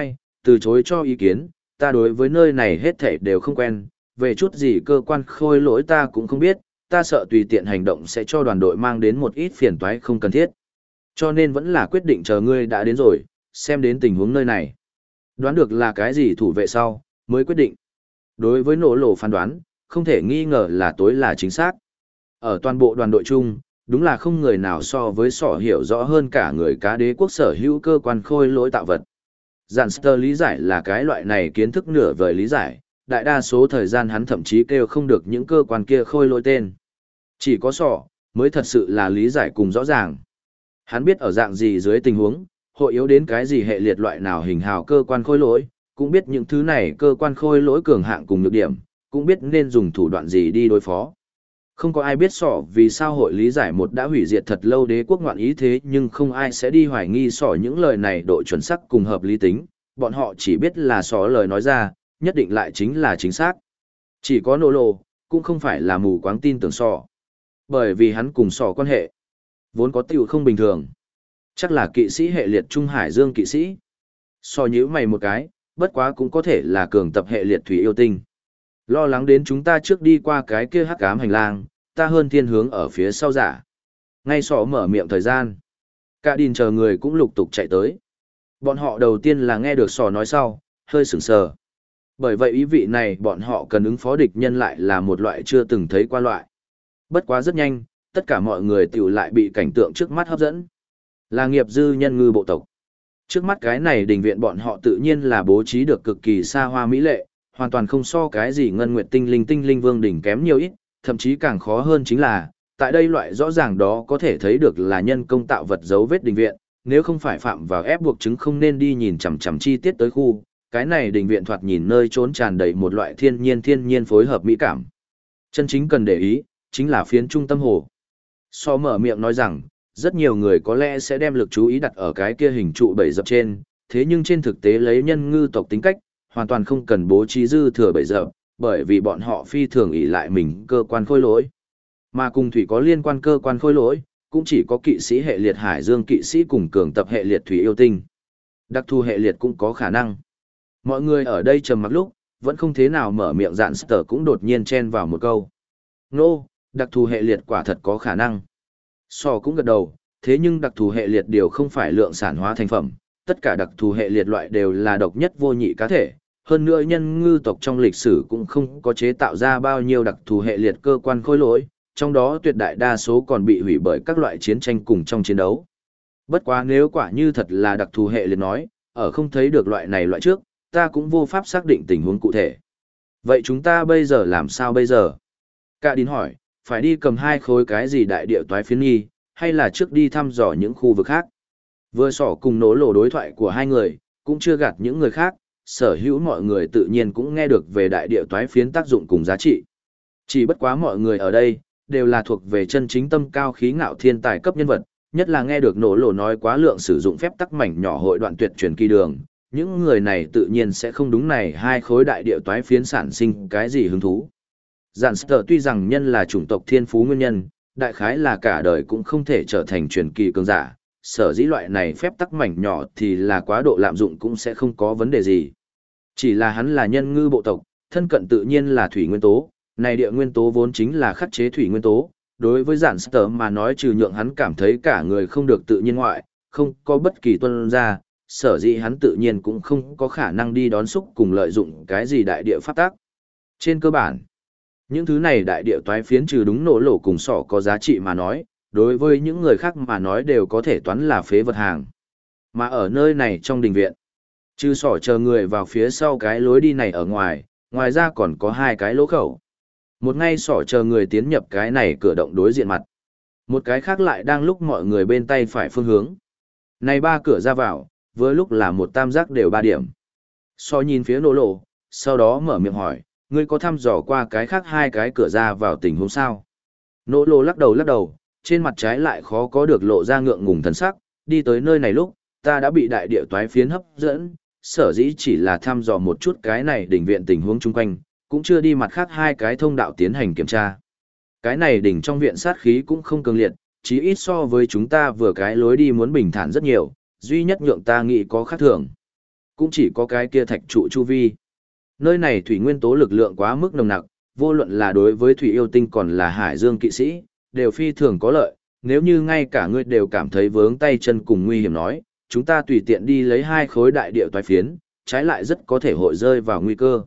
từ chối cho ý kiến, ta đối với nơi này hết thảy đều không quen, về chút gì cơ quan khôi lỗi ta cũng không biết, ta sợ tùy tiện hành động sẽ cho đoàn đội mang đến một ít phiền toái không cần thiết. Cho nên vẫn là quyết định chờ ngươi đã đến rồi, xem đến tình huống nơi này. Đoán được là cái gì thủ vệ sau, mới quyết định. Đối với nổ lộ phán đoán, không thể nghi ngờ là tối là chính xác. Ở toàn bộ đoàn đội chung, đúng là không người nào so với sỏ hiểu rõ hơn cả người cá đế quốc sở hữu cơ quan khôi lỗi tạo vật. Dạn Sơ lý giải là cái loại này kiến thức nửa vời lý giải, đại đa số thời gian hắn thậm chí kêu không được những cơ quan kia khôi lỗi tên. Chỉ có sỏ, mới thật sự là lý giải cùng rõ ràng. Hắn biết ở dạng gì dưới tình huống, hội yếu đến cái gì hệ liệt loại nào hình hào cơ quan khôi lỗi, cũng biết những thứ này cơ quan khôi lỗi cường hạng cùng nhược điểm, cũng biết nên dùng thủ đoạn gì đi đối phó. Không có ai biết sỏ vì sao hội lý giải một đã hủy diệt thật lâu đế quốc ngoạn ý thế, nhưng không ai sẽ đi hoài nghi sỏ những lời này độ chuẩn xác cùng hợp lý tính, bọn họ chỉ biết là sỏ lời nói ra, nhất định lại chính là chính xác. Chỉ có nô lộ, cũng không phải là mù quáng tin tưởng sỏ. Bởi vì hắn cùng sỏ quan hệ, vốn có tiểu không bình thường. Chắc là kỵ sĩ hệ liệt Trung Hải Dương kỵ sĩ. Sỏ nhíu mày một cái, bất quá cũng có thể là cường tập hệ liệt thủy yêu tinh. Lo lắng đến chúng ta trước đi qua cái kia hắc ám hành lang, ta hơn thiên hướng ở phía sau giả. Ngay sỏ mở miệng thời gian. Cả đình chờ người cũng lục tục chạy tới. Bọn họ đầu tiên là nghe được sỏ nói sau, hơi sửng sờ. Bởi vậy ý vị này bọn họ cần ứng phó địch nhân lại là một loại chưa từng thấy qua loại. Bất quá rất nhanh, tất cả mọi người tiểu lại bị cảnh tượng trước mắt hấp dẫn. Là nghiệp dư nhân ngư bộ tộc. Trước mắt cái này đình viện bọn họ tự nhiên là bố trí được cực kỳ xa hoa mỹ lệ, hoàn toàn không so cái gì ngân nguyệt tinh linh vương đỉnh kém nhiều ít, thậm chí càng khó hơn chính là, tại đây loại rõ ràng đó có thể thấy được là nhân công tạo vật dấu vết đình viện, nếu không phải phạm vào ép buộc chứng không nên đi nhìn chằm chằm chi tiết tới khu, cái này đình viện thoạt nhìn nơi trốn tràn đầy một loại thiên nhiên phối hợp mỹ cảm. Chân chính cần để ý, chính là phiến trung tâm hồ. So mở miệng nói rằng, rất nhiều người có lẽ sẽ đem lực chú ý đặt ở cái kia hình trụ bẫy dập trên, thế nhưng trên thực tế lấy nhân ngư tộc tính cách, hoàn toàn không cần bố trí dư thừa bẫy dập, bởi vì bọn họ phi thường ỷ lại mình cơ quan khôi lỗi. Mà cùng thủy có liên quan cơ quan khôi lỗi, cũng chỉ có kỵ sĩ hệ liệt Hải Dương kỵ sĩ cùng cường tập hệ liệt thủy yêu tinh. Đặc thù hệ liệt cũng có khả năng. Mọi người ở đây trầm mặc lúc, vẫn không thế nào mở miệng Dạn Sở cũng đột nhiên chen vào một câu. Nô, đặc thù hệ liệt quả thật có khả năng. So cũng gật đầu, thế nhưng đặc thù hệ liệt đều không phải lượng sản hóa thành phẩm, tất cả đặc thù hệ liệt loại đều là độc nhất vô nhị cá thể. Hơn nữa nhân ngư tộc trong lịch sử cũng không có chế tạo ra bao nhiêu đặc thù hệ liệt cơ quan khôi lỗi, trong đó tuyệt đại đa số còn bị hủy bởi các loại chiến tranh cùng trong chiến đấu. Bất quá nếu quả như thật là đặc thù hệ liệt nói, ở không thấy được loại này loại trước, ta cũng vô pháp xác định tình huống cụ thể. Vậy chúng ta bây giờ làm sao bây giờ? Cả Đín hỏi, phải đi cầm 2 khối cái gì đại địa toái phiến nghi, hay là trước đi thăm dò những khu vực khác? Vừa sỏ cùng nổ lộ đối thoại của hai người, cũng chưa gạt những người khác, sở hữu mọi người tự nhiên cũng nghe được về đại địa toái phiến tác dụng cùng giá trị. Chỉ bất quá mọi người ở đây, đều là thuộc về chân chính tâm cao khí ngạo thiên tài cấp nhân vật, nhất là nghe được nổ lộ nói quá lượng sử dụng phép tắc mảnh nhỏ hội đoạn tuyệt truyền kỳ đường. Những người này tự nhiên sẽ không đúng này 2 khối đại địa toái phiến sản sinh cái gì hứng thú. Dạn Sở tuy rằng nhân là chủng tộc thiên phú nguyên nhân, đại khái là cả đời cũng không thể trở thành truyền kỳ cường giả, sở dĩ loại này phép tắc mảnh nhỏ thì là quá độ lạm dụng cũng sẽ không có vấn đề gì. Chỉ là hắn là nhân ngư bộ tộc, thân cận tự nhiên là thủy nguyên tố, này địa nguyên tố vốn chính là khắc chế thủy nguyên tố, đối với Dạn Sở mà nói trừ nhượng hắn cảm thấy cả người không được tự nhiên ngoại, không có bất kỳ tuân ra, sở dĩ hắn tự nhiên cũng không có khả năng đi đón xúc cùng lợi dụng cái gì đại địa pháp tác. Trên cơ bản, những thứ này đại địa toái phiến trừ đúng nổ lỗ cùng sọ có giá trị mà nói, đối với những người khác mà nói đều có thể toán là phế vật hàng. Mà ở nơi này trong đình viện, trừ sọ chờ người vào phía sau cái lối đi này ở ngoài, ngoài ra còn có 2 cái lỗ khẩu. Một ngay sọ chờ người tiến nhập cái này cửa động đối diện mặt. Một cái khác lại đang lúc mọi người bên tay phải phương hướng. Này 3 cửa ra vào, với lúc là một tam giác đều 3 điểm. So nhìn phía nổ lộ, sau đó mở miệng hỏi, ngươi có thăm dò qua cái khác 2 cái cửa ra vào tình huống sao? Nổ lộ lắc đầu, trên mặt trái lại khó có được lộ ra ngượng ngùng thần sắc, đi tới nơi này lúc, ta đã bị đại địa toái phiến hấp dẫn, sở dĩ chỉ là thăm dò một chút cái này đỉnh viện tình huống chung quanh, cũng chưa đi mặt khác 2 cái thông đạo tiến hành kiểm tra. Cái này đỉnh trong viện sát khí cũng không cường liệt, chí ít so với chúng ta vừa cái lối đi muốn bình thản rất nhiều, duy nhất nhượng ta nghĩ có khác thường. cũng chỉ có cái kia thạch trụ chu vi. Nơi này thủy nguyên tố lực lượng quá mức nồng nặc, vô luận là đối với thủy yêu tinh còn là hải dương kỵ sĩ, đều phi thường có lợi, nếu như ngay cả ngươi đều cảm thấy vướng tay chân cùng nguy hiểm nói, chúng ta tùy tiện đi lấy 2 khối đại địa toái phiến, trái lại rất có thể hội rơi vào nguy cơ.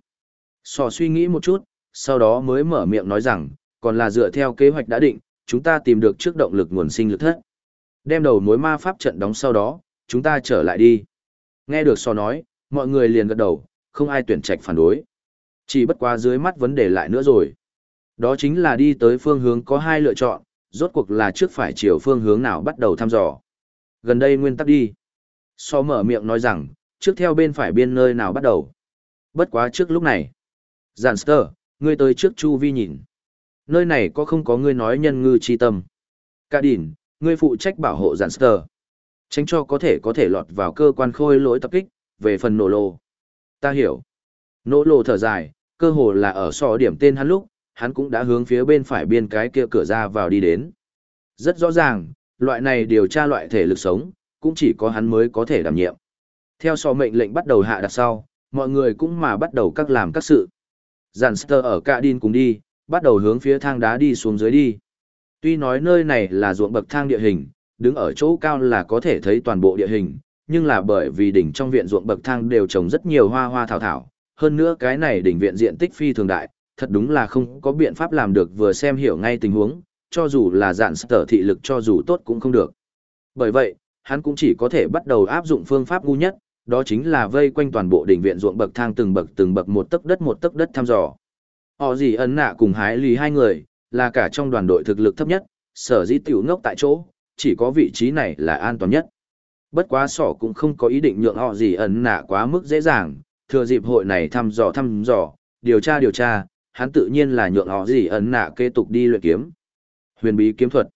Sò suy nghĩ một chút, sau đó mới mở miệng nói rằng, còn là dựa theo kế hoạch đã định, chúng ta tìm được trước động lực nguồn sinh lực thất. Đem đầu mối ma pháp trận đóng sau đó, chúng ta trở lại đi. Nghe được Sò nói, mọi người liền gật đầu, không ai tuyển trạch phản đối. Chỉ bất quá dưới mắt vấn đề lại nữa rồi. Đó chính là đi tới phương hướng có 2 lựa chọn, rốt cuộc là trước phải chiều phương hướng nào bắt đầu thăm dò. Gần đây nguyên tắc đi. Sò mở miệng nói rằng, trước theo bên phải biên nơi nào bắt đầu. Bất quá trước lúc này. Giản ngươi tới trước chu vi nhìn. Nơi này có không có ngươi nói nhân ngư chi tâm. Cả đỉn, ngươi phụ trách bảo hộ Giản tránh cho có thể lọt vào cơ quan khôi lỗi tập kích, về phần nổ lô. Ta hiểu. Nổ lô thở dài, cơ hồ là ở Sò điểm tên hắn lúc, hắn cũng đã hướng phía bên phải biên cái kia cửa ra vào đi đến. Rất rõ ràng, loại này điều tra loại thể lực sống, cũng chỉ có hắn mới có thể đảm nhiệm. Theo Sò mệnh lệnh bắt đầu hạ đặt sau, mọi người cũng mà bắt đầu các làm các sự. Giản ở Cạ Đin cùng đi, bắt đầu hướng phía thang đá đi xuống dưới đi. Tuy nói nơi này là ruộng bậc thang địa hình, đứng ở chỗ cao là có thể thấy toàn bộ địa hình, nhưng là bởi vì đỉnh trong viện ruộng bậc thang đều trồng rất nhiều hoa hoa thảo thảo, hơn nữa cái này đỉnh viện diện tích phi thường đại, thật đúng là không có biện pháp làm được vừa xem hiểu ngay tình huống, cho dù là Giản thị lực cho dù tốt cũng không được. Bởi vậy, hắn cũng chỉ có thể bắt đầu áp dụng phương pháp ngu nhất, đó chính là vây quanh toàn bộ đỉnh viện ruộng bậc thang từng bậc một tấc đất thăm dò. Họ gì ấn nạ cùng hái lì 2 người, là cả trong đoàn đội thực lực thấp nhất, sở dĩ tiểu ngốc tại chỗ, chỉ có vị trí này là an toàn nhất. Bất quá Sỏ cũng không có ý định nhượng họ gì ấn nạ quá mức dễ dàng, thừa dịp hội này thăm dò, điều tra, hắn tự nhiên là nhượng họ gì ấn nạ kế tục đi luyện kiếm. Huyền bí kiếm thuật.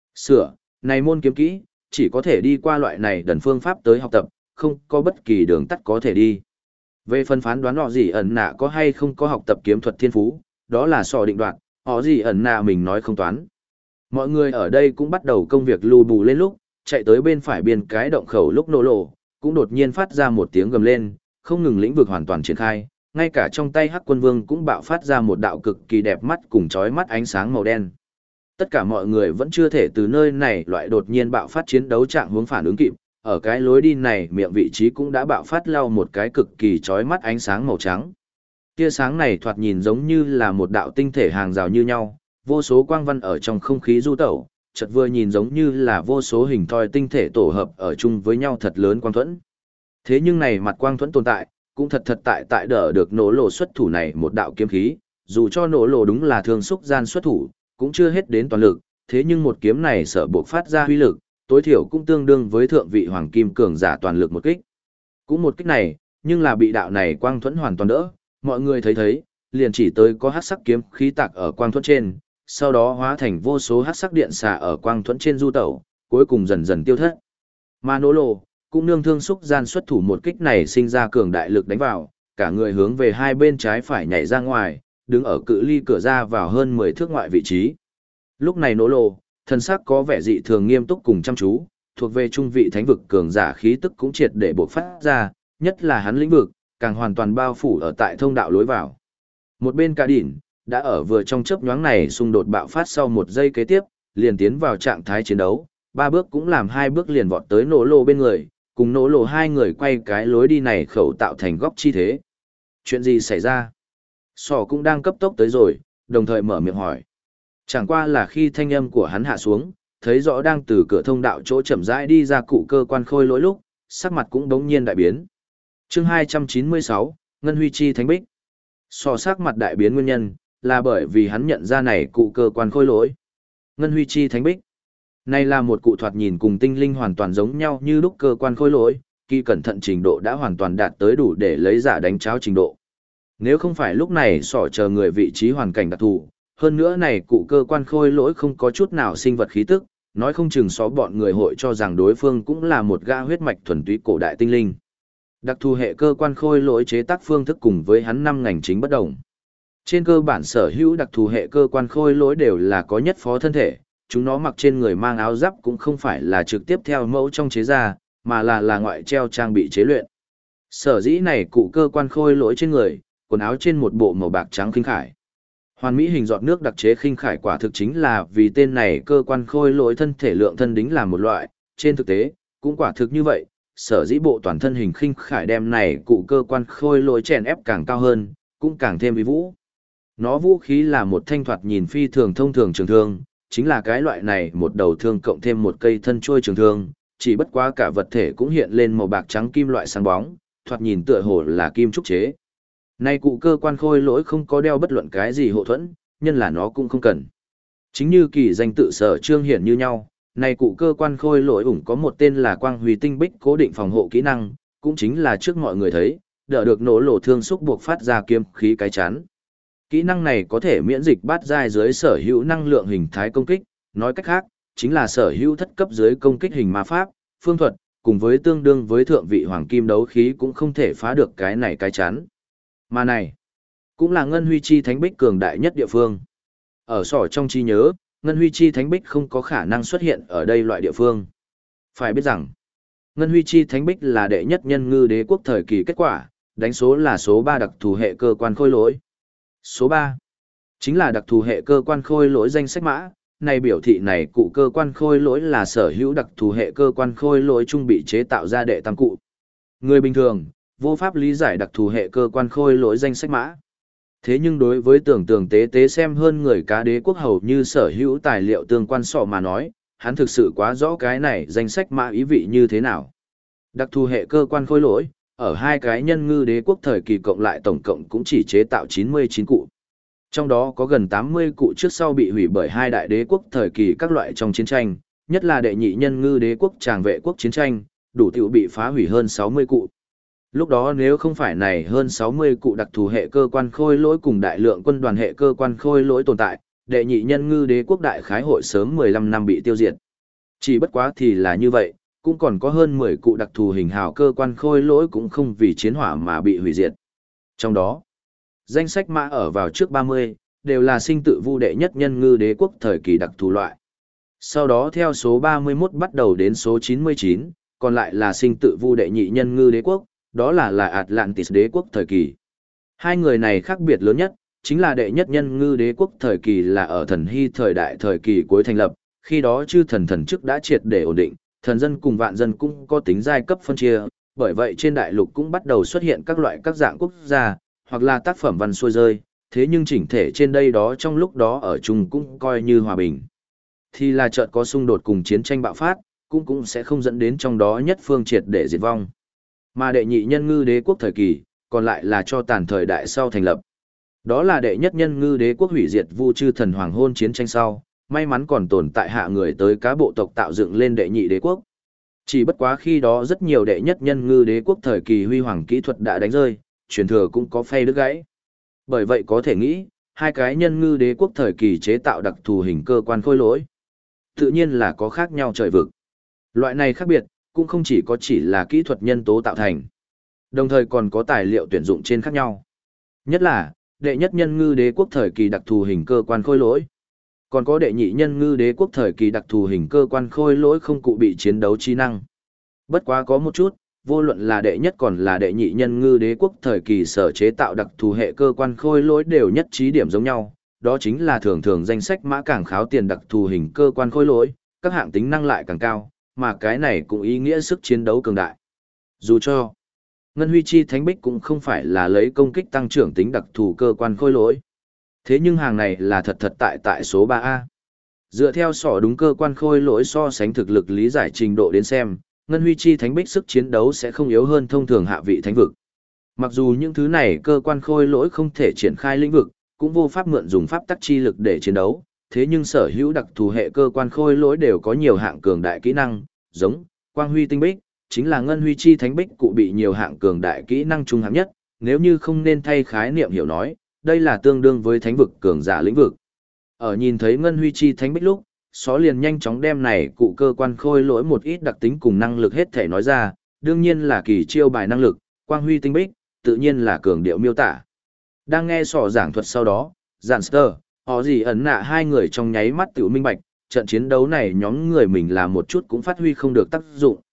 Này môn kiếm kỹ, chỉ có thể đi qua loại này đần phương pháp tới học tập, không có bất kỳ đường tắt có thể đi. Về phần phán đoán họ gì ẩn nạ có hay không có học tập kiếm thuật thiên phú, đó là Sỏ định đoạt, họ gì ẩn nạ mình nói không toán. Mọi người ở đây cũng bắt đầu công việc lưu bù lên lúc, chạy tới bên phải biên cái động khẩu lúc nổ lộ, cũng đột nhiên phát ra một tiếng gầm lên, không ngừng lĩnh vực hoàn toàn triển khai, ngay cả trong tay Hắc Quân Vương cũng bạo phát ra một đạo cực kỳ đẹp mắt cùng chói mắt ánh sáng màu đen. Tất cả mọi người vẫn chưa thể từ nơi này loại đột nhiên bạo phát chiến đấu trạng hướng phản ứng kịp, ở cái lối đi này miệng vị trí cũng đã bạo phát lao một cái cực kỳ chói mắt ánh sáng màu trắng. Tia sáng này thoạt nhìn giống như là một đạo tinh thể hàng rào như nhau, vô số quang văn ở trong không khí du tẩu, chợt vừa nhìn giống như là vô số hình thoi tinh thể tổ hợp ở chung với nhau thật lớn quang thuẫn. Thế nhưng này mặt quang thuẫn tồn tại, cũng thật tại đỡ được nổ lộ xuất thủ này một đạo kiếm khí, dù cho nổ lộ đúng là thường xúc gian xuất thủ, cũng chưa hết đến toàn lực, thế nhưng một kiếm này sợ buộc phát ra huy lực, tối thiểu cũng tương đương với thượng vị hoàng kim cường giả toàn lực một kích. Cũng một kích này, nhưng là bị đạo này quang thuẫn hoàn toàn đỡ, mọi người thấy, liền chỉ tới có hắc sắc kiếm khí tạc ở quang thuẫn trên, sau đó hóa thành vô số hắc sắc điện xạ ở quang thuẫn trên du tẩu, cuối cùng dần dần tiêu thất. Mà nỗ lộ, cũng nương thương xúc gian xuất thủ một kích này sinh ra cường đại lực đánh vào, cả người hướng về hai bên trái phải nhảy ra ngoài, đứng ở cự ly cửa ra vào hơn 10 thước ngoại vị trí. Lúc này nỗ lộ, thân sắc có vẻ dị thường nghiêm túc cùng chăm chú, thuộc về trung vị thánh vực cường giả khí tức cũng triệt để bộc phát ra, nhất là hắn lĩnh vực, càng hoàn toàn bao phủ ở tại thông đạo lối vào. Một bên Cả Đỉn, đã ở vừa trong chớp nhoáng này xung đột bạo phát sau một giây kế tiếp, liền tiến vào trạng thái chiến đấu, 3 bước cũng làm 2 bước liền vọt tới nỗ lộ bên người, cùng nỗ lộ 2 người quay cái lối đi này khẩu tạo thành góc chi thế. Chuyện gì xảy ra? Sỏ cũng đang cấp tốc tới rồi, đồng thời mở miệng hỏi. Chẳng qua là khi thanh âm của hắn hạ xuống, thấy rõ đang từ cửa thông đạo chỗ chậm rãi đi ra cụ cơ quan khôi lỗi lúc, sắc mặt cũng bỗng nhiên đại biến. Chương 296, Ngân Huy Chi Thánh Bích. Sỏ sắc mặt đại biến nguyên nhân, là bởi vì hắn nhận ra này cụ cơ quan khôi lỗi. Ngân Huy Chi Thánh Bích. Này là một cụ thoạt nhìn cùng tinh linh hoàn toàn giống nhau như lúc cơ quan khôi lỗi, kỳ cẩn thận trình độ đã hoàn toàn đạt tới đủ để lấy giả đánh cháo trình độ. Nếu không phải lúc này Sỏ chờ người vị trí hoàn cảnh đặc thù, hơn nữa này cụ cơ quan khôi lỗi không có chút nào sinh vật khí tức, nói không chừng xó bọn người hội cho rằng đối phương cũng là một gã huyết mạch thuần túy cổ đại tinh linh. Đặc thù hệ cơ quan khôi lỗi chế tác phương thức cùng với hắn 5 ngành chính bất đồng. Trên cơ bản sở hữu đặc thù hệ cơ quan khôi lỗi đều là có nhất phó thân thể, chúng nó mặc trên người mang áo giáp cũng không phải là trực tiếp theo mẫu trong chế ra, mà là ngoại treo trang bị chế luyện. Sở dĩ này cụ cơ quan khôi lỗi trên người, quần áo trên một bộ màu bạc trắng khinh khải. Hoàn mỹ hình giọt nước đặc chế khinh khải quả thực chính là vì tên này cơ quan khôi lỗi thân thể lượng thân đính làm một loại, trên thực tế, cũng quả thực như vậy, sở dĩ bộ toàn thân hình khinh khải đem này cụ cơ quan khôi lỗi chèn ép càng cao hơn, cũng càng thêm uy vũ. Nó vũ khí là một thanh thoạt nhìn phi thường thông thường trường thương, chính là cái loại này một đầu thương cộng thêm một cây thân chuôi trường thương, chỉ bất quá cả vật thể cũng hiện lên màu bạc trắng kim loại sáng bóng, thoạt nhìn tựa hồ là kim trúc chế. Nay cụ cơ quan khôi lỗi không có đeo bất luận cái gì hộ thuẫn, nhân là nó cũng không cần. Chính như kỳ danh tự sở trương hiển như nhau, nay cụ cơ quan khôi lỗi ủng có một tên là quang huy tinh bích cố định phòng hộ kỹ năng, cũng chính là trước mọi người thấy, đỡ được nổ lỗ thương xúc buộc phát ra kiếm khí cái chán. Kỹ năng này có thể miễn dịch bát giai dưới sở hữu năng lượng hình thái công kích, nói cách khác, chính là sở hữu thất cấp dưới công kích hình ma pháp, phương thuật, cùng với tương đương với thượng vị hoàng kim đấu khí cũng không thể phá được cái này cái chán. Mà này, cũng là Ngân Huy Chi Thánh Bích cường đại nhất địa phương. Ở sỏ trong trí nhớ, Ngân Huy Chi Thánh Bích không có khả năng xuất hiện ở đây loại địa phương. Phải biết rằng, Ngân Huy Chi Thánh Bích là đệ nhất nhân ngư đế quốc thời kỳ kết quả, đánh số là số 3 đặc thù hệ cơ quan khôi lỗi. Số 3 chính là đặc thù hệ cơ quan khôi lỗi danh sách mã, này biểu thị này cụ cơ quan khôi lỗi là sở hữu đặc thù hệ cơ quan khôi lỗi trung bị chế tạo ra đệ tam cụ. Người bình thường, vô pháp lý giải đặc thù hệ cơ quan khôi lỗi danh sách mã. Thế nhưng đối với tưởng tượng tế tế xem hơn người cá đế quốc hầu như sở hữu tài liệu tương quan sọ mà nói, hắn thực sự quá rõ cái này danh sách mã ý vị như thế nào. Đặc thù hệ cơ quan khôi lỗi, ở hai cái nhân ngư đế quốc thời kỳ cộng lại tổng cộng cũng chỉ chế tạo 99 cụ. Trong đó có gần 80 cụ trước sau bị hủy bởi hai đại đế quốc thời kỳ các loại trong chiến tranh, nhất là đệ nhị nhân ngư đế quốc tràng vệ quốc chiến tranh, đủ tiểu bị phá hủy hơn 60 cụ. Lúc đó nếu không phải này hơn 60 cụ đặc thù hệ cơ quan khôi lỗi cùng đại lượng quân đoàn hệ cơ quan khôi lỗi tồn tại, đệ nhị nhân ngư đế quốc đại khái hội sớm 15 năm bị tiêu diệt. Chỉ bất quá thì là như vậy, cũng còn có hơn 10 cụ đặc thù hình hào cơ quan khôi lỗi cũng không vì chiến hỏa mà bị hủy diệt. Trong đó, danh sách mã ở vào trước 30, đều là sinh tự vu đệ nhất nhân ngư đế quốc thời kỳ đặc thù loại. Sau đó theo số 31 bắt đầu đến số 99, còn lại là sinh tự vu đệ nhị nhân ngư đế quốc, đó là Atlantis đế quốc thời kỳ. Hai người này khác biệt lớn nhất, chính là đệ nhất nhân ngư đế quốc thời kỳ là ở thần hy thời đại thời kỳ cuối thành lập, khi đó chư thần thần chức đã triệt để ổn định, thần dân cùng vạn dân cũng có tính giai cấp phân chia, bởi vậy trên đại lục cũng bắt đầu xuất hiện các loại các dạng quốc gia, hoặc là tác phẩm văn xuôi rơi, thế nhưng chỉnh thể trên đây đó trong lúc đó ở chung cũng coi như hòa bình. Thì là chợt có xung đột cùng chiến tranh bạo phát, cũng sẽ không dẫn đến trong đó nhất phương triệt để diệt vong. Mà đệ nhị nhân ngư đế quốc thời kỳ, còn lại là cho tàn thời đại sau thành lập. Đó là đệ nhất nhân ngư đế quốc hủy diệt vu chư thần hoàng hôn chiến tranh sau, may mắn còn tồn tại hạ người tới cá bộ tộc tạo dựng lên đệ nhị đế quốc. Chỉ bất quá khi đó rất nhiều đệ nhất nhân ngư đế quốc thời kỳ huy hoàng kỹ thuật đã đánh rơi, truyền thừa cũng có phay đứt gãy. Bởi vậy có thể nghĩ, hai cái nhân ngư đế quốc thời kỳ chế tạo đặc thù hình cơ quan khôi lỗi. Tự nhiên là có khác nhau trời vực. Loại này khác biệt, cũng không chỉ là kỹ thuật nhân tố tạo thành. Đồng thời còn có tài liệu tuyển dụng trên khác nhau. Nhất là, đệ nhất nhân ngư đế quốc thời kỳ đặc thù hình cơ quan khôi lỗi. Còn có đệ nhị nhân ngư đế quốc thời kỳ đặc thù hình cơ quan khôi lỗi không cụ bị chiến đấu trí năng. Bất quá có một chút, vô luận là đệ nhất còn là đệ nhị nhân ngư đế quốc thời kỳ sở chế tạo đặc thù hệ cơ quan khôi lỗi đều nhất trí điểm giống nhau, đó chính là thường thường danh sách mã càng kháo tiền đặc thù hình cơ quan khôi lỗi, các hạng tính năng lại càng cao, mà cái này cũng ý nghĩa sức chiến đấu cường đại. Dù cho Ngân Huy Chi Thánh Bích cũng không phải là lấy công kích tăng trưởng tính đặc thù cơ quan khôi lỗi. Thế nhưng hàng này là thật tại số 3A. Dựa theo sỏ đúng cơ quan khôi lỗi so sánh thực lực lý giải trình độ đến xem, Ngân Huy Chi Thánh Bích sức chiến đấu sẽ không yếu hơn thông thường hạ vị thánh vực. Mặc dù những thứ này cơ quan khôi lỗi không thể triển khai lĩnh vực, cũng vô pháp mượn dùng pháp tắc chi lực để chiến đấu, thế nhưng sở hữu đặc thù hệ cơ quan khôi lỗi đều có nhiều hạng cường đại kỹ năng, giống Quang Huy Tinh Bích, chính là Ngân Huy Chi Thánh Bích cụ bị nhiều hạng cường đại kỹ năng trung hạng nhất, nếu như không nên thay khái niệm hiểu nói, đây là tương đương với thánh vực cường giả lĩnh vực. Ở nhìn thấy Ngân Huy Chi Thánh Bích lúc, Xó liền nhanh chóng đem này cụ cơ quan khôi lỗi một ít đặc tính cùng năng lực hết thể nói ra, đương nhiên là kỳ chiêu bài năng lực, Quang Huy Tinh Bích, tự nhiên là cường điệu miêu tả. Đang nghe sỏ giảng thuật sau đó, Gianster, họ gì ẩn nạ hai người trong nháy mắt tiểu minh bạch, trận chiến đấu này nhóm người mình là một chút cũng phát huy không được tác dụng.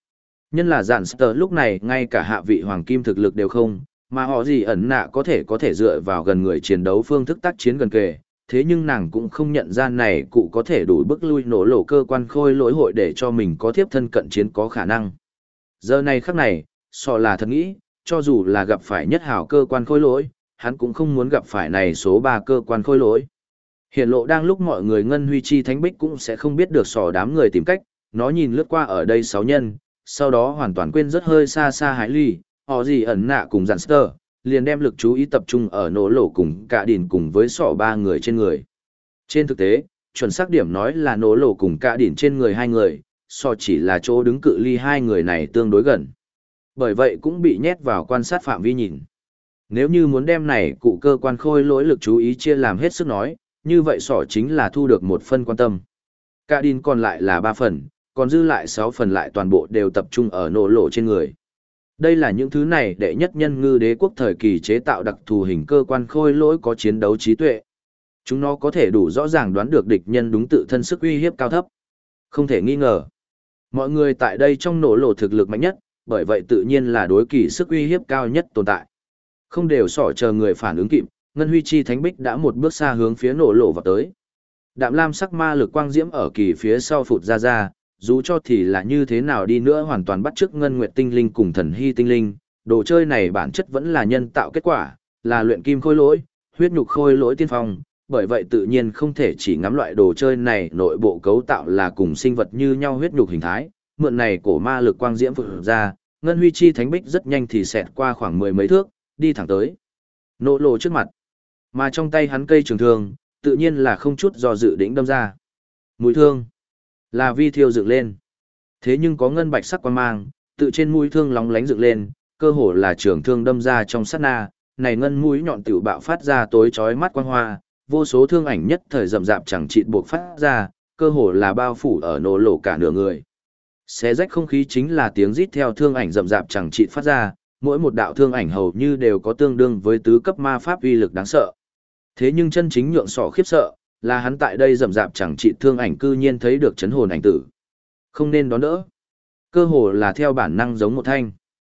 Nhân là dạn sờ lúc này ngay cả hạ vị hoàng kim thực lực đều không, mà họ gì ẩn nạ có thể dựa vào gần người chiến đấu phương thức tác chiến gần kề, thế nhưng nàng cũng không nhận ra này cụ có thể đủ bức lui nổ lổ cơ quan khôi lỗi hội để cho mình có tiếp thân cận chiến có khả năng. Giờ này khắc này, so là thật nghĩ, cho dù là gặp phải nhất hảo cơ quan khôi lỗi, hắn cũng không muốn gặp phải này số 3 cơ quan khôi lỗi. Hiện lộ đang lúc mọi người ngân huy chi thánh bích cũng sẽ không biết được sò đám người tìm cách, nó nhìn lướt qua ở đây 6 nhân, sau đó hoàn toàn quên rất hơi xa xa Hải Ly, họ gì ẩn nạ cùng giản sơ, liền đem lực chú ý tập trung ở nổ lổ cùng cả đỉn cùng với sọ 3 người trên người. Trên thực tế, chuẩn xác điểm nói là nổ lổ cùng cả đỉn trên người 2 người, sọ chỉ là chỗ đứng cự ly 2 người này tương đối gần. Bởi vậy cũng bị nhét vào quan sát phạm vi nhìn. Nếu như muốn đem này cụ cơ quan khôi lỗi lực chú ý chia làm hết sức nói, như vậy sọ chính là thu được 1 phân quan tâm. Cả đỉn còn lại là 3 phần, còn dư lại 6 phần lại toàn bộ đều tập trung ở nổ lổ trên người. Đây là những thứ này đệ nhất nhân ngư đế quốc thời kỳ chế tạo đặc thù hình cơ quan khôi lỗi có chiến đấu trí tuệ. Chúng nó có thể đủ rõ ràng đoán được địch nhân đúng tự thân sức uy hiếp cao thấp. Không thể nghi ngờ. Mọi người tại đây trong nổ lổ thực lực mạnh nhất, bởi vậy tự nhiên là đối kỳ sức uy hiếp cao nhất tồn tại. Không đều sỏ chờ người phản ứng kịp, Ngân Huy Chi Thánh Bích đã một bước xa hướng phía nổ lổ vào tới. Đạm lam sắc ma lực quang diễm ở kỳ phía sau phụt ra, dù cho thì là như thế nào đi nữa hoàn toàn bắt chước ngân nguyệt tinh linh cùng thần hy tinh linh, đồ chơi này bản chất vẫn là nhân tạo kết quả, là luyện kim khôi lỗi, huyết nhục khôi lỗi tiên phong, bởi vậy tự nhiên không thể chỉ ngắm loại đồ chơi này nội bộ cấu tạo là cùng sinh vật như nhau huyết nhục hình thái, mượn này cổ ma lực quang diễm phụt ra, Ngân Huy Chi Thánh Bích rất nhanh thì xẹt qua khoảng 10 mấy thước, đi thẳng tới nổ lổ trước mặt. Mà trong tay hắn cây trường thương, tự nhiên là không chút do dự đỉnh đâm ra. Mũi thương là vi thiêu dựng lên. Thế nhưng có ngân bạch sắc quang mang, tự trên mũi thương lóng lánh dựng lên, cơ hồ là trường thương đâm ra trong sát na, này ngân mũi nhọn tiểu bạo phát ra tối chói mắt quang hoa, vô số thương ảnh nhất thời rậm rạp chẳng chịt buộc phát ra, cơ hồ là bao phủ ở nổ lổ cả nửa người. Xé rách không khí chính là tiếng rít theo thương ảnh rậm rạp chẳng chịt phát ra, mỗi một đạo thương ảnh hầu như đều có tương đương với tứ cấp ma pháp uy lực đáng sợ. Thế nhưng chân chính nhượng sọ khiếp sợ, là hắn tại đây rậm rạp chẳng trị thương ảnh cư nhiên thấy được chấn hồn ảnh tử. Không nên đón đỡ. Cơ hồ là theo bản năng giống một thanh.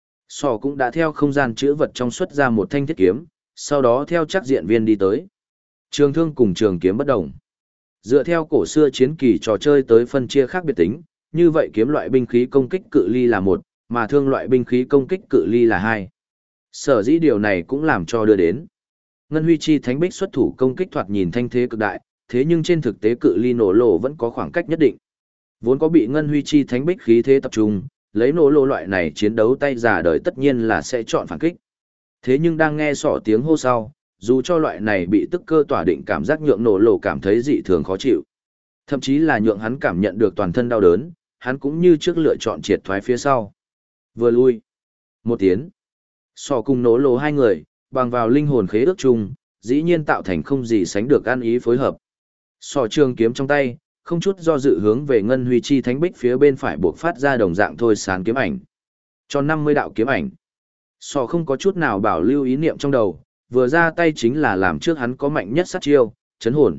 Sọ cũng đã theo không gian chữ vật trong xuất ra một thanh thiết kiếm, sau đó theo chắc diện viên đi tới. Trường thương cùng trường kiếm bất đồng. Dựa theo cổ xưa chiến kỳ trò chơi tới phân chia khác biệt tính, như vậy kiếm loại binh khí công kích cự ly là 1, mà thương loại binh khí công kích cự ly là 2. Sở dĩ điều này cũng làm cho đưa đến Ngân Huy Chi Thánh Bích xuất thủ công kích thoạt nhìn thanh thế cực đại, thế nhưng trên thực tế cự ly nổ lổ vẫn có khoảng cách nhất định. Vốn có bị Ngân Huy Chi Thánh Bích khí thế tập trung, lấy nổ lổ loại này chiến đấu tay giả đời tất nhiên là sẽ chọn phản kích. Thế nhưng đang nghe sỏ tiếng hô sau, dù cho loại này bị tức cơ tỏa định cảm giác nhượng nổ lổ cảm thấy dị thường khó chịu. Thậm chí là nhượng hắn cảm nhận được toàn thân đau đớn, hắn cũng như trước lựa chọn triệt thoái phía sau. Vừa lui, một tiến. Sỏ cùng nổ lổ 2 người, bằng vào linh hồn khế ước chung, dĩ nhiên tạo thành không gì sánh được ăn ý phối hợp. Sỏ trường kiếm trong tay, không chút do dự hướng về Ngân Huy Chi Thánh Bích phía bên phải buộc phát ra đồng dạng thôi sán kiếm ảnh. Cho 50 đạo kiếm ảnh. Sỏ không có chút nào bảo lưu ý niệm trong đầu, vừa ra tay chính là làm trước hắn có mạnh nhất sát chiêu, chấn hồn.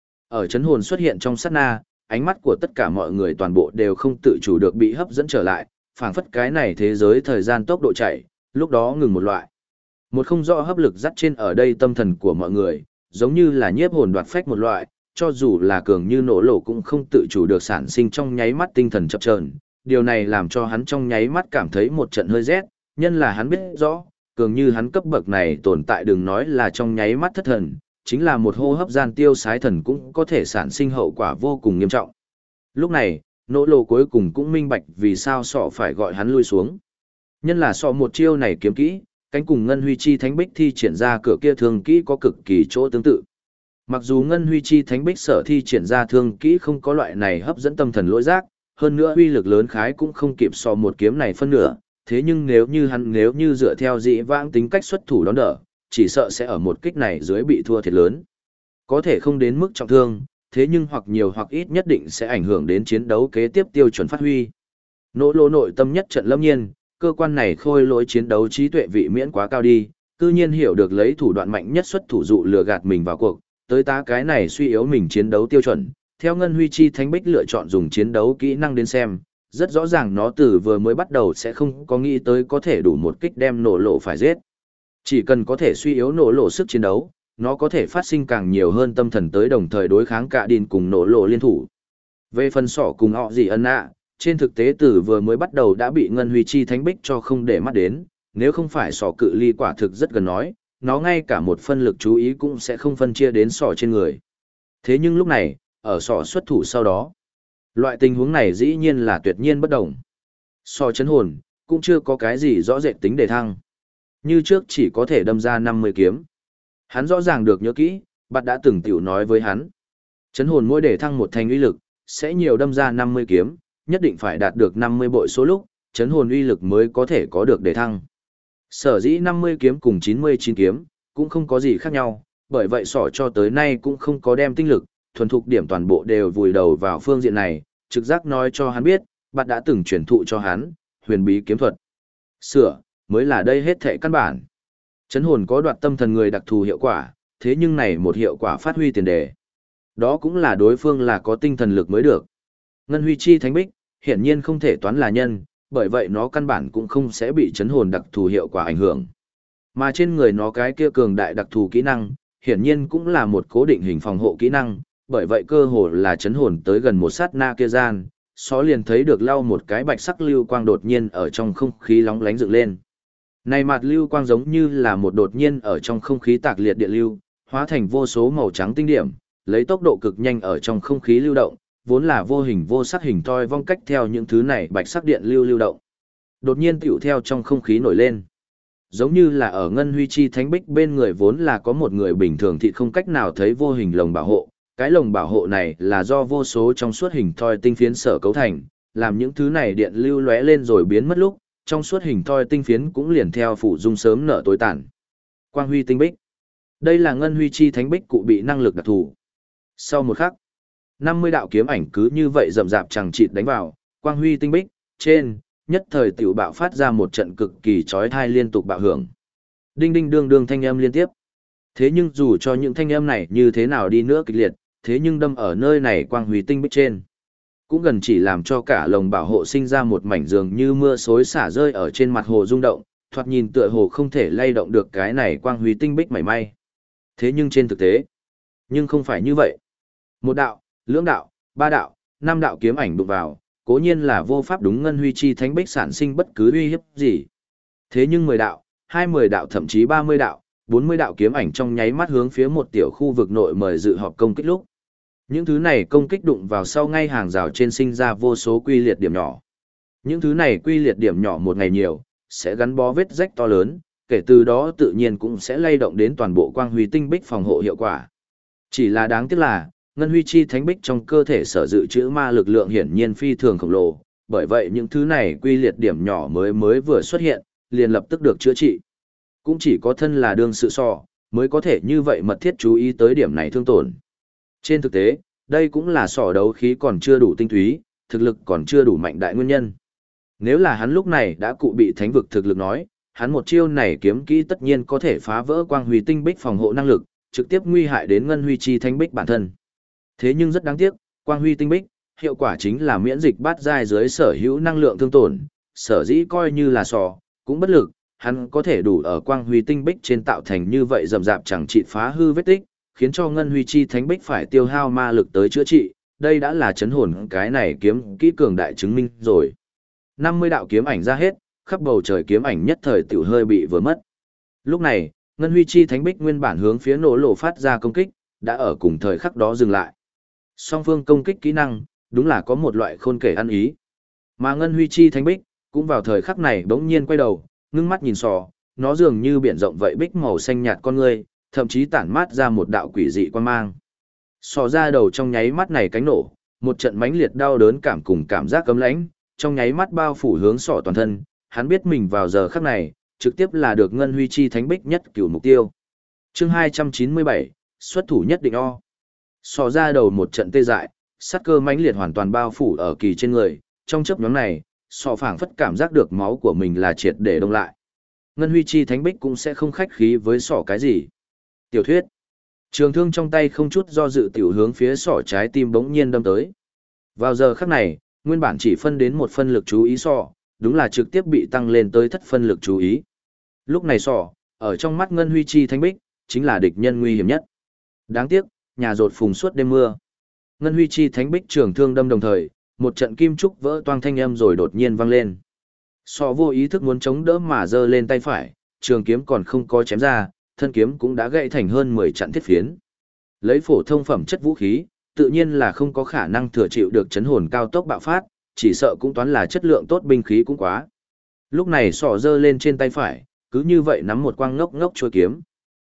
Ở chấn hồn xuất hiện trong sát na, ánh mắt của tất cả mọi người toàn bộ đều không tự chủ được bị hấp dẫn trở lại, phảng phất cái này thế giới thời gian tốc độ chạy, lúc đó ngừng một loại. Một không rõ hấp lực dắt trên ở đây tâm thần của mọi người, giống như là nhiếp hồn đoạt phách một loại, cho dù là cường như nổ lổ cũng không tự chủ được sản sinh trong nháy mắt tinh thần chập chờn. Điều này làm cho hắn trong nháy mắt cảm thấy một trận hơi rét, nhân là hắn biết rõ, cường như hắn cấp bậc này tồn tại đừng nói là trong nháy mắt thất thần, chính là một hô hấp gian tiêu sái thần cũng có thể sản sinh hậu quả vô cùng nghiêm trọng. Lúc này, nỗ lô cuối cùng cũng minh bạch vì sao sọ phải gọi hắn lui xuống. Nhân là sọ một chiêu này kiếm kỹ, cánh cùng Ngân Huy Chi Thánh Bích thi triển ra cửa kia thường kỹ có cực kỳ chỗ tương tự. Mặc dù Ngân Huy Chi Thánh Bích sở thi triển ra thương kỹ không có loại này hấp dẫn tâm thần lỗi giác, hơn nữa uy lực lớn khái cũng không kịp so một kiếm này phân nửa, thế nhưng nếu như dựa theo dĩ vãng tính cách xuất thủ đón đỡ, chỉ sợ sẽ ở một kích này dưới bị thua thiệt lớn. Có thể không đến mức trọng thương, thế nhưng hoặc nhiều hoặc ít nhất định sẽ ảnh hưởng đến chiến đấu kế tiếp tiêu chuẩn phát huy. Nỗ lô nội tâm nhất trận lâm nhiên, cơ quan này khôi lỗi chiến đấu trí tuệ vị miễn quá cao đi, cư nhiên hiểu được lấy thủ đoạn mạnh nhất xuất thủ dụ lừa gạt mình vào cuộc, tới tá cái này suy yếu mình chiến đấu tiêu chuẩn. Theo Ngân Huy Chi Thánh Bích lựa chọn dùng chiến đấu kỹ năng đến xem, Rất rõ ràng nó từ vừa mới bắt đầu sẽ không có nghĩ tới có thể đủ một kích đem nổ lộ phải giết. Chỉ cần có thể suy yếu nổ lộ sức chiến đấu, nó có thể phát sinh càng nhiều hơn tâm thần tới đồng thời đối kháng cả đìn cùng nổ lộ liên thủ. Về phần sỏ cùng họ gì ân ạ, trên thực tế từ vừa mới bắt đầu đã bị Ngân Huy Chi Thánh Bích cho không để mắt đến, nếu không phải sỏ cự ly quả thực rất gần nói, nó ngay cả một phân lực chú ý cũng sẽ không phân chia đến sỏ trên người. Thế nhưng lúc này, ở sỏ xuất thủ sau đó, loại tình huống này dĩ nhiên là tuyệt nhiên bất đồng. Sỏ chấn hồn, cũng chưa có cái gì rõ rệt tính đề thăng. Như trước chỉ có thể đâm ra 50 kiếm. Hắn rõ ràng được nhớ kỹ, bạn đã từng tiểu nói với hắn. Chấn hồn mỗi đề thăng một thành uy lực, sẽ nhiều đâm ra 50 kiếm, nhất định phải đạt được 50 bội số lúc, chấn hồn uy lực mới có thể có được đề thăng. Sở dĩ 50 kiếm cùng 99 kiếm, cũng không có gì khác nhau, bởi vậy sỏ cho tới nay cũng không có đem tinh lực, thuần thục điểm toàn bộ đều vùi đầu vào phương diện này, trực giác nói cho hắn biết, bạn đã từng truyền thụ cho hắn, huyền bí kiếm thuật. Sửa, mới là đây hết thệ căn bản. Chấn hồn có đoạt tâm thần người đặc thù hiệu quả, thế nhưng này một hiệu quả phát huy tiền đề. Đó cũng là đối phương là có tinh thần lực mới được. Ngân Huy Chi Thánh Bích, hiển nhiên không thể toán là nhân, bởi vậy nó căn bản cũng không sẽ bị chấn hồn đặc thù hiệu quả ảnh hưởng. Mà trên người nó cái kia cường đại đặc thù kỹ năng, hiển nhiên cũng là một cố định hình phòng hộ kỹ năng, bởi vậy cơ hồ là chấn hồn tới gần một sát na kia gian, xó liền thấy được lau một cái bạch sắc lưu quang đột nhiên ở trong không khí lóng lánh dựng lên. Này mặt lưu quang giống như là một đột nhiên ở trong không khí tạc liệt điện lưu, hóa thành vô số màu trắng tinh điểm, lấy tốc độ cực nhanh ở trong không khí lưu động, vốn là vô hình vô sắc hình thoi vong cách theo những thứ này bạch sắc điện lưu lưu động. Đột nhiên tiểu theo trong không khí nổi lên. Giống như là ở Ngân Huy Chi Thánh Bích bên người vốn là có một người bình thường thì không cách nào thấy vô hình lồng bảo hộ. Cái lồng bảo hộ này là do vô số trong suốt hình thoi tinh phiến sở cấu thành, làm những thứ này điện lưu lóe lên rồi biến mất lúc, trong suốt hình thoi tinh phiến cũng liền theo phủ dung sớm nở tối tàn. Quang Huy Tinh Bích. Đây là Ngân Huy Chi Thánh Bích cụ bị năng lực đặc thù. Sau một khắc, 50 đạo kiếm ảnh cứ như vậy rậm rạp chằng chịt đánh vào, Quang Huy Tinh Bích, trên, nhất thời tiểu bạo phát ra một trận cực kỳ chói tai liên tục bạo hưởng. Đinh đinh đương đương thanh âm liên tiếp. Thế nhưng dù cho những thanh âm này như thế nào đi nữa kịch liệt, thế nhưng đâm ở nơi này Quang Huy Tinh Bích trên, cũng gần chỉ làm cho cả lồng bảo hộ sinh ra một mảnh dường như mưa xối xả rơi ở trên mặt hồ rung động, thoạt nhìn tựa hồ không thể lay động được cái này Quang Huy Tinh Bích mảy may. Thế nhưng trên thực tế, nhưng không phải như vậy. Một đạo, lưỡng đạo, ba đạo, năm đạo kiếm ảnh đụng vào, cố nhiên là vô pháp đúng Ngân Huy Chi Thánh Bích sản sinh bất cứ uy hiếp gì. Thế nhưng 10 đạo, 20 đạo thậm chí 30 đạo, 40 đạo kiếm ảnh trong nháy mắt hướng phía một tiểu khu vực nội mời dự họp công kích lúc. Những thứ này công kích đụng vào sau ngay hàng rào trên sinh ra vô số quy liệt điểm nhỏ. Những thứ này quy liệt điểm nhỏ một ngày nhiều, sẽ gắn bó vết rách to lớn, kể từ đó tự nhiên cũng sẽ lay động đến toàn bộ Quang Huy Tinh Bích phòng hộ hiệu quả. Chỉ là đáng tiếc là, Ngân Huy Chi Thánh Bích trong cơ thể sở dự trữ ma lực lượng hiển nhiên phi thường khổng lồ, bởi vậy những thứ này quy liệt điểm nhỏ mới vừa xuất hiện, liền lập tức được chữa trị. Cũng chỉ có thân là đương sự mới có thể như vậy mật thiết chú ý tới điểm này thương tổn. Trên thực tế, đây cũng là đấu khí còn chưa đủ tinh túy, thực lực còn chưa đủ mạnh đại nguyên nhân. Nếu là hắn lúc này đã cụ bị thánh vực thực lực nói, hắn một chiêu này kiếm kỹ tất nhiên có thể phá vỡ Quang Huy Tinh Bích phòng hộ năng lực, trực tiếp nguy hại đến Ngân Huy Chi Thánh Bích bản thân. Thế nhưng rất đáng tiếc, Quang Huy Tinh Bích, hiệu quả chính là miễn dịch bát giai dưới sở hữu năng lượng thương tổn, sở dĩ coi như là cũng bất lực, hắn có thể đủ ở Quang Huy Tinh Bích trên tạo thành như vậy rầm rạp chẳng trị phá hư vết tích, khiến cho Ngân Huy Chi Thánh Bích phải tiêu hao ma lực tới chữa trị, đây đã là chấn hồn cái này kiếm kỹ cường đại chứng minh rồi. 50 đạo kiếm ảnh ra hết, khắp bầu trời kiếm ảnh nhất thời tiểu hơi bị vừa mất. Lúc này, Ngân Huy Chi Thánh Bích nguyên bản hướng phía nổ lộ phát ra công kích, đã ở cùng thời khắc đó dừng lại. Song phương công kích kỹ năng, đúng là có một loại khôn kể ăn ý. Mà Ngân Huy Chi Thánh Bích, cũng vào thời khắc này bỗng nhiên quay đầu, ngưng mắt nhìn nó dường như biển rộng vậy bích màu xanh nhạt con ngươi, thậm chí tản mát ra một đạo quỷ dị quan mang. Ra đầu trong nháy mắt này cánh nổ, một trận mãnh liệt đau đớn cảm cùng cảm giác cấm lãnh, trong nháy mắt bao phủ hướng toàn thân, hắn biết mình vào giờ khắc này, trực tiếp là được Ngân Huy Chi Thánh Bích nhất cửu mục tiêu. Chương 297, xuất thủ nhất định o. Ra đầu một trận tê dại, sát cơ mãnh liệt hoàn toàn bao phủ ở kỳ trên người, trong chớp nhoáng này, phảng phất cảm giác được máu của mình là triệt để đông lại. Ngân Huy Chi Thánh Bích cũng sẽ không khách khí với cái gì. Tiểu thuyết. Trường thương trong tay không chút do dự tiểu hướng phía trái tim bỗng nhiên đâm tới. Vào giờ khắc này, Nguyên bản chỉ phân đến một phân lực chú ý sọ, đúng là trực tiếp bị tăng lên tới thất phân lực chú ý. Lúc này sọ, ở trong mắt Ngân Huy Chi Thánh Bích, chính là địch nhân nguy hiểm nhất. Đáng tiếc, nhà rột phùng suốt đêm mưa. Ngân Huy Chi Thánh Bích trường thương đâm đồng thời, một trận kim trúc vỡ toang thanh âm rồi đột nhiên vang lên. Sọ vô ý thức muốn chống đỡ mà giơ lên tay phải, trường kiếm còn không có chém ra, thân kiếm cũng đã gãy thành hơn 10 chặn thiết phiến. Lấy phổ thông phẩm chất vũ khí, tự nhiên là không có khả năng thừa chịu được chấn hồn cao tốc bạo phát, chỉ sợ cũng toán là chất lượng tốt binh khí cũng quá. Lúc này sọ giơ lên trên tay phải, cứ như vậy nắm một quang ngốc ngốc chuôi kiếm.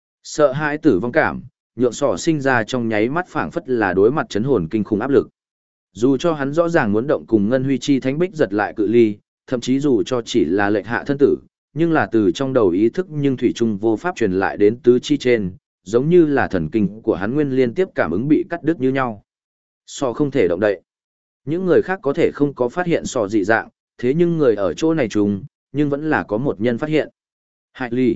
Sợ hãi tử vong cảm, nhượng sọ sinh ra trong nháy mắt phảng phất là đối mặt chấn hồn kinh khủng áp lực. Dù cho hắn rõ ràng muốn động cùng Ngân Huy Chi Thánh Bích giật lại cự ly, thậm chí dù cho chỉ là lệnh hạ thân tử, nhưng là từ trong đầu ý thức nhưng thủy chung vô pháp truyền lại đến tứ chi trên, giống như là thần kinh của hắn nguyên liên tiếp cảm ứng bị cắt đứt như nhau. Sọ không thể động đậy. Những người khác có thể không có phát hiện sọ dị dạng, thế nhưng người ở chỗ này trùng, nhưng vẫn là có một nhân phát hiện. Hải Ly.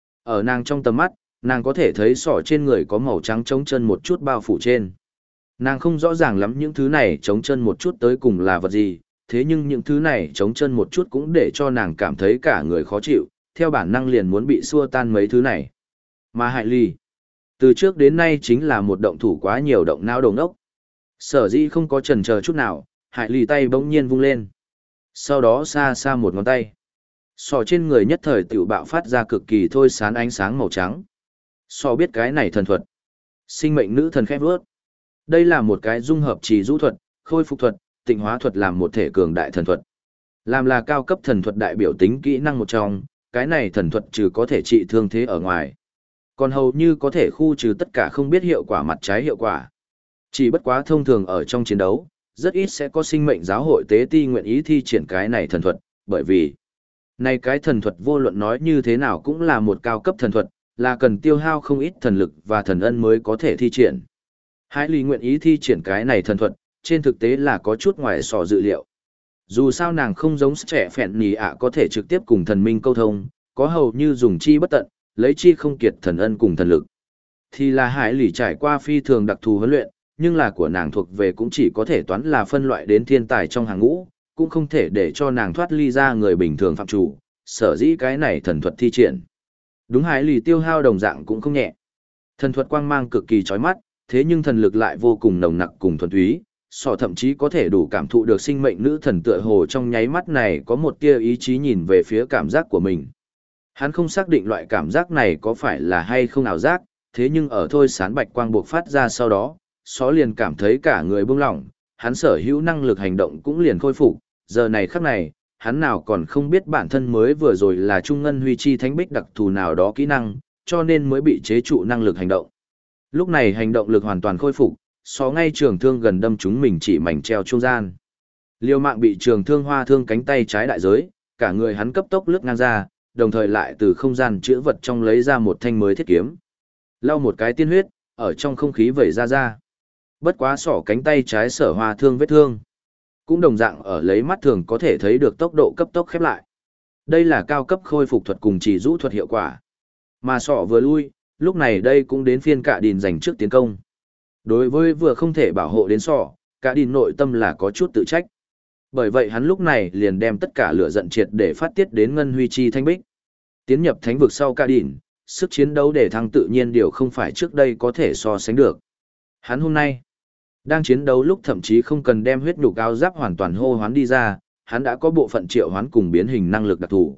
Ở nàng trong tầm mắt, nàng có thể thấy sọ trên người có màu trắng trống chân một chút bao phủ trên. Nàng không rõ ràng lắm những thứ này trống chân một chút tới cùng là vật gì, thế nhưng những thứ này trống chân một chút cũng để cho nàng cảm thấy cả người khó chịu, theo bản năng liền muốn bị xua tan mấy thứ này. Mà Hải Ly, từ trước đến nay chính là một động thủ quá nhiều động não đầu ngốc. Sở dĩ không có chần chờ chút nào, Hải Ly tay bỗng nhiên vung lên. Sau đó xa xa một ngón tay. Sọ trên người nhất thời tiểu bạo phát ra cực kỳ thôi sán ánh sáng màu trắng. Sọ biết cái này thần thuật. Sinh mệnh nữ thần khép vớt. Đây là một cái dung hợp trì rũ thuật, khôi phục thuật, tịnh hóa thuật làm một thể cường đại thần thuật. Làm là cao cấp thần thuật đại biểu tính kỹ năng một trong, cái này thần thuật trừ có thể trị thương thế ở ngoài. Còn hầu như có thể khu trừ tất cả không biết hiệu quả mặt trái hiệu quả. Chỉ bất quá thông thường ở trong chiến đấu, rất ít sẽ có sinh mệnh giáo hội tế ti nguyện ý thi triển cái này thần thuật, bởi vì này cái thần thuật vô luận nói như thế nào cũng là một cao cấp thần thuật, là cần tiêu hao không ít thần lực và thần ân mới có thể thi triển. Hải Ly nguyện ý thi triển cái này thần thuật, trên thực tế là có chút ngoài sò dự liệu. Dù sao nàng không giống trẻ phèn nì ạ có thể trực tiếp cùng thần minh câu thông, có hầu như dùng chi bất tận, lấy chi không kiệt thần ân cùng thần lực. Thì là Hải Ly trải qua phi thường đặc thù huấn luyện, nhưng là của nàng thuộc về cũng chỉ có thể toán là phân loại đến thiên tài trong hàng ngũ, cũng không thể để cho nàng thoát ly ra người bình thường phạm chủ, sở dĩ cái này thần thuật thi triển. Đúng Hải Ly tiêu hao đồng dạng cũng không nhẹ. Thần thuật quang mang cực kỳ chói mắt, thế nhưng thần lực lại vô cùng nồng nặc cùng thuần túy, sọ thậm chí có thể đủ cảm thụ được sinh mệnh nữ thần tựa hồ trong nháy mắt này có một tia ý chí nhìn về phía cảm giác của mình. Hắn không xác định loại cảm giác này có phải là hay không ảo giác, thế nhưng ở thôi sán bạch quang buộc phát ra sau đó, sọ liền cảm thấy cả người buông lỏng, hắn sở hữu năng lực hành động cũng liền khôi phục, giờ này khắc này, hắn nào còn không biết bản thân mới vừa rồi là Trung Ngân Huy Chi Thánh Bích đặc thù nào đó kỹ năng, cho nên mới bị chế trụ năng lực hành động. Lúc này hành động lực hoàn toàn khôi phục, sọ ngay trường thương gần đâm chúng mình chỉ mảnh treo trung gian. Liêu mạng bị trường thương hoa thương cánh tay trái đại giới, cả người hắn cấp tốc lướt ngang ra, đồng thời lại từ không gian chữa vật trong lấy ra một thanh mới thiết kiếm. Lau một cái tiên huyết, ở trong không khí vẩy ra. Bất quá sọ cánh tay trái sở hoa thương vết thương. Cũng đồng dạng ở lấy mắt thường có thể thấy được tốc độ cấp tốc khép lại. Đây là cao cấp khôi phục thuật cùng chỉ rũ thuật hiệu quả. Mà sọ vừa lui, lúc này đây cũng đến phiên Cả Đìn giành trước tiến công. Đối với vừa không thể bảo hộ đến sọ, Cả Đìn nội tâm là có chút tự trách. Bởi vậy hắn lúc này liền đem tất cả lửa giận triệt để phát tiết đến Ngân Huy Chi Thanh Bích. Tiến nhập thánh vực sau Cả Đìn, sức chiến đấu để thăng tự nhiên điều không phải trước đây có thể so sánh được. Hắn hôm nay đang chiến đấu lúc thậm chí không cần đem huyết nhục áo giáp hoàn toàn hô hoán đi ra, hắn đã có bộ phận triệu hoán cùng biến hình năng lực đặc thù.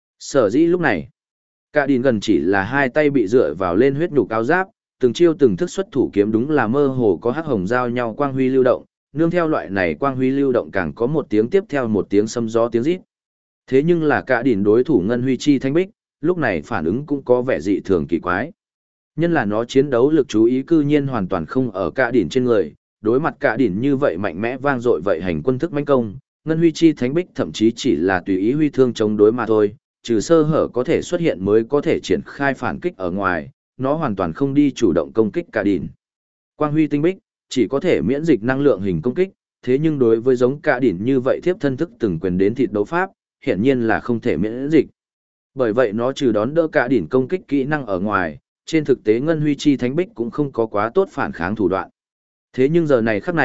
Sở dĩ lúc này, Cả Đìn gần chỉ là hai tay bị dựa vào lên huyết nhục áo giáp, từng chiêu từng thức xuất thủ kiếm đúng là mơ hồ có hắc hồng giao nhau quang huy lưu động, nương theo loại này quang huy lưu động càng có một tiếng tiếp theo một tiếng sấm gió tiếng rít. Thế nhưng là Cả Đìn đối thủ Ngân Huy Chi Thanh Bích, lúc này phản ứng cũng có vẻ dị thường kỳ quái. Nhân là nó chiến đấu lực chú ý cư nhiên hoàn toàn không ở Cả Đìn trên người, đối mặt Cả Đìn như vậy mạnh mẽ vang dội vậy hành quân thức mãnh công, Ngân Huy Chi Thánh Bích thậm chí chỉ là tùy ý huy thương chống đối mà thôi, trừ sơ hở có thể xuất hiện mới có thể triển khai phản kích ở ngoài, nó hoàn toàn không đi chủ động công kích Cả Đìn. Quang Huy Tinh Bích chỉ có thể miễn dịch năng lượng hình công kích, thế nhưng đối với giống Cả Đìn như vậy thiếp thân thức từng quyền đến thịt đấu pháp, hiển nhiên là không thể miễn dịch. Bởi vậy nó trừ đón đỡ Cả Đìn công kích kỹ năng ở ngoài, trên thực tế Ngân Huy Chi Thánh Bích cũng không có quá tốt phản kháng thủ đoạn. Thế nhưng giờ này khắc này,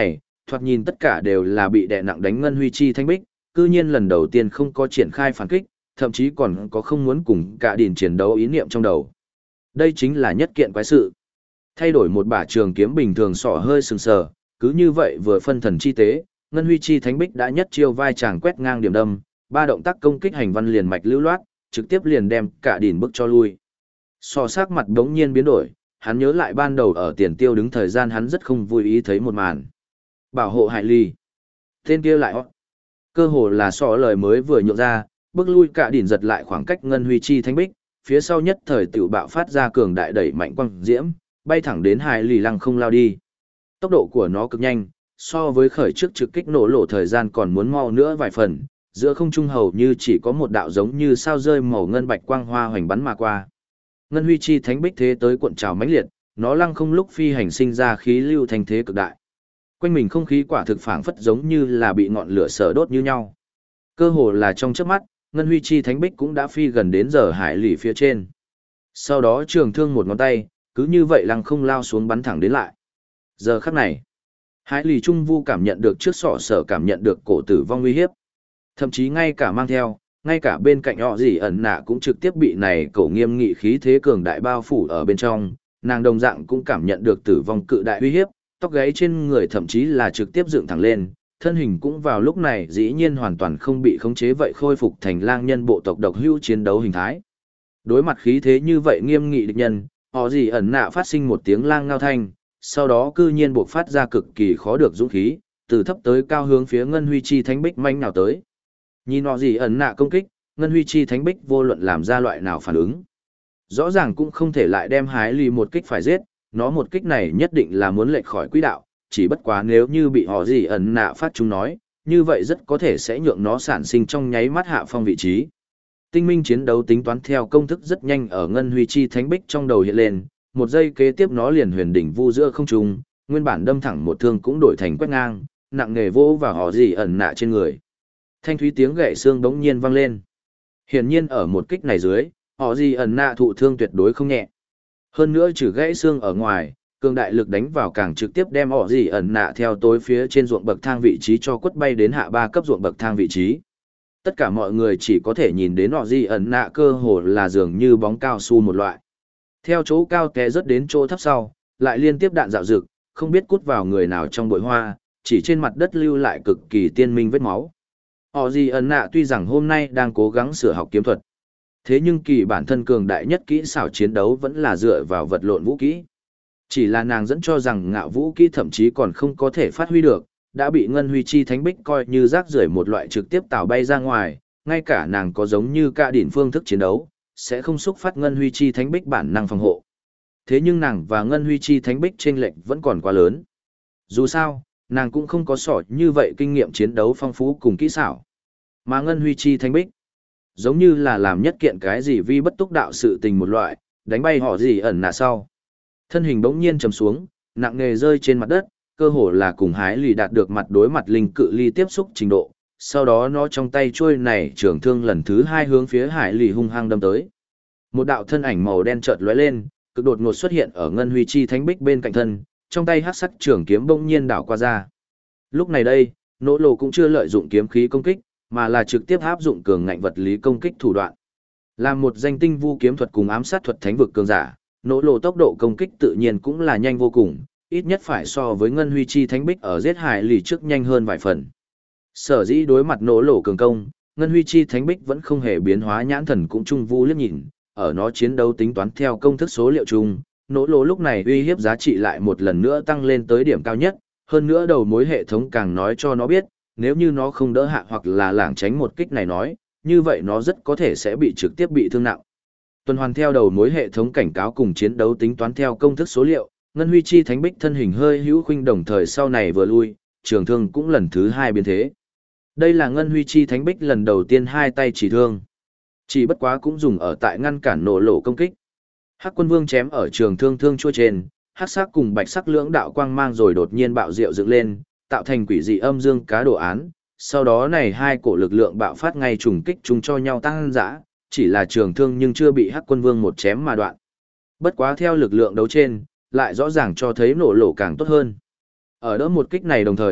thoạt nhìn tất cả đều là bị đè nặng đánh Ngân Huy Chi Thánh Bích, cư nhiên lần đầu tiên không có triển khai phản kích, thậm chí còn có không muốn cùng cả đỉnh chiến đấu ý niệm trong đầu. Đây chính là nhất kiện quái sự. Thay đổi một bả trường kiếm bình thường sọ hơi sừng sờ, cứ như vậy vừa phân thần chi tế, Ngân Huy Chi Thánh Bích đã nhất chiêu vai chàng quét ngang điểm đâm, ba động tác công kích hành văn liền mạch lưu loát, trực tiếp liền đem cả đỉnh bức cho lui. Sọ sắc mặt đống nhiên biến đổi, hắn nhớ lại ban đầu ở tiền tiêu đứng thời gian hắn rất không vui ý thấy một màn. Bảo hộ Hải Ly. Tên kia lại hót. Cơ hồ là sọ lời mới vừa nhượng ra, bước lui cả đỉnh giật lại khoảng cách Ngân Huy Chi Thánh Bích, phía sau nhất thời tiểu bạo phát ra cường đại đẩy mạnh quang diễm, bay thẳng đến Hải Ly lăng không lao đi. Tốc độ của nó cực nhanh, so với khởi trước trực kích nổ lộ thời gian còn muốn mau nữa vài phần, giữa không trung hầu như chỉ có một đạo giống như sao rơi màu ngân bạch quang hoa hoành bắn mà qua. Ngân Huy Chi Thánh Bích thế tới cuộn trào mãnh liệt, nó lăng không lúc phi hành sinh ra khí lưu thành thế cực đại. Quanh mình không khí quả thực phảng phất giống như là bị ngọn lửa sở đốt như nhau. Cơ hồ là trong chớp mắt, Ngân Huy Chi Thánh Bích cũng đã phi gần đến giờ Hải Lỷ phía trên. Sau đó trường thương một ngón tay, cứ như vậy lăng không lao xuống bắn thẳng đến lại. Giờ khắc này, Hải Lỷ Trung Vu cảm nhận được trước sọ sở cảm nhận được cổ tử vong nguy hiếp. Thậm chí ngay cả mang theo, ngay cả bên cạnh họ gì ẩn nạ cũng trực tiếp bị này cổ nghiêm nghị khí thế cường đại bao phủ ở bên trong, nàng đồng dạng cũng cảm nhận được tử vong cự đại uy hiếp, tóc gáy trên người thậm chí là trực tiếp dựng thẳng lên, thân hình cũng vào lúc này dĩ nhiên hoàn toàn không bị khống chế vậy khôi phục thành lang nhân bộ tộc độc hữu chiến đấu hình thái. Đối mặt khí thế như vậy nghiêm nghị địch nhân, họ gì ẩn nạ phát sinh một tiếng lang ngao thanh, sau đó cư nhiên buộc phát ra cực kỳ khó được dũng khí, từ thấp tới cao hướng phía Ngân Huy Chi Thánh Bích manh nào tới. Nhìn họ gì ẩn nạ công kích, Ngân Huy Chi Thánh Bích vô luận làm ra loại nào phản ứng. Rõ ràng cũng không thể lại đem Hái Lì một kích phải giết, nó một kích này nhất định là muốn lệch khỏi quỹ đạo, chỉ bất quá nếu như bị họ gì ẩn nạ phát chúng nói, như vậy rất có thể sẽ nhượng nó sản sinh trong nháy mắt hạ phong vị trí. Tinh minh chiến đấu tính toán theo công thức rất nhanh ở Ngân Huy Chi Thánh Bích trong đầu hiện lên, một giây kế tiếp nó liền huyền đỉnh vu giữa không trung, nguyên bản đâm thẳng một thương cũng đổi thành quét ngang, nặng nghề vỗ vào họ gì ẩn nạ trên người. Thanh thúy tiếng gãy xương bỗng nhiên vang lên. Hiển nhiên ở một kích này dưới, họ gì ẩn nạ thụ thương tuyệt đối không nhẹ. Hơn nữa trừ gãy xương ở ngoài, cường đại lực đánh vào càng trực tiếp đem họ gì ẩn nạ theo tối phía trên ruộng bậc thang vị trí cho quất bay đến hạ 3 cấp ruộng bậc thang vị trí. Tất cả mọi người chỉ có thể nhìn đến họ gì ẩn nạ cơ hồ là dường như bóng cao su một loại. Theo chỗ cao té rớt đến chỗ thấp sau, lại liên tiếp đạn dạo dực, không biết cút vào người nào trong bụi hoa, chỉ trên mặt đất lưu lại cực kỳ tiên minh vết máu. Họ gì ẩn nạ tuy rằng hôm nay đang cố gắng sửa học kiếm thuật, thế nhưng kỳ bản thân cường đại nhất kỹ xảo chiến đấu vẫn là dựa vào vật lộn vũ kỹ. Chỉ là nàng dẫn cho rằng ngạo vũ kỹ thậm chí còn không có thể phát huy được, đã bị Ngân Huy Chi Thánh Bích coi như rác rưởi một loại trực tiếp tạo bay ra ngoài, ngay cả nàng có giống như cả đỉnh phương thức chiến đấu, sẽ không xúc phát Ngân Huy Chi Thánh Bích bản năng phòng hộ. Thế nhưng nàng và Ngân Huy Chi Thánh Bích chênh lệch vẫn còn quá lớn. Dù sao, nàng cũng không có sỏi như vậy kinh nghiệm chiến đấu phong phú cùng kỹ xảo. Mà Ngân Huy Chi Thánh Bích, giống như là làm nhất kiện cái gì vi bất túc đạo sự tình một loại, đánh bay họ gì ẩn nạ sau. Thân hình bỗng nhiên trầm xuống, nặng nề rơi trên mặt đất, cơ hồ là cùng Hái Lì đạt được mặt đối mặt linh cự ly tiếp xúc trình độ. Sau đó nó trong tay trôi này trường thương lần thứ 2 hướng phía Hải Lì hung hăng đâm tới. Một đạo thân ảnh màu đen chợt lóe lên, cực đột ngột xuất hiện ở Ngân Huy Chi Thánh Bích bên cạnh thân, trong tay hắc sắc trường kiếm bỗng nhiên đảo qua ra. Lúc này đây, Nỗ Lộ cũng chưa lợi dụng kiếm khí công kích, mà là trực tiếp áp dụng cường ngạnh vật lý công kích thủ đoạn. Là một danh tinh vu kiếm thuật cùng ám sát thuật thánh vực cường giả, Nỗ Lộ tốc độ công kích tự nhiên cũng là nhanh vô cùng, ít nhất phải so với Ngân Huy Chi Thánh Bích ở giết Hải Lì trước nhanh hơn vài phần. Sở dĩ đối mặt Nỗ Lộ cường công, Ngân Huy Chi Thánh Bích vẫn không hề biến hóa, nhãn thần cũng trung vu liếc nhìn, ở nó chiến đấu tính toán theo công thức số liệu chung, Nỗ Lộ lúc này uy hiếp giá trị lại một lần nữa tăng lên tới điểm cao nhất, hơn nữa đầu mối hệ thống càng nói cho nó biết, nếu như nó không đỡ hạ hoặc là lảng tránh một kích này nói, như vậy nó rất có thể sẽ bị trực tiếp bị thương nặng. Tuần hoàn theo đầu mối hệ thống cảnh cáo cùng chiến đấu tính toán theo công thức số liệu, Ngân Huy Chi Thánh Bích thân hình hơi hữu khuynh đồng thời sau này vừa lui, trường thương cũng lần thứ 2 biến thế. Đây là Ngân Huy Chi Thánh Bích lần đầu tiên hai tay chỉ thương. Chỉ bất quá cũng dùng ở tại ngăn cản Nỗ Lộ công kích. Hắc Quân Vương chém ở trường thương thương chua trên, hắc sắc cùng bạch sắc lưỡng đạo quang mang rồi đột nhiên bạo diệu dựng lên, tạo thành quỷ dị âm dương cá đồ án. Sau đó này hai cổ lực lượng bạo phát ngay trùng kích chung cho nhau tăng dã, chỉ là trường thương nhưng chưa bị Hắc Quân Vương một chém mà đoạn. Bất quá theo lực lượng đấu trên, lại rõ ràng cho thấy Nỗ Lộ càng tốt hơn. Ở đỡ một kích này đồng thời,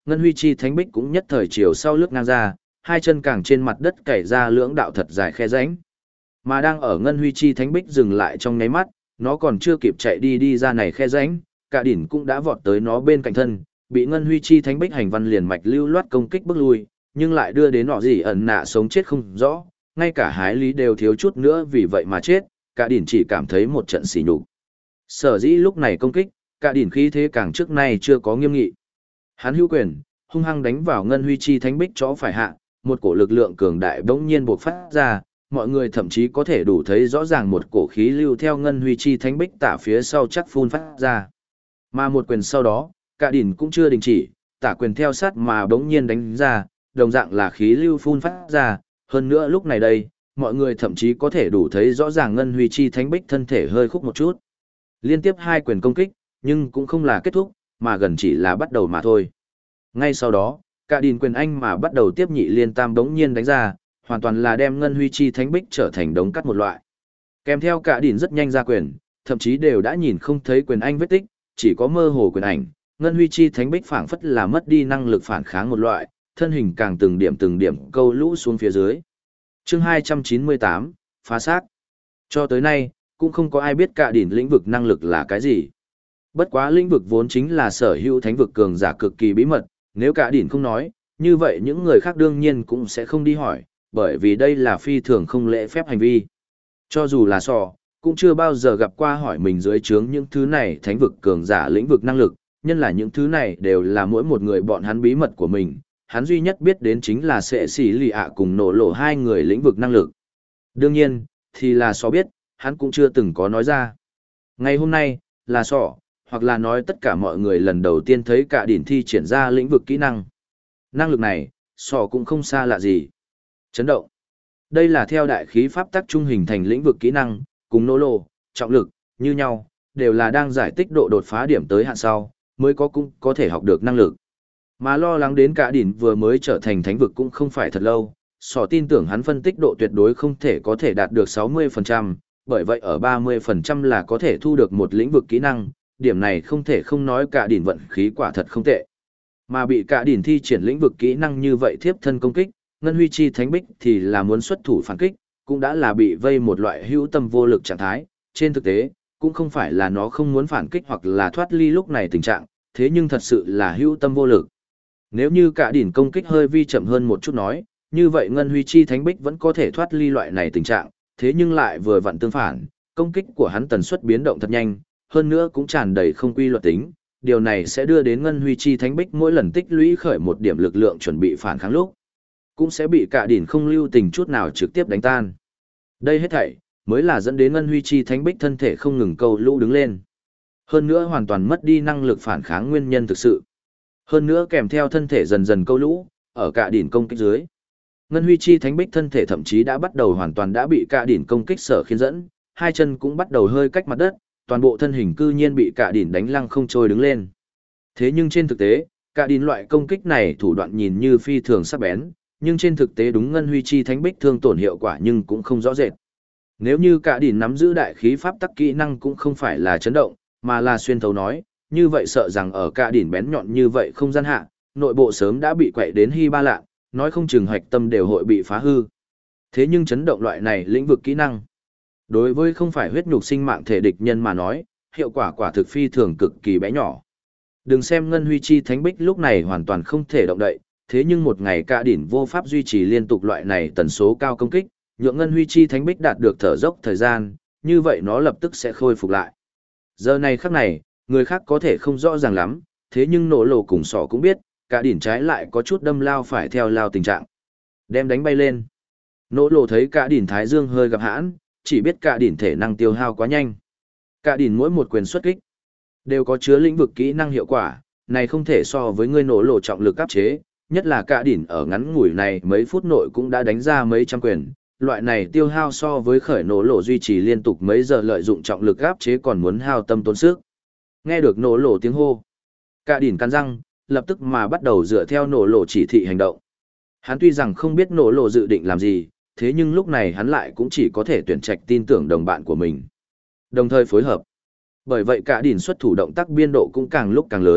Ngân Huy Chi Thánh Bích cũng nhất thời chiều sau lướt ngang ra, hai chân càng trên mặt đất cày ra lưỡng đạo thật dài khe rãnh. Mà đang ở Ngân Huy Chi Thánh Bích dừng lại trong nháy mắt, nó còn chưa kịp chạy đi ra này khe rãnh, cả đỉnh cũng đã vọt tới nó bên cạnh thân, bị Ngân Huy Chi Thánh Bích hành văn liền mạch lưu loát công kích bước lui, nhưng lại đưa đến nọ gì ẩn nạ sống chết không rõ, ngay cả hái lý đều thiếu chút nữa vì vậy mà chết, cả đỉnh chỉ cảm thấy một trận sỉ nhục. Sở dĩ lúc này công kích, cả đỉnh khí thế càng trước nay chưa có nghiêm nghị. Hắn hữu quyền, hung hăng đánh vào Ngân Huy Chi Thánh Bích chỗ phải hạ, một cổ lực lượng cường đại bỗng nhiên bộc phát ra, mọi người thậm chí có thể đủ thấy rõ ràng một cổ khí lưu theo Ngân Huy Chi Thánh Bích tả phía sau chắc phun phát ra. Mà một quyền sau đó, cả đỉnh cũng chưa đình chỉ, tả quyền theo sát mà bỗng nhiên đánh ra, đồng dạng là khí lưu phun phát ra, hơn nữa lúc này đây, mọi người thậm chí có thể đủ thấy rõ ràng Ngân Huy Chi Thánh Bích thân thể hơi khúc một chút. Liên tiếp hai quyền công kích, nhưng cũng không là kết thúc, mà gần chỉ là bắt đầu mà thôi. Ngay sau đó, cả đỉnh quyền anh mà bắt đầu tiếp nhị liên tam đống nhiên đánh ra, hoàn toàn là đem Ngân Huy Chi Thánh Bích trở thành đống cắt một loại. Kèm theo cả đỉnh rất nhanh ra quyền, thậm chí đều đã nhìn không thấy quyền anh vết tích, chỉ có mơ hồ quyền ảnh, Ngân Huy Chi Thánh Bích phảng phất là mất đi năng lực phản kháng một loại, thân hình càng từng điểm câu lũ xuống phía dưới. Chương 298, phá xác. Cho tới nay, cũng không có ai biết cả đỉnh lĩnh vực năng lực là cái gì. Bất quá lĩnh vực vốn chính là sở hữu thánh vực cường giả cực kỳ bí mật, nếu cả đỉnh không nói, như vậy những người khác đương nhiên cũng sẽ không đi hỏi, bởi vì đây là phi thường không lễ phép hành vi. Cho dù là sò, cũng chưa bao giờ gặp qua hỏi mình dưới trướng những thứ này thánh vực cường giả lĩnh vực năng lực, nhân là những thứ này đều là mỗi một người bọn hắn bí mật của mình, hắn duy nhất biết đến chính là sẽ xỉ lì ạ cùng nổ lộ hai người lĩnh vực năng lực. Đương nhiên, thì là sò biết, hắn cũng chưa từng có nói ra. Ngày hôm nay, là sò, hoặc là nói tất cả mọi người lần đầu tiên thấy cả đỉnh thi triển ra lĩnh vực kỹ năng. Năng lực này, sò cũng không xa lạ gì. Chấn động. Đây là theo đại khí pháp tắc trung hình thành lĩnh vực kỹ năng, cùng nô lô, trọng lực, như nhau, đều là đang giải tích độ đột phá điểm tới hạn sau, mới cũng có thể học được năng lực. Mà lo lắng đến cả đỉnh vừa mới trở thành thánh vực cũng không phải thật lâu, sò tin tưởng hắn phân tích độ tuyệt đối không thể có thể đạt được 60%, bởi vậy ở 30% là có thể thu được một lĩnh vực kỹ năng, điểm này không thể không nói cả đỉnh vận khí quả thật không tệ. Mà bị cả đỉnh thi triển lĩnh vực kỹ năng như vậy thiếp thân công kích, Ngân Huy Chi Thánh Bích thì là muốn xuất thủ phản kích, cũng đã là bị vây một loại hữu tâm vô lực trạng thái, trên thực tế, cũng không phải là nó không muốn phản kích hoặc là thoát ly lúc này tình trạng, thế nhưng thật sự là hữu tâm vô lực. Nếu như cả đỉnh công kích hơi vi chậm hơn một chút nói, như vậy Ngân Huy Chi Thánh Bích vẫn có thể thoát ly loại này tình trạng, thế nhưng lại vừa vặn tương phản, công kích của hắn tần suất biến động thật nhanh, hơn nữa cũng tràn đầy không quy luật tính, điều này sẽ đưa đến Ngân Huy Chi Thánh Bích mỗi lần tích lũy khởi một điểm lực lượng chuẩn bị phản kháng lúc, cũng sẽ bị cả đỉnh không lưu tình chút nào trực tiếp đánh tan. Đây hết thảy mới là dẫn đến Ngân Huy Chi Thánh Bích thân thể không ngừng câu lũ đứng lên. Hơn nữa hoàn toàn mất đi năng lực phản kháng nguyên nhân thực sự. Hơn nữa kèm theo thân thể dần dần câu lũ, ở cả đỉnh công kích dưới. Ngân Huy Chi Thánh Bích thân thể thậm chí đã bắt đầu hoàn toàn đã bị cả đỉnh công kích sở khiến dẫn, hai chân cũng bắt đầu hơi cách mặt đất, toàn bộ thân hình cư nhiên bị cả đỉnh đánh lăng không trôi đứng lên. Thế nhưng trên thực tế, cả đỉnh loại công kích này thủ đoạn nhìn như phi thường sắc bén, nhưng trên thực tế đúng Ngân Huy Chi Thánh Bích thương tổn hiệu quả nhưng cũng không rõ rệt. Nếu như cả đỉnh nắm giữ đại khí pháp tắc kỹ năng cũng không phải là chấn động, mà là xuyên thấu nói, như vậy sợ rằng ở cả đỉnh bén nhọn như vậy không gian hạ, nội bộ sớm đã bị quậy đến hy ba lạ, nói không chừng hạch tâm đều hội bị phá hư. Thế nhưng chấn động loại này lĩnh vực kỹ năng, đối với không phải huyết nhục sinh mạng thể địch nhân mà nói, hiệu quả quả thực phi thường cực kỳ bé nhỏ. Đừng xem Ngân Huy Chi Thánh Bích lúc này hoàn toàn không thể động đậy, thế nhưng một ngày cả đỉnh vô pháp duy trì liên tục loại này tần số cao công kích, nhượng Ngân Huy Chi Thánh Bích đạt được thở dốc thời gian, như vậy nó lập tức sẽ khôi phục lại. Giờ này khắc này, người khác có thể không rõ ràng lắm, thế nhưng nổ lộ cùng sọ cũng biết, cả đỉnh trái lại có chút đâm lao phải theo lao tình trạng. Đem đánh bay lên. Nổ lộ thấy cả đỉnh thái dương hơi gặp hãn, chỉ biết cả đỉnh thể năng tiêu hao quá nhanh. Cả đỉnh mỗi một quyền xuất kích, đều có chứa lĩnh vực kỹ năng hiệu quả, này không thể so với người nổ lộ trọng lực áp chế, nhất là cả đỉnh ở ngắn ngủi này mấy phút nội cũng đã đánh ra mấy trăm quyền. Loại này tiêu hao so với khởi nổ lộ duy trì liên tục mấy giờ lợi dụng trọng lực áp chế còn muốn hao tâm tốn sức. Nghe được nổ lộ tiếng hô, cả đỉnh cắn răng, lập tức mà bắt đầu dựa theo nổ lộ chỉ thị hành động. Hắn tuy rằng không biết nổ lộ dự định làm gì, thế nhưng lúc này hắn lại cũng chỉ có thể tuyển trạch tin tưởng đồng bạn của mình. Đồng thời phối hợp. Bởi vậy cả đỉnh xuất thủ động tác biên độ cũng càng lúc càng lớn,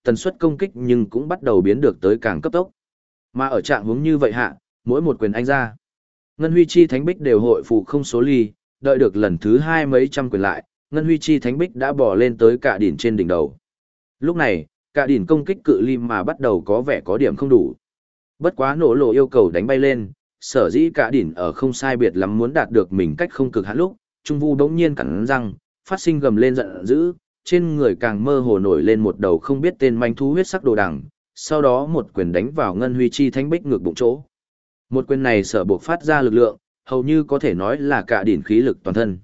tần suất công kích nhưng cũng bắt đầu biến được tới càng cấp tốc. Mà ở trạng huống như vậy hạ, mỗi một quyền anh ra, Ngân Huy Chi Thánh Bích đều hội phụ không số ly, đợi được lần thứ 2 mấy trăm quyền lại, Ngân Huy Chi Thánh Bích đã bò lên tới cả đỉnh trên đỉnh đầu. Lúc này, cả đỉnh công kích cự ly mà bắt đầu có vẻ có điểm không đủ. Bất quá nổ lộ yêu cầu đánh bay lên, sở dĩ cả đỉnh ở không sai biệt lắm muốn đạt được mình cách không cực hạn lúc, Trung Vu đống nhiên cắn răng, phát sinh gầm lên giận dữ, trên người càng mơ hồ nổi lên một đầu không biết tên manh thú huyết sắc đồ đằng, sau đó một quyền đánh vào Ngân Huy Chi Thánh Bích ngược bụng chỗ. Một quyền này sở buộc phát ra lực lượng, hầu như có thể nói là cả đỉnh khí lực toàn thân.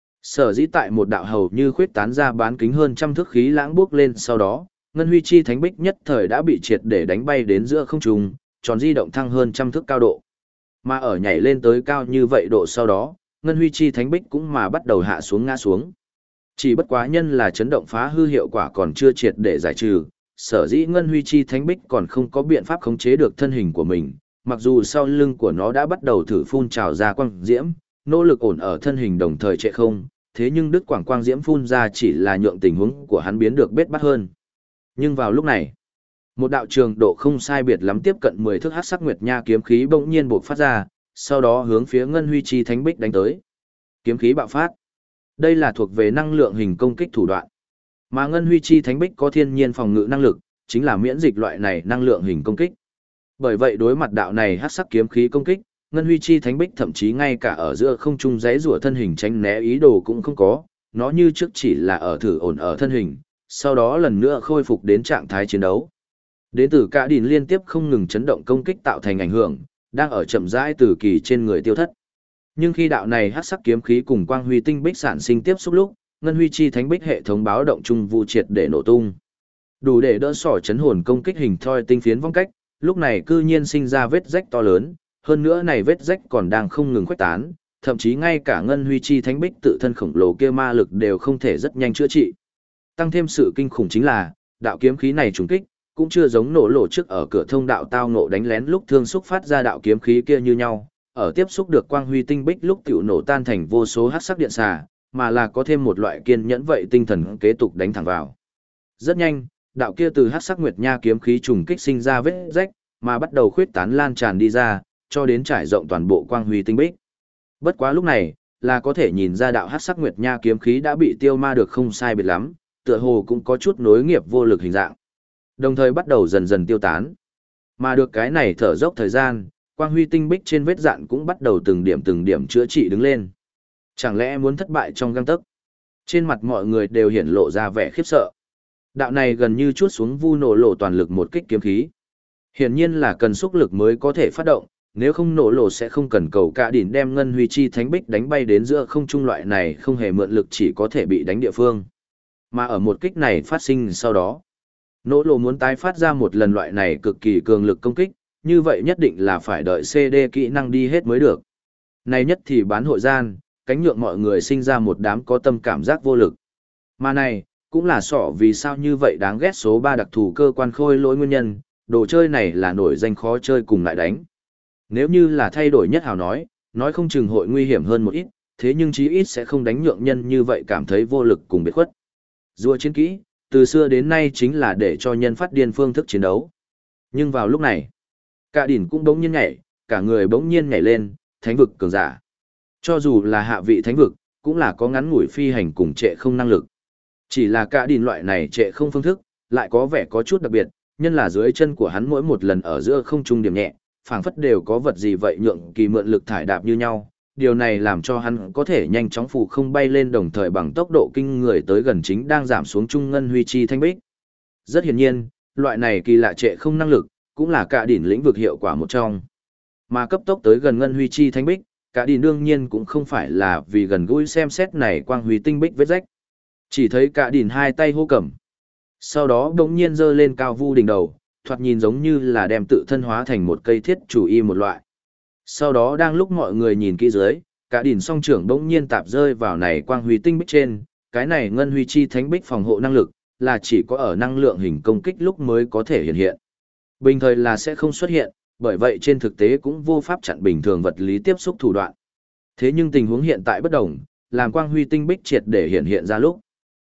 Sở dĩ tại một đạo hầu như khuyết tán ra bán kính hơn trăm thước khí lãng bước lên sau đó, Ngân Huy Chi Thánh Bích nhất thời đã bị triệt để đánh bay đến giữa không trung, tròn di động thăng hơn trăm thước cao độ. Mà ở nhảy lên tới cao như vậy độ sau đó, Ngân Huy Chi Thánh Bích cũng mà bắt đầu hạ xuống ngã xuống. Chỉ bất quá nhân là chấn động phá hư hiệu quả còn chưa triệt để giải trừ, sở dĩ Ngân Huy Chi Thánh Bích còn không có biện pháp khống chế được thân hình của mình, mặc dù sau lưng của nó đã bắt đầu thử phun trào ra quang diễm, nỗ lực ổn ở thân hình đồng thời trệ không, thế nhưng đứt quảng quang diễm phun ra chỉ là nhượng tình huống của hắn biến được bết bát hơn. Nhưng vào lúc này, một đạo trường độ không sai biệt lắm tiếp cận 10 thước hắc sắc nguyệt nha kiếm khí bỗng nhiên bộc phát ra, sau đó hướng phía Ngân Huy Chi Thánh Bích đánh tới. Kiếm khí bạo phát. Đây là thuộc về năng lượng hình công kích thủ đoạn. Mà Ngân Huy Chi Thánh Bích có thiên nhiên phòng ngự năng lực, chính là miễn dịch loại này năng lượng hình công kích. Bởi vậy đối mặt đạo này hắc sắc kiếm khí công kích, Ngân Huy Chi Thánh Bích thậm chí ngay cả ở giữa không trung giãy giụa thân hình tránh né ý đồ cũng không có, nó như trước chỉ là ở thử ổn ở thân hình, sau đó lần nữa khôi phục đến trạng thái chiến đấu. Đến từ cả đỉnh liên tiếp không ngừng chấn động công kích tạo thành ảnh hưởng, đang ở chậm rãi từ kỳ trên người tiêu thất. Nhưng khi đạo này hắc sắc kiếm khí cùng quang huy tinh bích sản sinh tiếp xúc lúc, Ngân Huy Chi Thánh Bích hệ thống báo động trung vụ triệt để nổ tung. Đủ để đỡ sỏ chấn hồn công kích hình thoi tinh phiến vong cách, lúc này cư nhiên sinh ra vết rách to lớn, hơn nữa này vết rách còn đang không ngừng khuếch tán, thậm chí ngay cả Ngân Huy Chi Thánh Bích tự thân khổng lồ kia ma lực đều không thể rất nhanh chữa trị. Tăng thêm sự kinh khủng chính là, đạo kiếm khí này trùng kích, cũng chưa giống nổ lộ trước ở cửa thông đạo tao ngộ đánh lén lúc thương xúc phát ra đạo kiếm khí kia như nhau, ở tiếp xúc được quang huy tinh bích lúc tiểu nổ tan thành vô số hắc sắc điện xà, mà là có thêm một loại kiên nhẫn vậy tinh thần kế tục đánh thẳng vào. Rất nhanh, đạo kia từ hắc sắc nguyệt nha kiếm khí trùng kích sinh ra vết rách, mà bắt đầu khuyết tán lan tràn đi ra, cho đến trải rộng toàn bộ quang huy tinh bích. Bất quá lúc này, là có thể nhìn ra đạo hắc sắc nguyệt nha kiếm khí đã bị tiêu ma được không sai biệt lắm, tựa hồ cũng có chút nối nghiệp vô lực hình dạng. Đồng thời bắt đầu dần dần tiêu tán. Mà được cái này thở dốc thời gian, quang huy tinh bích trên vết dạn cũng bắt đầu từng điểm chữa trị đứng lên. Chẳng lẽ muốn thất bại trong gang tấc? Trên mặt mọi người đều hiển lộ ra vẻ khiếp sợ. Đạo này gần như chuốt xuống vu nổ lộ toàn lực một kích kiếm khí. Hiển nhiên là cần xúc lực mới có thể phát động, nếu không nổ lộ sẽ không cần cầu cả đỉnh đem Ngân Huy Chi Thánh Bích đánh bay đến giữa không trung, loại này không hề mượn lực chỉ có thể bị đánh địa phương. Mà ở một kích này phát sinh sau đó, nỗ lộ muốn tái phát ra một lần loại này cực kỳ cường lực công kích, như vậy nhất định là phải đợi CD kỹ năng đi hết mới được. Này nhất thì bán hội gian, cánh nhượng mọi người sinh ra một đám có tâm cảm giác vô lực. Mà này, cũng là sọ vì sao như vậy đáng ghét số 3 đặc thù cơ quan khôi lỗi nguyên nhân, đồ chơi này là nổi danh khó chơi cùng lại đánh. Nếu như là thay đổi nhất hào nói không chừng hội nguy hiểm hơn một ít, thế nhưng chí ít sẽ không đánh nhượng nhân như vậy cảm thấy vô lực cùng biệt khuất. Rùa chiến kỹ, từ xưa đến nay chính là để cho nhân phát điên phương thức chiến đấu. Nhưng vào lúc này, cả đỉnh cũng bỗng nhiên nhảy, cả người bỗng nhiên nhảy lên, thánh vực cường giả. Cho dù là hạ vị thánh vực, cũng là có ngắn ngủi phi hành cùng trệ không năng lực. Chỉ là cả đỉnh loại này trệ không phương thức, lại có vẻ có chút đặc biệt, nhân là dưới chân của hắn mỗi một lần ở giữa không trung điểm nhẹ, phảng phất đều có vật gì vậy nhượng kỳ mượn lực thải đạp như nhau. Điều này làm cho hắn có thể nhanh chóng phù không bay lên, đồng thời bằng tốc độ kinh người tới gần chính đang giảm xuống trung Ngân Huy Chi Thánh Bích. Rất hiển nhiên, loại này kỳ lạ trệ không năng lực, cũng là cả đỉnh lĩnh vực hiệu quả một trong. Mà cấp tốc tới gần Ngân Huy Chi Thánh Bích, cả đỉnh đương nhiên cũng không phải là vì gần gũi xem xét này quang huy tinh bích vết rách. Chỉ thấy cả đỉnh hai tay hô cầm. Sau đó đống nhiên giơ lên cao vu đỉnh đầu, thoạt nhìn giống như là đem tự thân hóa thành một cây thiết chủ y một loại. Sau đó đang lúc mọi người nhìn kỹ dưới, cả đỉnh song trưởng đống nhiên tạp rơi vào này quang huy tinh bích trên, cái này Ngân Huy Chi Thánh Bích phòng hộ năng lực, là chỉ có ở năng lượng hình công kích lúc mới có thể hiện hiện. Bình thời là sẽ không xuất hiện, bởi vậy trên thực tế cũng vô pháp chặn bình thường vật lý tiếp xúc thủ đoạn. Thế nhưng tình huống hiện tại bất đồng, làm quang huy tinh bích triệt để hiện hiện ra lúc.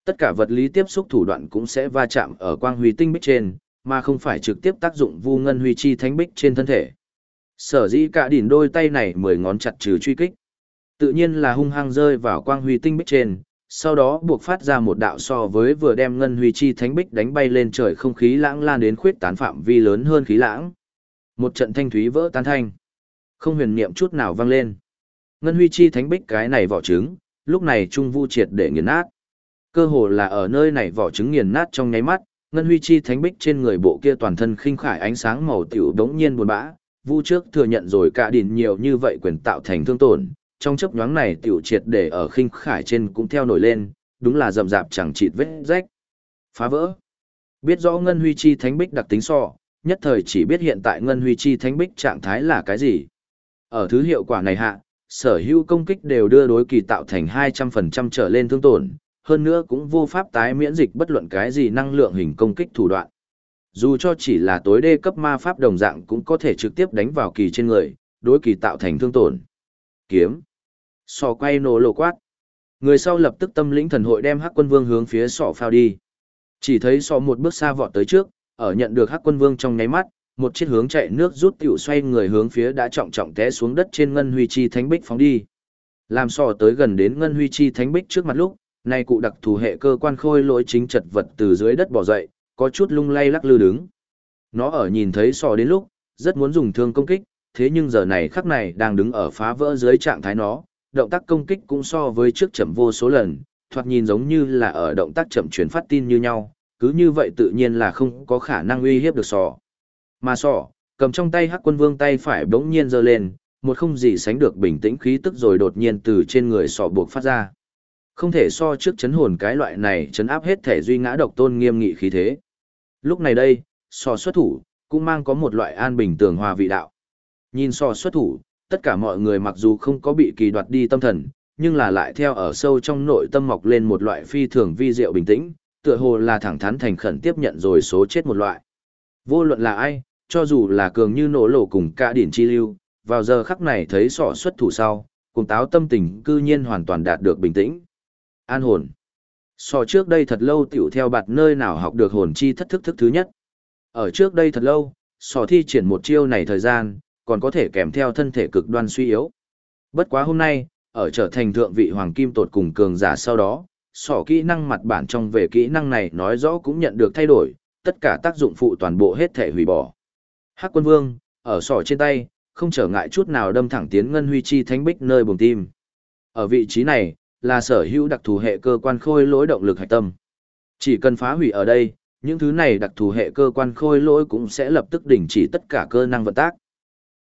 Tất cả vật lý tiếp xúc thủ đoạn cũng sẽ va chạm ở quang huy tinh bích trên, mà không phải trực tiếp tác dụng vu ngân huy chi thánh bích trên thân thể. Sở dĩ cả đỉnh đôi tay này 10 ngón chặt trừ truy kích. Tự nhiên là hung hăng rơi vào quang huy tinh bích trên, sau đó buộc phát ra một đạo so với vừa đem ngân huy chi thánh bích đánh bay lên trời không khí lãng lan đến khuyết tán phạm vi lớn hơn khí lãng. Một trận thanh thúy vỡ tan thanh. Không huyền niệm chút nào vang lên. Ngân huy chi thánh bích cái này vỏ trứng, lúc này trung vu triệt để nghiền nát. Cơ hồ là ở nơi này vỏ trứng nghiền nát trong nháy mắt, ngân huy chi thánh bích trên người bộ kia toàn thân khinh khải ánh sáng màu tiểu đống nhiên buồn bã, vu trước thừa nhận rồi cả đỉnh nhiều như vậy quyền tạo thành thương tổn, trong chớp nhoáng này tiểu triệt để ở khinh khải trên cũng theo nổi lên, đúng là rậm rạp chẳng chịt vết rách. Phá vỡ. Biết rõ ngân huy chi thánh bích đặc tính so, nhất thời chỉ biết hiện tại ngân huy chi thánh bích trạng thái là cái gì. Ở thứ hiệu quả này hạ, sở hữu công kích đều đưa đối kỳ tạo thành 200% trở lên thương tổn, hơn nữa cũng vô pháp tái miễn dịch bất luận cái gì năng lượng hình công kích thủ đoạn. Dù cho chỉ là tối đê cấp ma pháp đồng dạng cũng có thể trực tiếp đánh vào kỳ trên người, đối kỳ tạo thành thương tổn. Kiếm. Sọ quay nổ lộ quát. Người sau lập tức tâm lĩnh thần hội đem Hắc Quân Vương hướng phía sọ phao đi. Chỉ thấy sọ một bước xa vọt tới trước, ở nhận được Hắc Quân Vương trong nháy mắt, một chiếc hướng chạy nước rút tiểu xoay người hướng phía đã trọng trọng té xuống đất trên ngân huy chi thánh bích phóng đi. Làm sọ tới gần đến ngân huy chi thánh bích trước mặt lúc, nay cụ đặc thù hệ cơ quan khôi lỗi chính chật vật từ dưới đất bò dậy, có chút lung lay lắc lư đứng. Nó ở nhìn thấy sọ đến lúc, rất muốn dùng thương công kích, thế nhưng giờ này khắc này đang đứng ở phá vỡ dưới trạng thái nó, động tác công kích cũng so với trước chậm vô số lần, thoạt nhìn giống như là ở động tác chậm truyền phát tin như nhau, cứ như vậy tự nhiên là không có khả năng uy hiếp được sọ. Mà sọ, cầm trong tay Hắc Quân Vương tay phải bỗng nhiên giơ lên, một không gì sánh được bình tĩnh khí tức rồi đột nhiên từ trên người sọ buộc phát ra. Không thể so trước chấn hồn cái loại này chấn áp hết thể duy ngã độc tôn nghiêm nghị khí thế. Lúc này đây, sọ xuất thủ, cũng mang có một loại an bình tường hòa vị đạo. Nhìn sọ xuất thủ, tất cả mọi người mặc dù không có bị kỳ đoạt đi tâm thần, nhưng là lại theo ở sâu trong nội tâm mọc lên một loại phi thường vi diệu bình tĩnh, tựa hồ là thẳng thắn thành khẩn tiếp nhận rồi số chết một loại. Vô luận là ai, cho dù là cường như nổ lổ cùng cả điển chi lưu, vào giờ khắc này thấy sọ xuất thủ sau, cùng táo tâm tình cư nhiên hoàn toàn đạt được bình tĩnh. An hồn. Sọ trước đây thật lâu tiểu theo bạt nơi nào học được hồn chi thất thức thức thứ nhất. Ở trước đây thật lâu, sọ thi triển một chiêu này thời gian, còn có thể kèm theo thân thể cực đoan suy yếu. Bất quá hôm nay, ở trở thành thượng vị hoàng kim tột cùng cường giả sau đó, sọ kỹ năng mặt bản trong về kỹ năng này nói rõ cũng nhận được thay đổi, tất cả tác dụng phụ toàn bộ hết thể hủy bỏ. Hắc Quân Vương, ở sọ trên tay, không trở ngại chút nào đâm thẳng tiến ngân huy chi thánh bích nơi buồng tim. Ở vị trí này, là sở hữu đặc thù hệ cơ quan khôi lỗi động lực hạch tâm. Chỉ cần phá hủy ở đây, những thứ này đặc thù hệ cơ quan khôi lỗi cũng sẽ lập tức đình chỉ tất cả cơ năng vận tác.